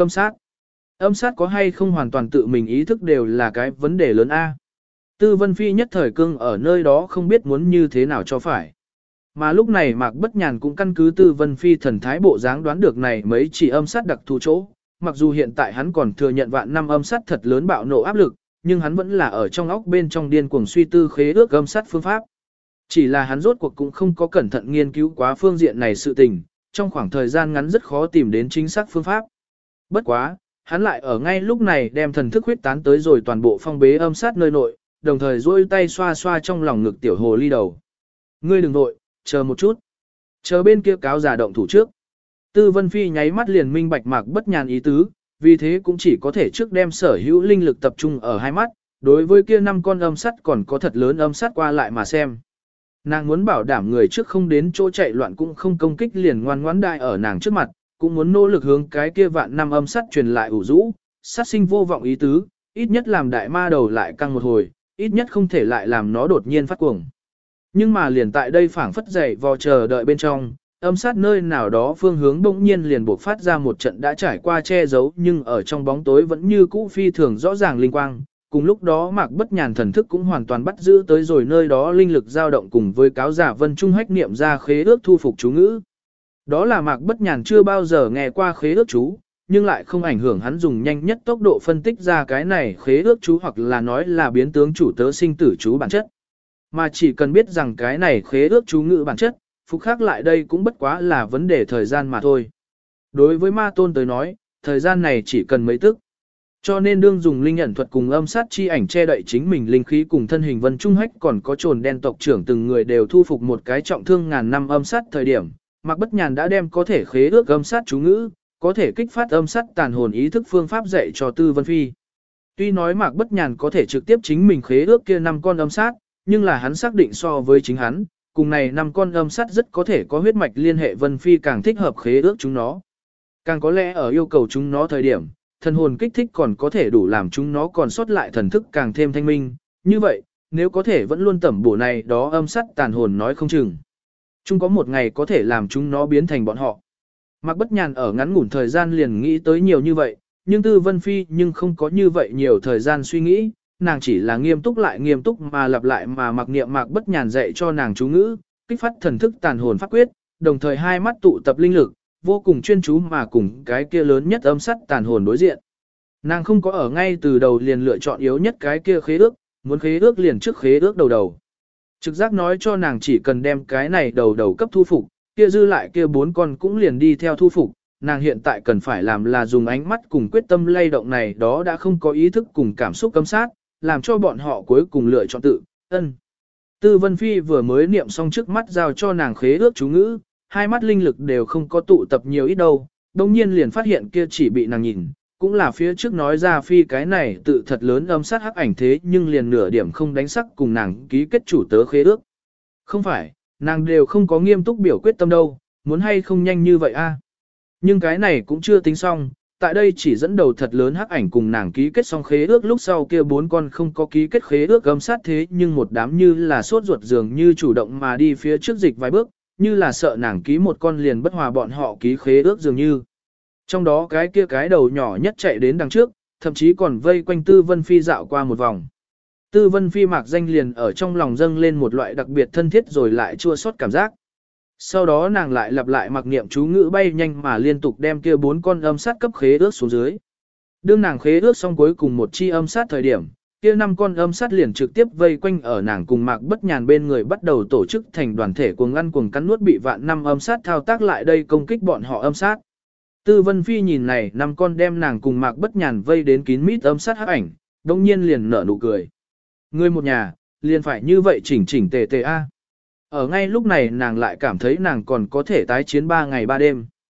âm sát có hay không hoàn toàn tự mình ý thức đều là cái vấn đề lớn A. Tư Vân Phi nhất thời cưng ở nơi đó không biết muốn như thế nào cho phải. Mà lúc này Mạc Bất Nhàn cũng căn cứ Tư Vân Phi thần thái bộ dáng đoán được này mấy chỉ âm sát đặc thù chỗ. Mặc dù hiện tại hắn còn thừa nhận vạn năm âm sát thật lớn bạo nộ áp lực, nhưng hắn vẫn là ở trong óc bên trong điên cuồng suy tư khế ước âm sát phương pháp. Chỉ là hắn rốt cuộc cũng không có cẩn thận nghiên cứu quá phương diện này sự tình, trong khoảng thời gian ngắn rất khó tìm đến chính xác phương pháp. Bất quá, hắn lại ở ngay lúc này đem thần thức huyết tán tới rồi toàn bộ phong bế âm sát nơi nội, đồng thời duỗi tay xoa xoa trong lòng ngực tiểu hồ ly đầu. Ngươi đừng nội, chờ một chút. Chờ bên kia cáo giả động thủ trước. Tư Vân Phi nháy mắt liền minh bạch Mạc Bất Nhàn ý tứ, vì thế cũng chỉ có thể trước đem sở hữu linh lực tập trung ở hai mắt, đối với kia 5 con âm sắt còn có thật lớn âm sắt qua lại mà xem. Nàng muốn bảo đảm người trước không đến chỗ chạy loạn cũng không công kích liền ngoan ngoãn đại ở nàng trước mặt, cũng muốn nỗ lực hướng cái kia vạn năm âm sắt truyền lại ủ rũ, sát sinh vô vọng ý tứ, ít nhất làm đại ma đầu lại căng một hồi, ít nhất không thể lại làm nó đột nhiên phát cuồng. Nhưng mà liền tại đây phảng phất dậy vò chờ đợi bên trong, âm sát nơi nào đó phương hướng bỗng nhiên liền buộc phát ra một trận đã trải qua che giấu nhưng ở trong bóng tối vẫn như cũ phi thường rõ ràng linh quang. Cùng lúc đó Mạc Bất Nhàn thần thức cũng hoàn toàn bắt giữ tới rồi nơi đó linh lực dao động cùng với cáo giả Vân Trung hách niệm ra khế ước thu phục chú ngữ. Đó là Mạc Bất Nhàn chưa bao giờ nghe qua khế ước chú, nhưng lại không ảnh hưởng hắn dùng nhanh nhất tốc độ phân tích ra cái này khế ước chú hoặc là nói là biến tướng chủ tớ sinh tử chú bản chất. Mà chỉ cần biết rằng cái này khế ước chú ngữ bản chất, phục khác lại đây cũng bất quá là vấn đề thời gian mà thôi. Đối với ma tôn tới nói, thời gian này chỉ cần mấy tức. Cho nên đương dùng linh ẩn thuật cùng âm sát chi ảnh che đậy chính mình linh khí cùng thân hình Vân Trung hách còn có trồn đen tộc trưởng từng người đều thu phục một cái trọng thương ngàn năm âm sát thời điểm, Mạc Bất Nhàn đã đem có thể khế ước âm sát chú ngữ, có thể kích phát âm sát tàn hồn ý thức phương pháp dạy cho Tư Vân Phi. Tuy nói Mạc Bất Nhàn có thể trực tiếp chính mình khế ước kia 5 con âm sát, nhưng là hắn xác định so với chính hắn, cùng này 5 con âm sát rất có thể có huyết mạch liên hệ Vân Phi càng thích hợp khế ước chúng nó. Càng có lẽ ở yêu cầu chúng nó thời điểm, thần hồn kích thích còn có thể đủ làm chúng nó còn sót lại thần thức càng thêm thanh minh. Như vậy, nếu có thể vẫn luôn tẩm bổ này đó âm sát tàn hồn nói không chừng. Chúng có một ngày có thể làm chúng nó biến thành bọn họ. Mạc Bất Nhàn ở ngắn ngủn thời gian liền nghĩ tới nhiều như vậy, nhưng Tư Vân Phi nhưng không có như vậy nhiều thời gian suy nghĩ, nàng chỉ là nghiêm túc lại nghiêm túc mà lặp lại mà mặc niệm Mạc Bất Nhàn dạy cho nàng chú ngữ, kích phát thần thức tàn hồn pháp quyết, đồng thời hai mắt tụ tập linh lực, vô cùng chuyên chú mà cùng cái kia lớn nhất âm sắt tàn hồn đối diện. Nàng không có ở ngay từ đầu liền lựa chọn yếu nhất cái kia khế ước, muốn khế ước liền trước khế ước đầu đầu. Trực giác nói cho nàng chỉ cần đem cái này đầu đầu cấp thu phục, kia dư lại kia 4 con cũng liền đi theo thu phục. Nàng hiện tại cần phải làm là dùng ánh mắt cùng quyết tâm lay động này đó đã không có ý thức cùng cảm xúc cấm sát, làm cho bọn họ cuối cùng lựa chọn tự, ân. Tư Vân Phi vừa mới niệm xong trước mắt giao cho nàng khế ước chú ngữ, hai mắt linh lực đều không có tụ tập nhiều ít đâu, đồng nhiên liền phát hiện kia chỉ bị nàng nhìn, cũng là phía trước nói ra Phi cái này tự thật lớn âm sát hắc ảnh thế nhưng liền nửa điểm không đánh sắc cùng nàng ký kết chủ tớ khế ước. Không phải, nàng đều không có nghiêm túc biểu quyết tâm đâu, muốn hay không nhanh như vậy a? Nhưng cái này cũng chưa tính xong, tại đây chỉ dẫn đầu thật lớn hắc ảnh cùng nàng ký kết xong khế ước lúc sau kia 4 con không có ký kết khế ước âm sát thế nhưng một đám như là sốt ruột dường như chủ động mà đi phía trước dịch vài bước, như là sợ nàng ký một con liền bất hòa bọn họ ký khế ước dường như. Trong đó cái kia cái đầu nhỏ nhất chạy đến đằng trước, thậm chí còn vây quanh Tư Vân Phi dạo qua một vòng. Tư Vân Phi mạc danh liền ở trong lòng dâng lên một loại đặc biệt thân thiết rồi lại chua xót cảm giác. Sau đó nàng lại lặp lại mặc niệm chú ngữ bay nhanh mà liên tục đem kia 4 con âm sát cấp khế ước xuống dưới. Đương nàng khế ước xong cuối cùng một chi âm sát thời điểm, kia 5 con âm sát liền trực tiếp vây quanh ở nàng cùng Mạc Bất Nhàn bên người bắt đầu tổ chức thành đoàn thể cuồng ăn cuồng cắn nuốt bị vạn năm âm sát thao tác lại đây công kích bọn họ âm sát. Tư Vân Phi nhìn này 5 con đem nàng cùng Mạc Bất Nhàn vây đến kín mít âm sát hắc ảnh, đông nhiên liền nở nụ cười. Người một nhà, liền phải như vậy chỉnh chỉnh tề tề a. Ở ngay lúc này nàng lại cảm thấy nàng còn có thể tái chiến 3 ngày 3 đêm.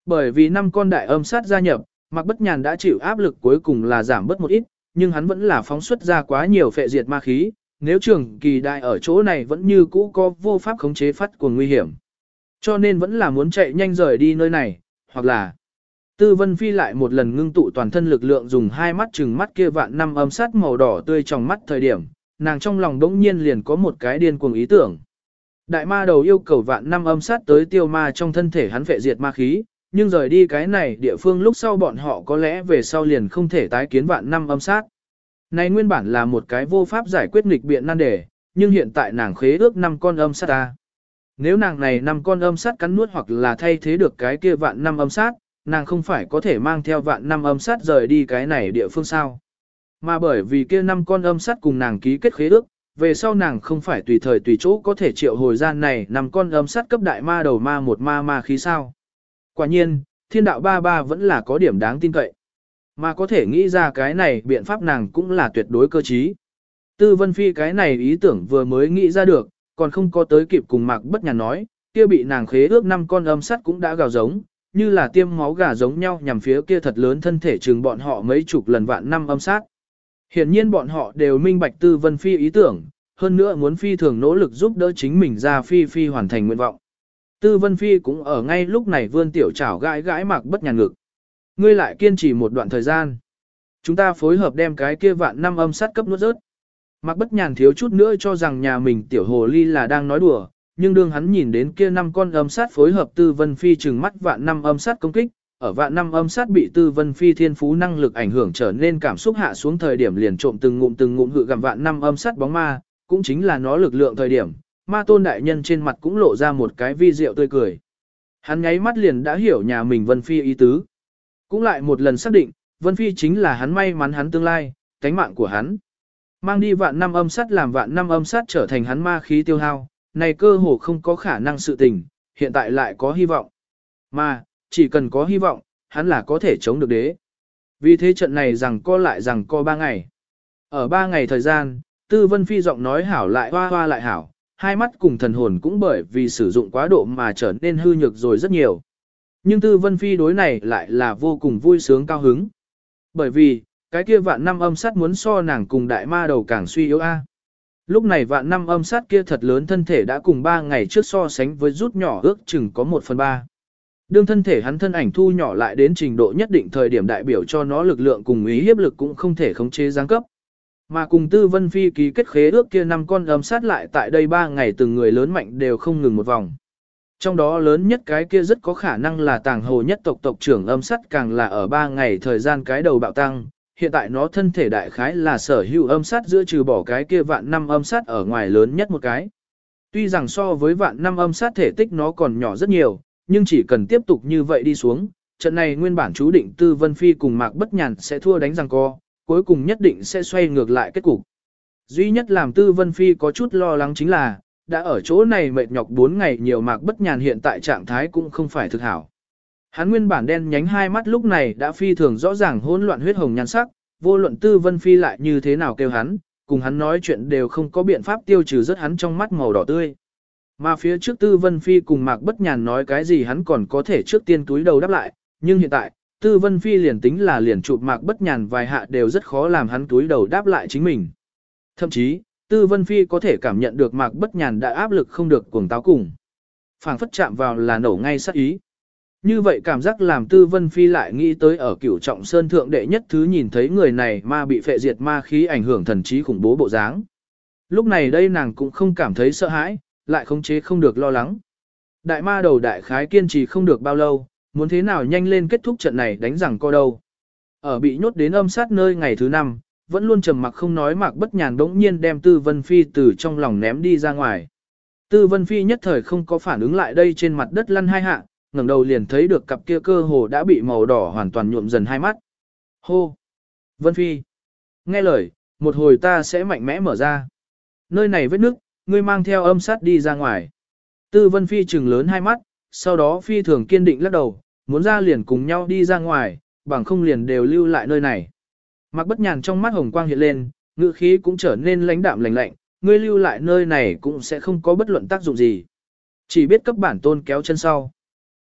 Bởi vì 5 con đại âm sát gia nhập, Mạc Bất Nhàn đã chịu áp lực cuối cùng là giảm bớt một ít, nhưng hắn vẫn là phóng xuất ra quá nhiều phệ diệt ma khí, nếu trường kỳ đại ở chỗ này vẫn như cũ có vô pháp khống chế phát cuồng nguy hiểm. Cho nên vẫn là muốn chạy nhanh rời đi nơi này, hoặc là Tư Vân Phi lại một lần ngưng tụ toàn thân lực lượng dùng hai mắt trừng mắt kia vạn năm âm sát màu đỏ tươi trong mắt thời điểm, nàng trong lòng đống nhiên liền có một cái điên cuồng ý tưởng. Đại ma đầu yêu cầu vạn năm âm sát tới tiêu ma trong thân thể hắn phệ diệt ma khí, nhưng rời đi cái này địa phương lúc sau bọn họ có lẽ về sau liền không thể tái kiến vạn năm âm sát. Này nguyên bản là một cái vô pháp giải quyết nghịch biện nan đề, nhưng hiện tại nàng khế ước 5 con âm sát ta. Nếu nàng này 5 con âm sát cắn nuốt hoặc là thay thế được cái kia vạn năm âm sát, nàng không phải có thể mang theo vạn năm âm sát rời đi cái này địa phương sao. Mà bởi vì kia 5 con âm sát cùng nàng ký kết khế ước, về sau nàng không phải tùy thời tùy chỗ có thể triệu hồi ra này 5 con âm sát cấp đại ma đầu ma một ma khí sao. Quả nhiên, thiên đạo ba ba vẫn là có điểm đáng tin cậy. Mà có thể nghĩ ra cái này biện pháp nàng cũng là tuyệt đối cơ trí. Tư Vân Phi cái này ý tưởng vừa mới nghĩ ra được, còn không có tới kịp cùng Mạc Bất Nhàn nói, kia bị nàng khế ước 5 con âm sắt cũng đã gào giống, như là tiêm máu gà giống nhau nhằm phía kia thật lớn thân thể chừng bọn họ mấy chục lần vạn năm âm sát. Hiển nhiên bọn họ đều minh bạch Tư Vân Phi ý tưởng, hơn nữa muốn phi thường nỗ lực giúp đỡ chính mình ra phi hoàn thành nguyện vọng. Tư Vân Phi cũng ở ngay lúc này vươn tiểu chảo gãi gãi Mạc Bất Nhàn ngực. Ngươi lại kiên trì một đoạn thời gian. Chúng ta phối hợp đem cái kia vạn năm âm sát cấp nuốt rớt. Mạc Bất Nhàn thiếu chút nữa cho rằng nhà mình tiểu hồ ly là đang nói đùa, nhưng đương hắn nhìn đến kia 5 con âm sát phối hợp Tư Vân Phi trừng mắt vạn năm âm sát công kích, ở vạn năm âm sát bị Tư Vân Phi thiên phú năng lực ảnh hưởng trở nên cảm xúc hạ xuống thời điểm liền trộm từng ngụm hự gặm vạn năm âm sát bóng ma, cũng chính là nó lực lượng thời điểm, ma tôn đại nhân trên mặt cũng lộ ra một cái vi diệu tươi cười. Hắn nháy mắt liền đã hiểu nhà mình Vân Phi ý tứ. Cũng lại một lần xác định, Vân Phi chính là hắn may mắn hắn tương lai, cánh mạng của hắn. Mang đi vạn năm âm sát làm vạn năm âm sát trở thành hắn ma khí tiêu hao, này cơ hồ không có khả năng sự tình, hiện tại lại có hy vọng. Mà, chỉ cần có hy vọng, hắn là có thể chống được đế. Vì thế trận này rằng co 3 ngày. Ở 3 ngày thời gian, Tư Vân Phi giọng nói hảo lại hoa lại hảo, hai mắt cùng thần hồn cũng bởi vì sử dụng quá độ mà trở nên hư nhược rồi rất nhiều. Nhưng Tư Vân Phi đối này lại là vô cùng vui sướng cao hứng. Bởi vì, cái kia vạn năm âm sát muốn so nàng cùng đại ma đầu càng suy yếu a. Lúc này vạn năm âm sát kia thật lớn thân thể đã cùng 3 ngày trước so sánh với rút nhỏ ước chừng có 1/3. Đương thân thể hắn thân ảnh thu nhỏ lại đến trình độ nhất định thời điểm đại biểu cho nó lực lượng cùng ý hiếp lực cũng không thể khống chế giáng cấp. Mà cùng Tư Vân Phi ký kết khế ước kia 5 con âm sát lại tại đây 3 ngày từng người lớn mạnh đều không ngừng một vòng. Trong đó lớn nhất cái kia rất có khả năng là tàng hồ nhất tộc tộc trưởng âm sát càng là ở 3 ngày thời gian cái đầu bạo tăng. Hiện tại nó thân thể đại khái là sở hữu âm sát giữa trừ bỏ cái kia vạn năm âm sát ở ngoài lớn nhất một cái. Tuy rằng so với vạn năm âm sát thể tích nó còn nhỏ rất nhiều, nhưng chỉ cần tiếp tục như vậy đi xuống, trận này nguyên bản chú định Tư Vân Phi cùng Mạc Bất Nhàn sẽ thua đánh giằng co, cuối cùng nhất định sẽ xoay ngược lại kết cục. Duy nhất làm Tư Vân Phi có chút lo lắng chính là, đã ở chỗ này mệt nhọc 4 ngày nhiều Mạc Bất Nhàn hiện tại trạng thái cũng không phải thực hảo. Hắn nguyên bản đen nhánh hai mắt lúc này đã phi thường rõ ràng hỗn loạn huyết hồng nhan sắc, vô luận Tư Vân Phi lại như thế nào kêu hắn, cùng hắn nói chuyện đều không có biện pháp tiêu trừ rất hắn trong mắt màu đỏ tươi. Mà phía trước Tư Vân Phi cùng Mạc Bất Nhàn nói cái gì hắn còn có thể trước tiên túi đầu đáp lại, nhưng hiện tại, Tư Vân Phi liền tính là liền chụp Mạc Bất Nhàn vài hạ đều rất khó làm hắn túi đầu đáp lại chính mình. Thậm chí, Tư Vân Phi có thể cảm nhận được Mạc Bất Nhàn đã áp lực không được cuồng táo cùng. Phảng phất chạm vào là nổ ngay sát ý. Như vậy cảm giác làm Tư Vân Phi lại nghĩ tới ở Cửu Trọng Sơn thượng đệ nhất thứ nhìn thấy người này ma bị phệ diệt ma khí ảnh hưởng thần trí khủng bố bộ dáng. Lúc này đây nàng cũng không cảm thấy sợ hãi, lại khống chế không được lo lắng. Đại ma đầu đại khái kiên trì không được bao lâu, muốn thế nào nhanh lên kết thúc trận này đánh rằng co đâu. Ở bị nhốt đến âm sát nơi ngày thứ 5, vẫn luôn trầm mặc không nói Mạc Bất Nhàn bỗng nhiên đem Tư Vân Phi từ trong lòng ném đi ra ngoài. Tư Vân Phi nhất thời không có phản ứng lại đây trên mặt đất lăn hai hạ, ngẩng đầu liền thấy được cặp kia cơ hồ đã bị màu đỏ hoàn toàn nhuộm dần hai mắt. Hô! Vân Phi! Nghe lời, một hồi ta sẽ mạnh mẽ mở ra. Nơi này vết nước, ngươi mang theo âm sát đi ra ngoài. Tư Vân Phi trừng lớn hai mắt, sau đó Phi thường kiên định lắc đầu, muốn ra liền cùng nhau đi ra ngoài, bằng không liền đều lưu lại nơi này. Mạc Bất Nhàn trong mắt hồng quang hiện lên, ngữ khí cũng trở nên lãnh đạm lạnh lạnh, ngươi lưu lại nơi này cũng sẽ không có bất luận tác dụng gì. Chỉ biết cấp bản tôn kéo chân sau.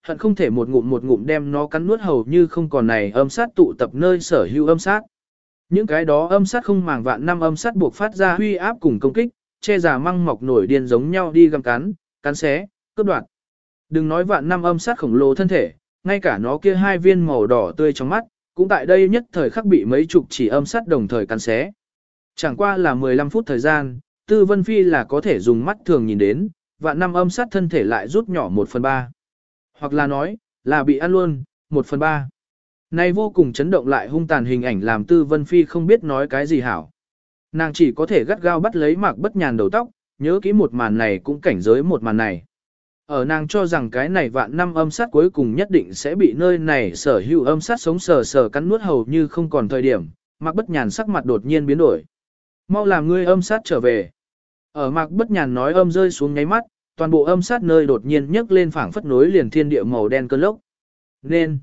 hận không thể một ngụm đem nó cắn nuốt hầu như không còn này âm sát tụ tập nơi sở hữu âm sát. Những cái đó âm sát không màng vạn năm âm sát buộc phát ra huy áp cùng công kích, che giả măng mọc nổi điên giống nhau đi găm cắn xé, cướp đoạt. Đừng nói vạn năm âm sát khổng lồ thân thể, ngay cả nó kia hai viên màu đỏ tươi trong mắt, cũng tại đây nhất thời khắc bị mấy chục chỉ âm sát đồng thời cắn xé. Chẳng qua là 15 phút thời gian, Tư Vân Phi là có thể dùng mắt thường nhìn đến, vạn năm âm sát thân thể lại rút nhỏ 1/3. Hoặc là nói, là bị ăn luôn, 1/3. Này vô cùng chấn động lại hung tàn hình ảnh làm Tư Vân Phi không biết nói cái gì hảo. Nàng chỉ có thể gắt gao bắt lấy Mạc Bất Nhàn đầu tóc, nhớ kỹ một màn này cũng cảnh giới một màn này. Ở nàng cho rằng cái này vạn năm âm sát cuối cùng nhất định sẽ bị nơi này sở hữu âm sát sống sờ sờ cắn nuốt hầu như không còn thời điểm, Mạc Bất Nhàn sắc mặt đột nhiên biến đổi. Mau làm ngươi âm sát trở về. Ở Mạc Bất Nhàn nói âm rơi xuống nháy mắt, toàn bộ âm sát nơi đột nhiên nhấc lên phảng phất nối liền thiên địa màu đen cơn lốc. Nên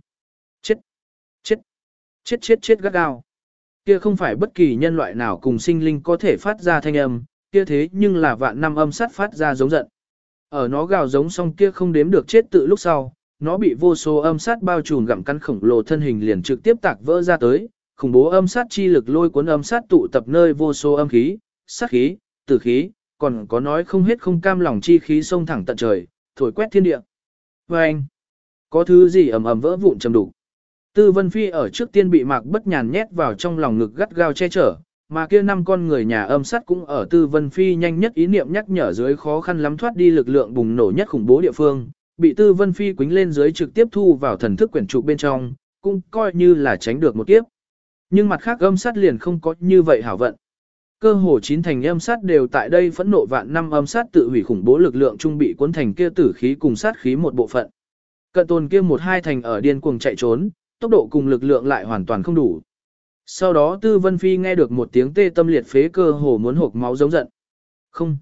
chết gắt gao. Kia không phải bất kỳ nhân loại nào cùng sinh linh có thể phát ra thanh âm, kia thế nhưng là vạn năm âm sát phát ra giống giận. Ở nó gào giống xong kia không đếm được chết tự lúc sau, nó bị vô số âm sát bao trùm gặm cắn khổng lồ thân hình liền trực tiếp tạc vỡ ra tới, khủng bố âm sát chi lực lôi cuốn âm sát tụ tập nơi vô số âm khí, sát khí, tử khí, còn có nói không hết không cam lòng chi khí xông thẳng tận trời, thổi quét thiên địa. Và anh, có thứ gì ầm ầm vỡ vụn trầm đủ. Tư Vân Phi ở trước tiên bị Mạc Bất Nhàn nhét vào trong lòng ngực gắt gao che chở, mà kia 5 con người nhà âm sát cũng ở Tư Vân Phi nhanh nhất ý niệm nhắc nhở dưới khó khăn lắm thoát đi lực lượng bùng nổ nhất khủng bố địa phương, bị Tư Vân Phi quính lên dưới trực tiếp thu vào thần thức quyển trụ bên trong, cũng coi như là tránh được một kiếp. Nhưng mặt khác âm sát liền không có như vậy hảo vận. Cơ hồ 9 thành âm sát đều tại đây phẫn nộ vạn năm âm sát tự hủy khủng bố lực lượng trung bị cuốn thành kia tử khí cùng sát khí một bộ phận. Cận tồn kia 1-2 thành ở điên cuồng chạy trốn, tốc độ cùng lực lượng lại hoàn toàn không đủ. Sau đó Tư Vân Phi nghe được một tiếng tê tâm liệt phế cơ hồ muốn hộc máu giống giận. Không.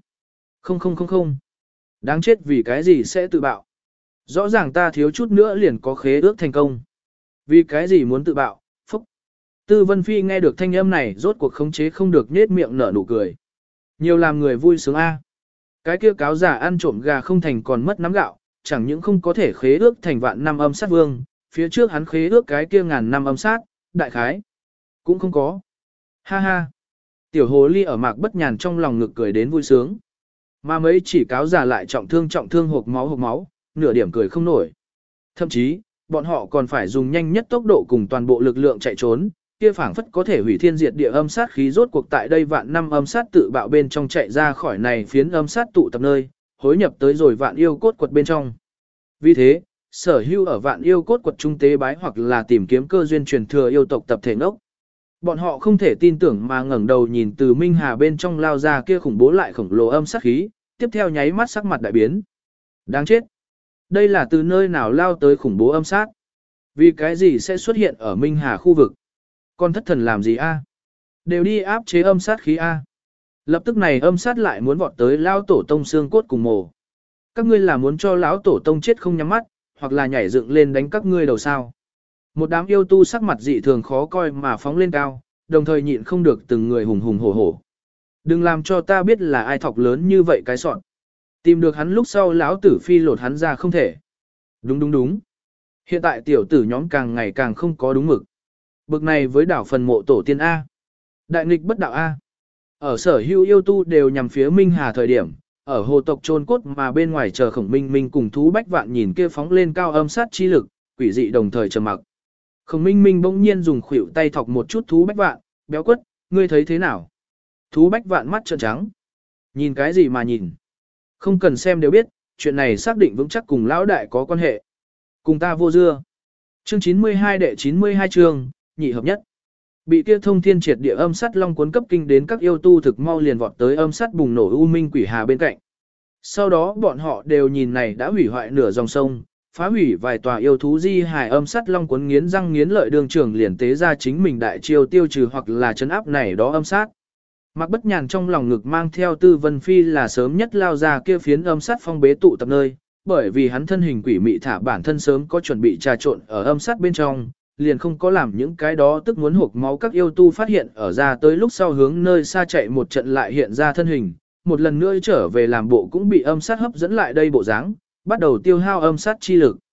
Đáng chết vì cái gì sẽ tự bạo. Rõ ràng ta thiếu chút nữa liền có khế ước thành công. Vì cái gì muốn tự bạo, phúc. Tư Vân Phi nghe được thanh âm này rốt cuộc khống chế không được nhết miệng nở nụ cười. Nhiều làm người vui sướng a. Cái kia cáo giả ăn trộm gà không thành còn mất nắm gạo, chẳng những không có thể khế ước thành vạn năm âm sát vương, phía trước hắn khế ước cái kia ngàn năm âm sát, đại khái. Cũng không có. Ha ha. Tiểu hồ ly ở Mạc Bất Nhàn trong lòng ngực cười đến vui sướng. Mà mấy chỉ cáo giả lại trọng thương hộc máu, nửa điểm cười không nổi. Thậm chí, bọn họ còn phải dùng nhanh nhất tốc độ cùng toàn bộ lực lượng chạy trốn, kia phảng phất có thể hủy thiên diệt địa âm sát khí rốt cuộc tại đây vạn năm âm sát tự bạo bên trong chạy ra khỏi này phiến âm sát tụ tập nơi, hối nhập tới rồi vạn yêu cốt quật bên trong. Vì thế, sở hữu ở vạn yêu cốt quật trung tế bái hoặc là tìm kiếm cơ duyên truyền thừa yêu tộc tập thể ngốc. Bọn họ không thể tin tưởng mà ngẩng đầu nhìn từ Minh Hà bên trong lao ra kia khủng bố lại khổng lồ âm sát khí, tiếp theo nháy mắt sắc mặt đại biến. Đáng chết! Đây là từ nơi nào lao tới khủng bố âm sát? Vì cái gì sẽ xuất hiện ở Minh Hà khu vực? Con thất thần làm gì a? Đều đi áp chế âm sát khí a. Lập tức này âm sát lại muốn vọt tới lao tổ tông xương cốt cùng mồ. Các ngươi là muốn cho lão tổ tông chết không nhắm mắt, hoặc là nhảy dựng lên đánh các ngươi đầu sao? Một đám yêu tu sắc mặt dị thường khó coi mà phóng lên cao, đồng thời nhịn không được từng người hùng hùng hổ hổ. Đừng làm cho ta biết là ai thọc lớn như vậy cái sọn. Tìm được hắn lúc sau lão tử phi lột hắn ra không thể. Đúng. Hiện tại tiểu tử nhóm càng ngày càng không có đúng mực. Bực này với đảo phần mộ tổ tiên A. Đại nghịch bất đạo A. Ở sở hữu yêu tu đều nhằm phía Minh Hà thời điểm, ở hồ tộc trôn cốt mà bên ngoài chờ Khổng Minh Minh cùng thú bách vạn nhìn kia phóng lên cao âm sát chi lực, quỷ dị đồng thời trầm mặc. Khổng Minh Minh bỗng nhiên dùng khuỷu tay thọc một chút thú bách vạn, béo quất, ngươi thấy thế nào? Thú bách vạn mắt trợn trắng. Nhìn cái gì mà nhìn? Không cần xem đều biết, chuyện này xác định vững chắc cùng lão đại có quan hệ. Cùng ta vô dưa. Chương 92 đệ 92 chương, nhị hợp nhất. Bị kia thông thiên triệt địa âm sát long cuốn cấp kinh đến các yêu tu thực mau liền vọt tới âm sát bùng nổ u minh quỷ hà bên cạnh. Sau đó bọn họ đều nhìn này đã hủy hoại nửa dòng sông, phá hủy vài tòa yêu thú di hài âm sát long cuốn nghiến răng nghiến lợi đường trường liền tế ra chính mình đại chiêu tiêu trừ hoặc là chấn áp này đó âm sát. Mạc Bất Nhàn trong lòng ngực mang theo Tư Vân Phi là sớm nhất lao ra kia phiến âm sát phong bế tụ tập nơi, bởi vì hắn thân hình quỷ mị thả bản thân sớm có chuẩn bị trà trộn ở âm sát bên trong, liền không có làm những cái đó tức muốn hộc máu các yêu tu phát hiện ở ra tới lúc sau hướng nơi xa chạy một trận lại hiện ra thân hình, một lần nữa trở về làm bộ cũng bị âm sát hấp dẫn lại đây bộ dáng, bắt đầu tiêu hao âm sát chi lực.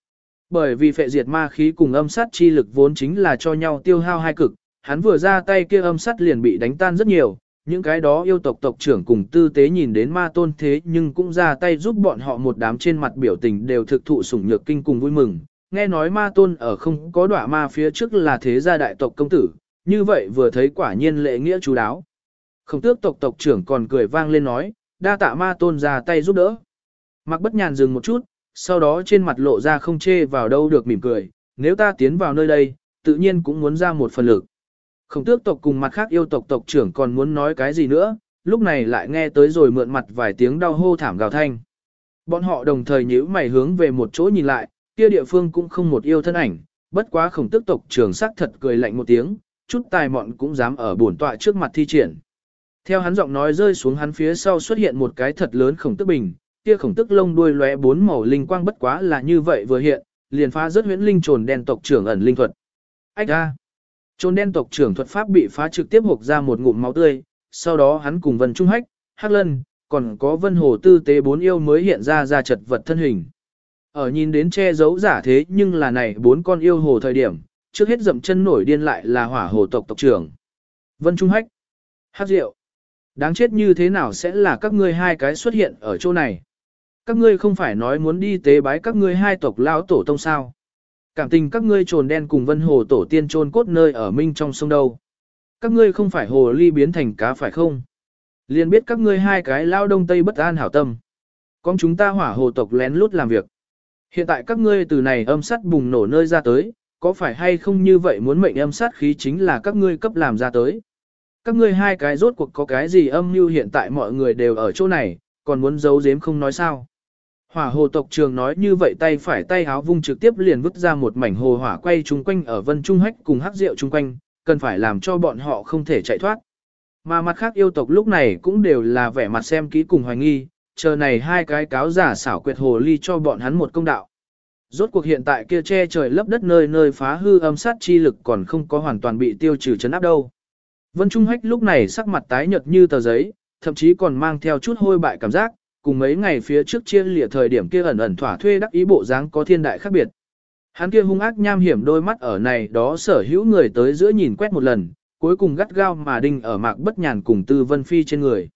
Bởi vì phệ diệt ma khí cùng âm sát chi lực vốn chính là cho nhau tiêu hao hai cực, hắn vừa ra tay kia âm sát liền bị đánh tan rất nhiều, những cái đó yêu tộc tộc trưởng cùng tư tế nhìn đến ma tôn thế nhưng cũng ra tay giúp bọn họ một đám trên mặt biểu tình đều thực thụ sủng nhược kinh cùng vui mừng, nghe nói ma tôn ở không có đọa ma phía trước là thế gia đại tộc công tử, như vậy vừa thấy quả nhiên lễ nghĩa chú đáo. Khổng tước tộc tộc trưởng còn cười vang lên nói, đa tạ ma tôn ra tay giúp đỡ. Mạc Bất Nhàn dừng một chút, sau đó trên mặt lộ ra không chê vào đâu được mỉm cười, nếu ta tiến vào nơi đây, tự nhiên cũng muốn ra một phần lực. Khổng tước tộc cùng mặt khác yêu tộc tộc trưởng còn muốn nói cái gì nữa, lúc này lại nghe tới rồi mượn mặt vài tiếng đau hô thảm gào thanh. Bọn họ đồng thời nhíu mày hướng về một chỗ nhìn lại, kia địa phương cũng không một yêu thân ảnh, bất quá khổng tước tộc trưởng sắc thật cười lạnh một tiếng, chút tài mọn cũng dám ở bổn tọa trước mặt thi triển. Theo hắn giọng nói rơi xuống hắn phía sau xuất hiện một cái thật lớn khổng tước bình, kia khổng tước lông đuôi lóe bốn màu linh quang bất quá là như vậy vừa hiện, liền phá rất huyễn linh trồn đen tộc trưởng ẩn linh thuật. Ách a! Trồn đen tộc trưởng thuật pháp bị phá trực tiếp hộc ra một ngụm máu tươi, sau đó hắn cùng Vân Trung Hách, Hắc Lân, còn có Vân Hồ Tư Tế bốn yêu mới hiện ra chật vật thân hình. Ở nhìn đến che giấu giả thế nhưng là này bốn con yêu hồ thời điểm, trước hết dậm chân nổi điên lại là hỏa hồ tộc tộc trưởng. Vân Trung Hách, Hắc Diệu. Đáng chết như thế nào sẽ là các ngươi hai cái xuất hiện ở chỗ này? Các ngươi không phải nói muốn đi tế bái các ngươi hai tộc lão tổ tông sao? Cảm tình các ngươi trồn đen cùng Vân Hồ tổ tiên trôn cốt nơi ở minh trong sông đâu? Các ngươi không phải hồ ly biến thành cá phải không? Liền biết các ngươi hai cái lao đông tây bất an hảo tâm. Con chúng ta hỏa hồ tộc lén lút làm việc. Hiện tại các ngươi từ này âm sát bùng nổ nơi ra tới, có phải hay không như vậy muốn mệnh âm sát khí chính là các ngươi cấp làm ra tới? Các ngươi hai cái rốt cuộc có cái gì âm mưu hiện tại mọi người đều ở chỗ này, còn muốn giấu giếm không nói sao? Hỏa hồ tộc trường nói như vậy tay phải tay háo vung trực tiếp liền vứt ra một mảnh hồ hỏa quay chung quanh ở Vân Trung Hách cùng Hắc Diệu chung quanh, cần phải làm cho bọn họ không thể chạy thoát. Mà mặt khác yêu tộc lúc này cũng đều là vẻ mặt xem kỹ cùng hoài nghi, chờ này hai cái cáo giả xảo quyệt hồ ly cho bọn hắn một công đạo. Rốt cuộc hiện tại kia che trời lấp đất nơi nơi phá hư âm sát chi lực còn không có hoàn toàn bị tiêu trừ chấn áp đâu. Vân Trung Hách lúc này sắc mặt tái nhợt như tờ giấy, thậm chí còn mang theo chút hôi bại cảm giác, cùng mấy ngày phía trước chia lìa thời điểm kia ẩn ẩn thỏa thuê đắc ý bộ dáng có thiên đại khác biệt. Hắn kia hung ác nham hiểm đôi mắt ở này đó sở hữu người tới giữa nhìn quét một lần, cuối cùng gắt gao mà đinh ở Mạc Bất Nhàn cùng Tư Vân Phi trên người.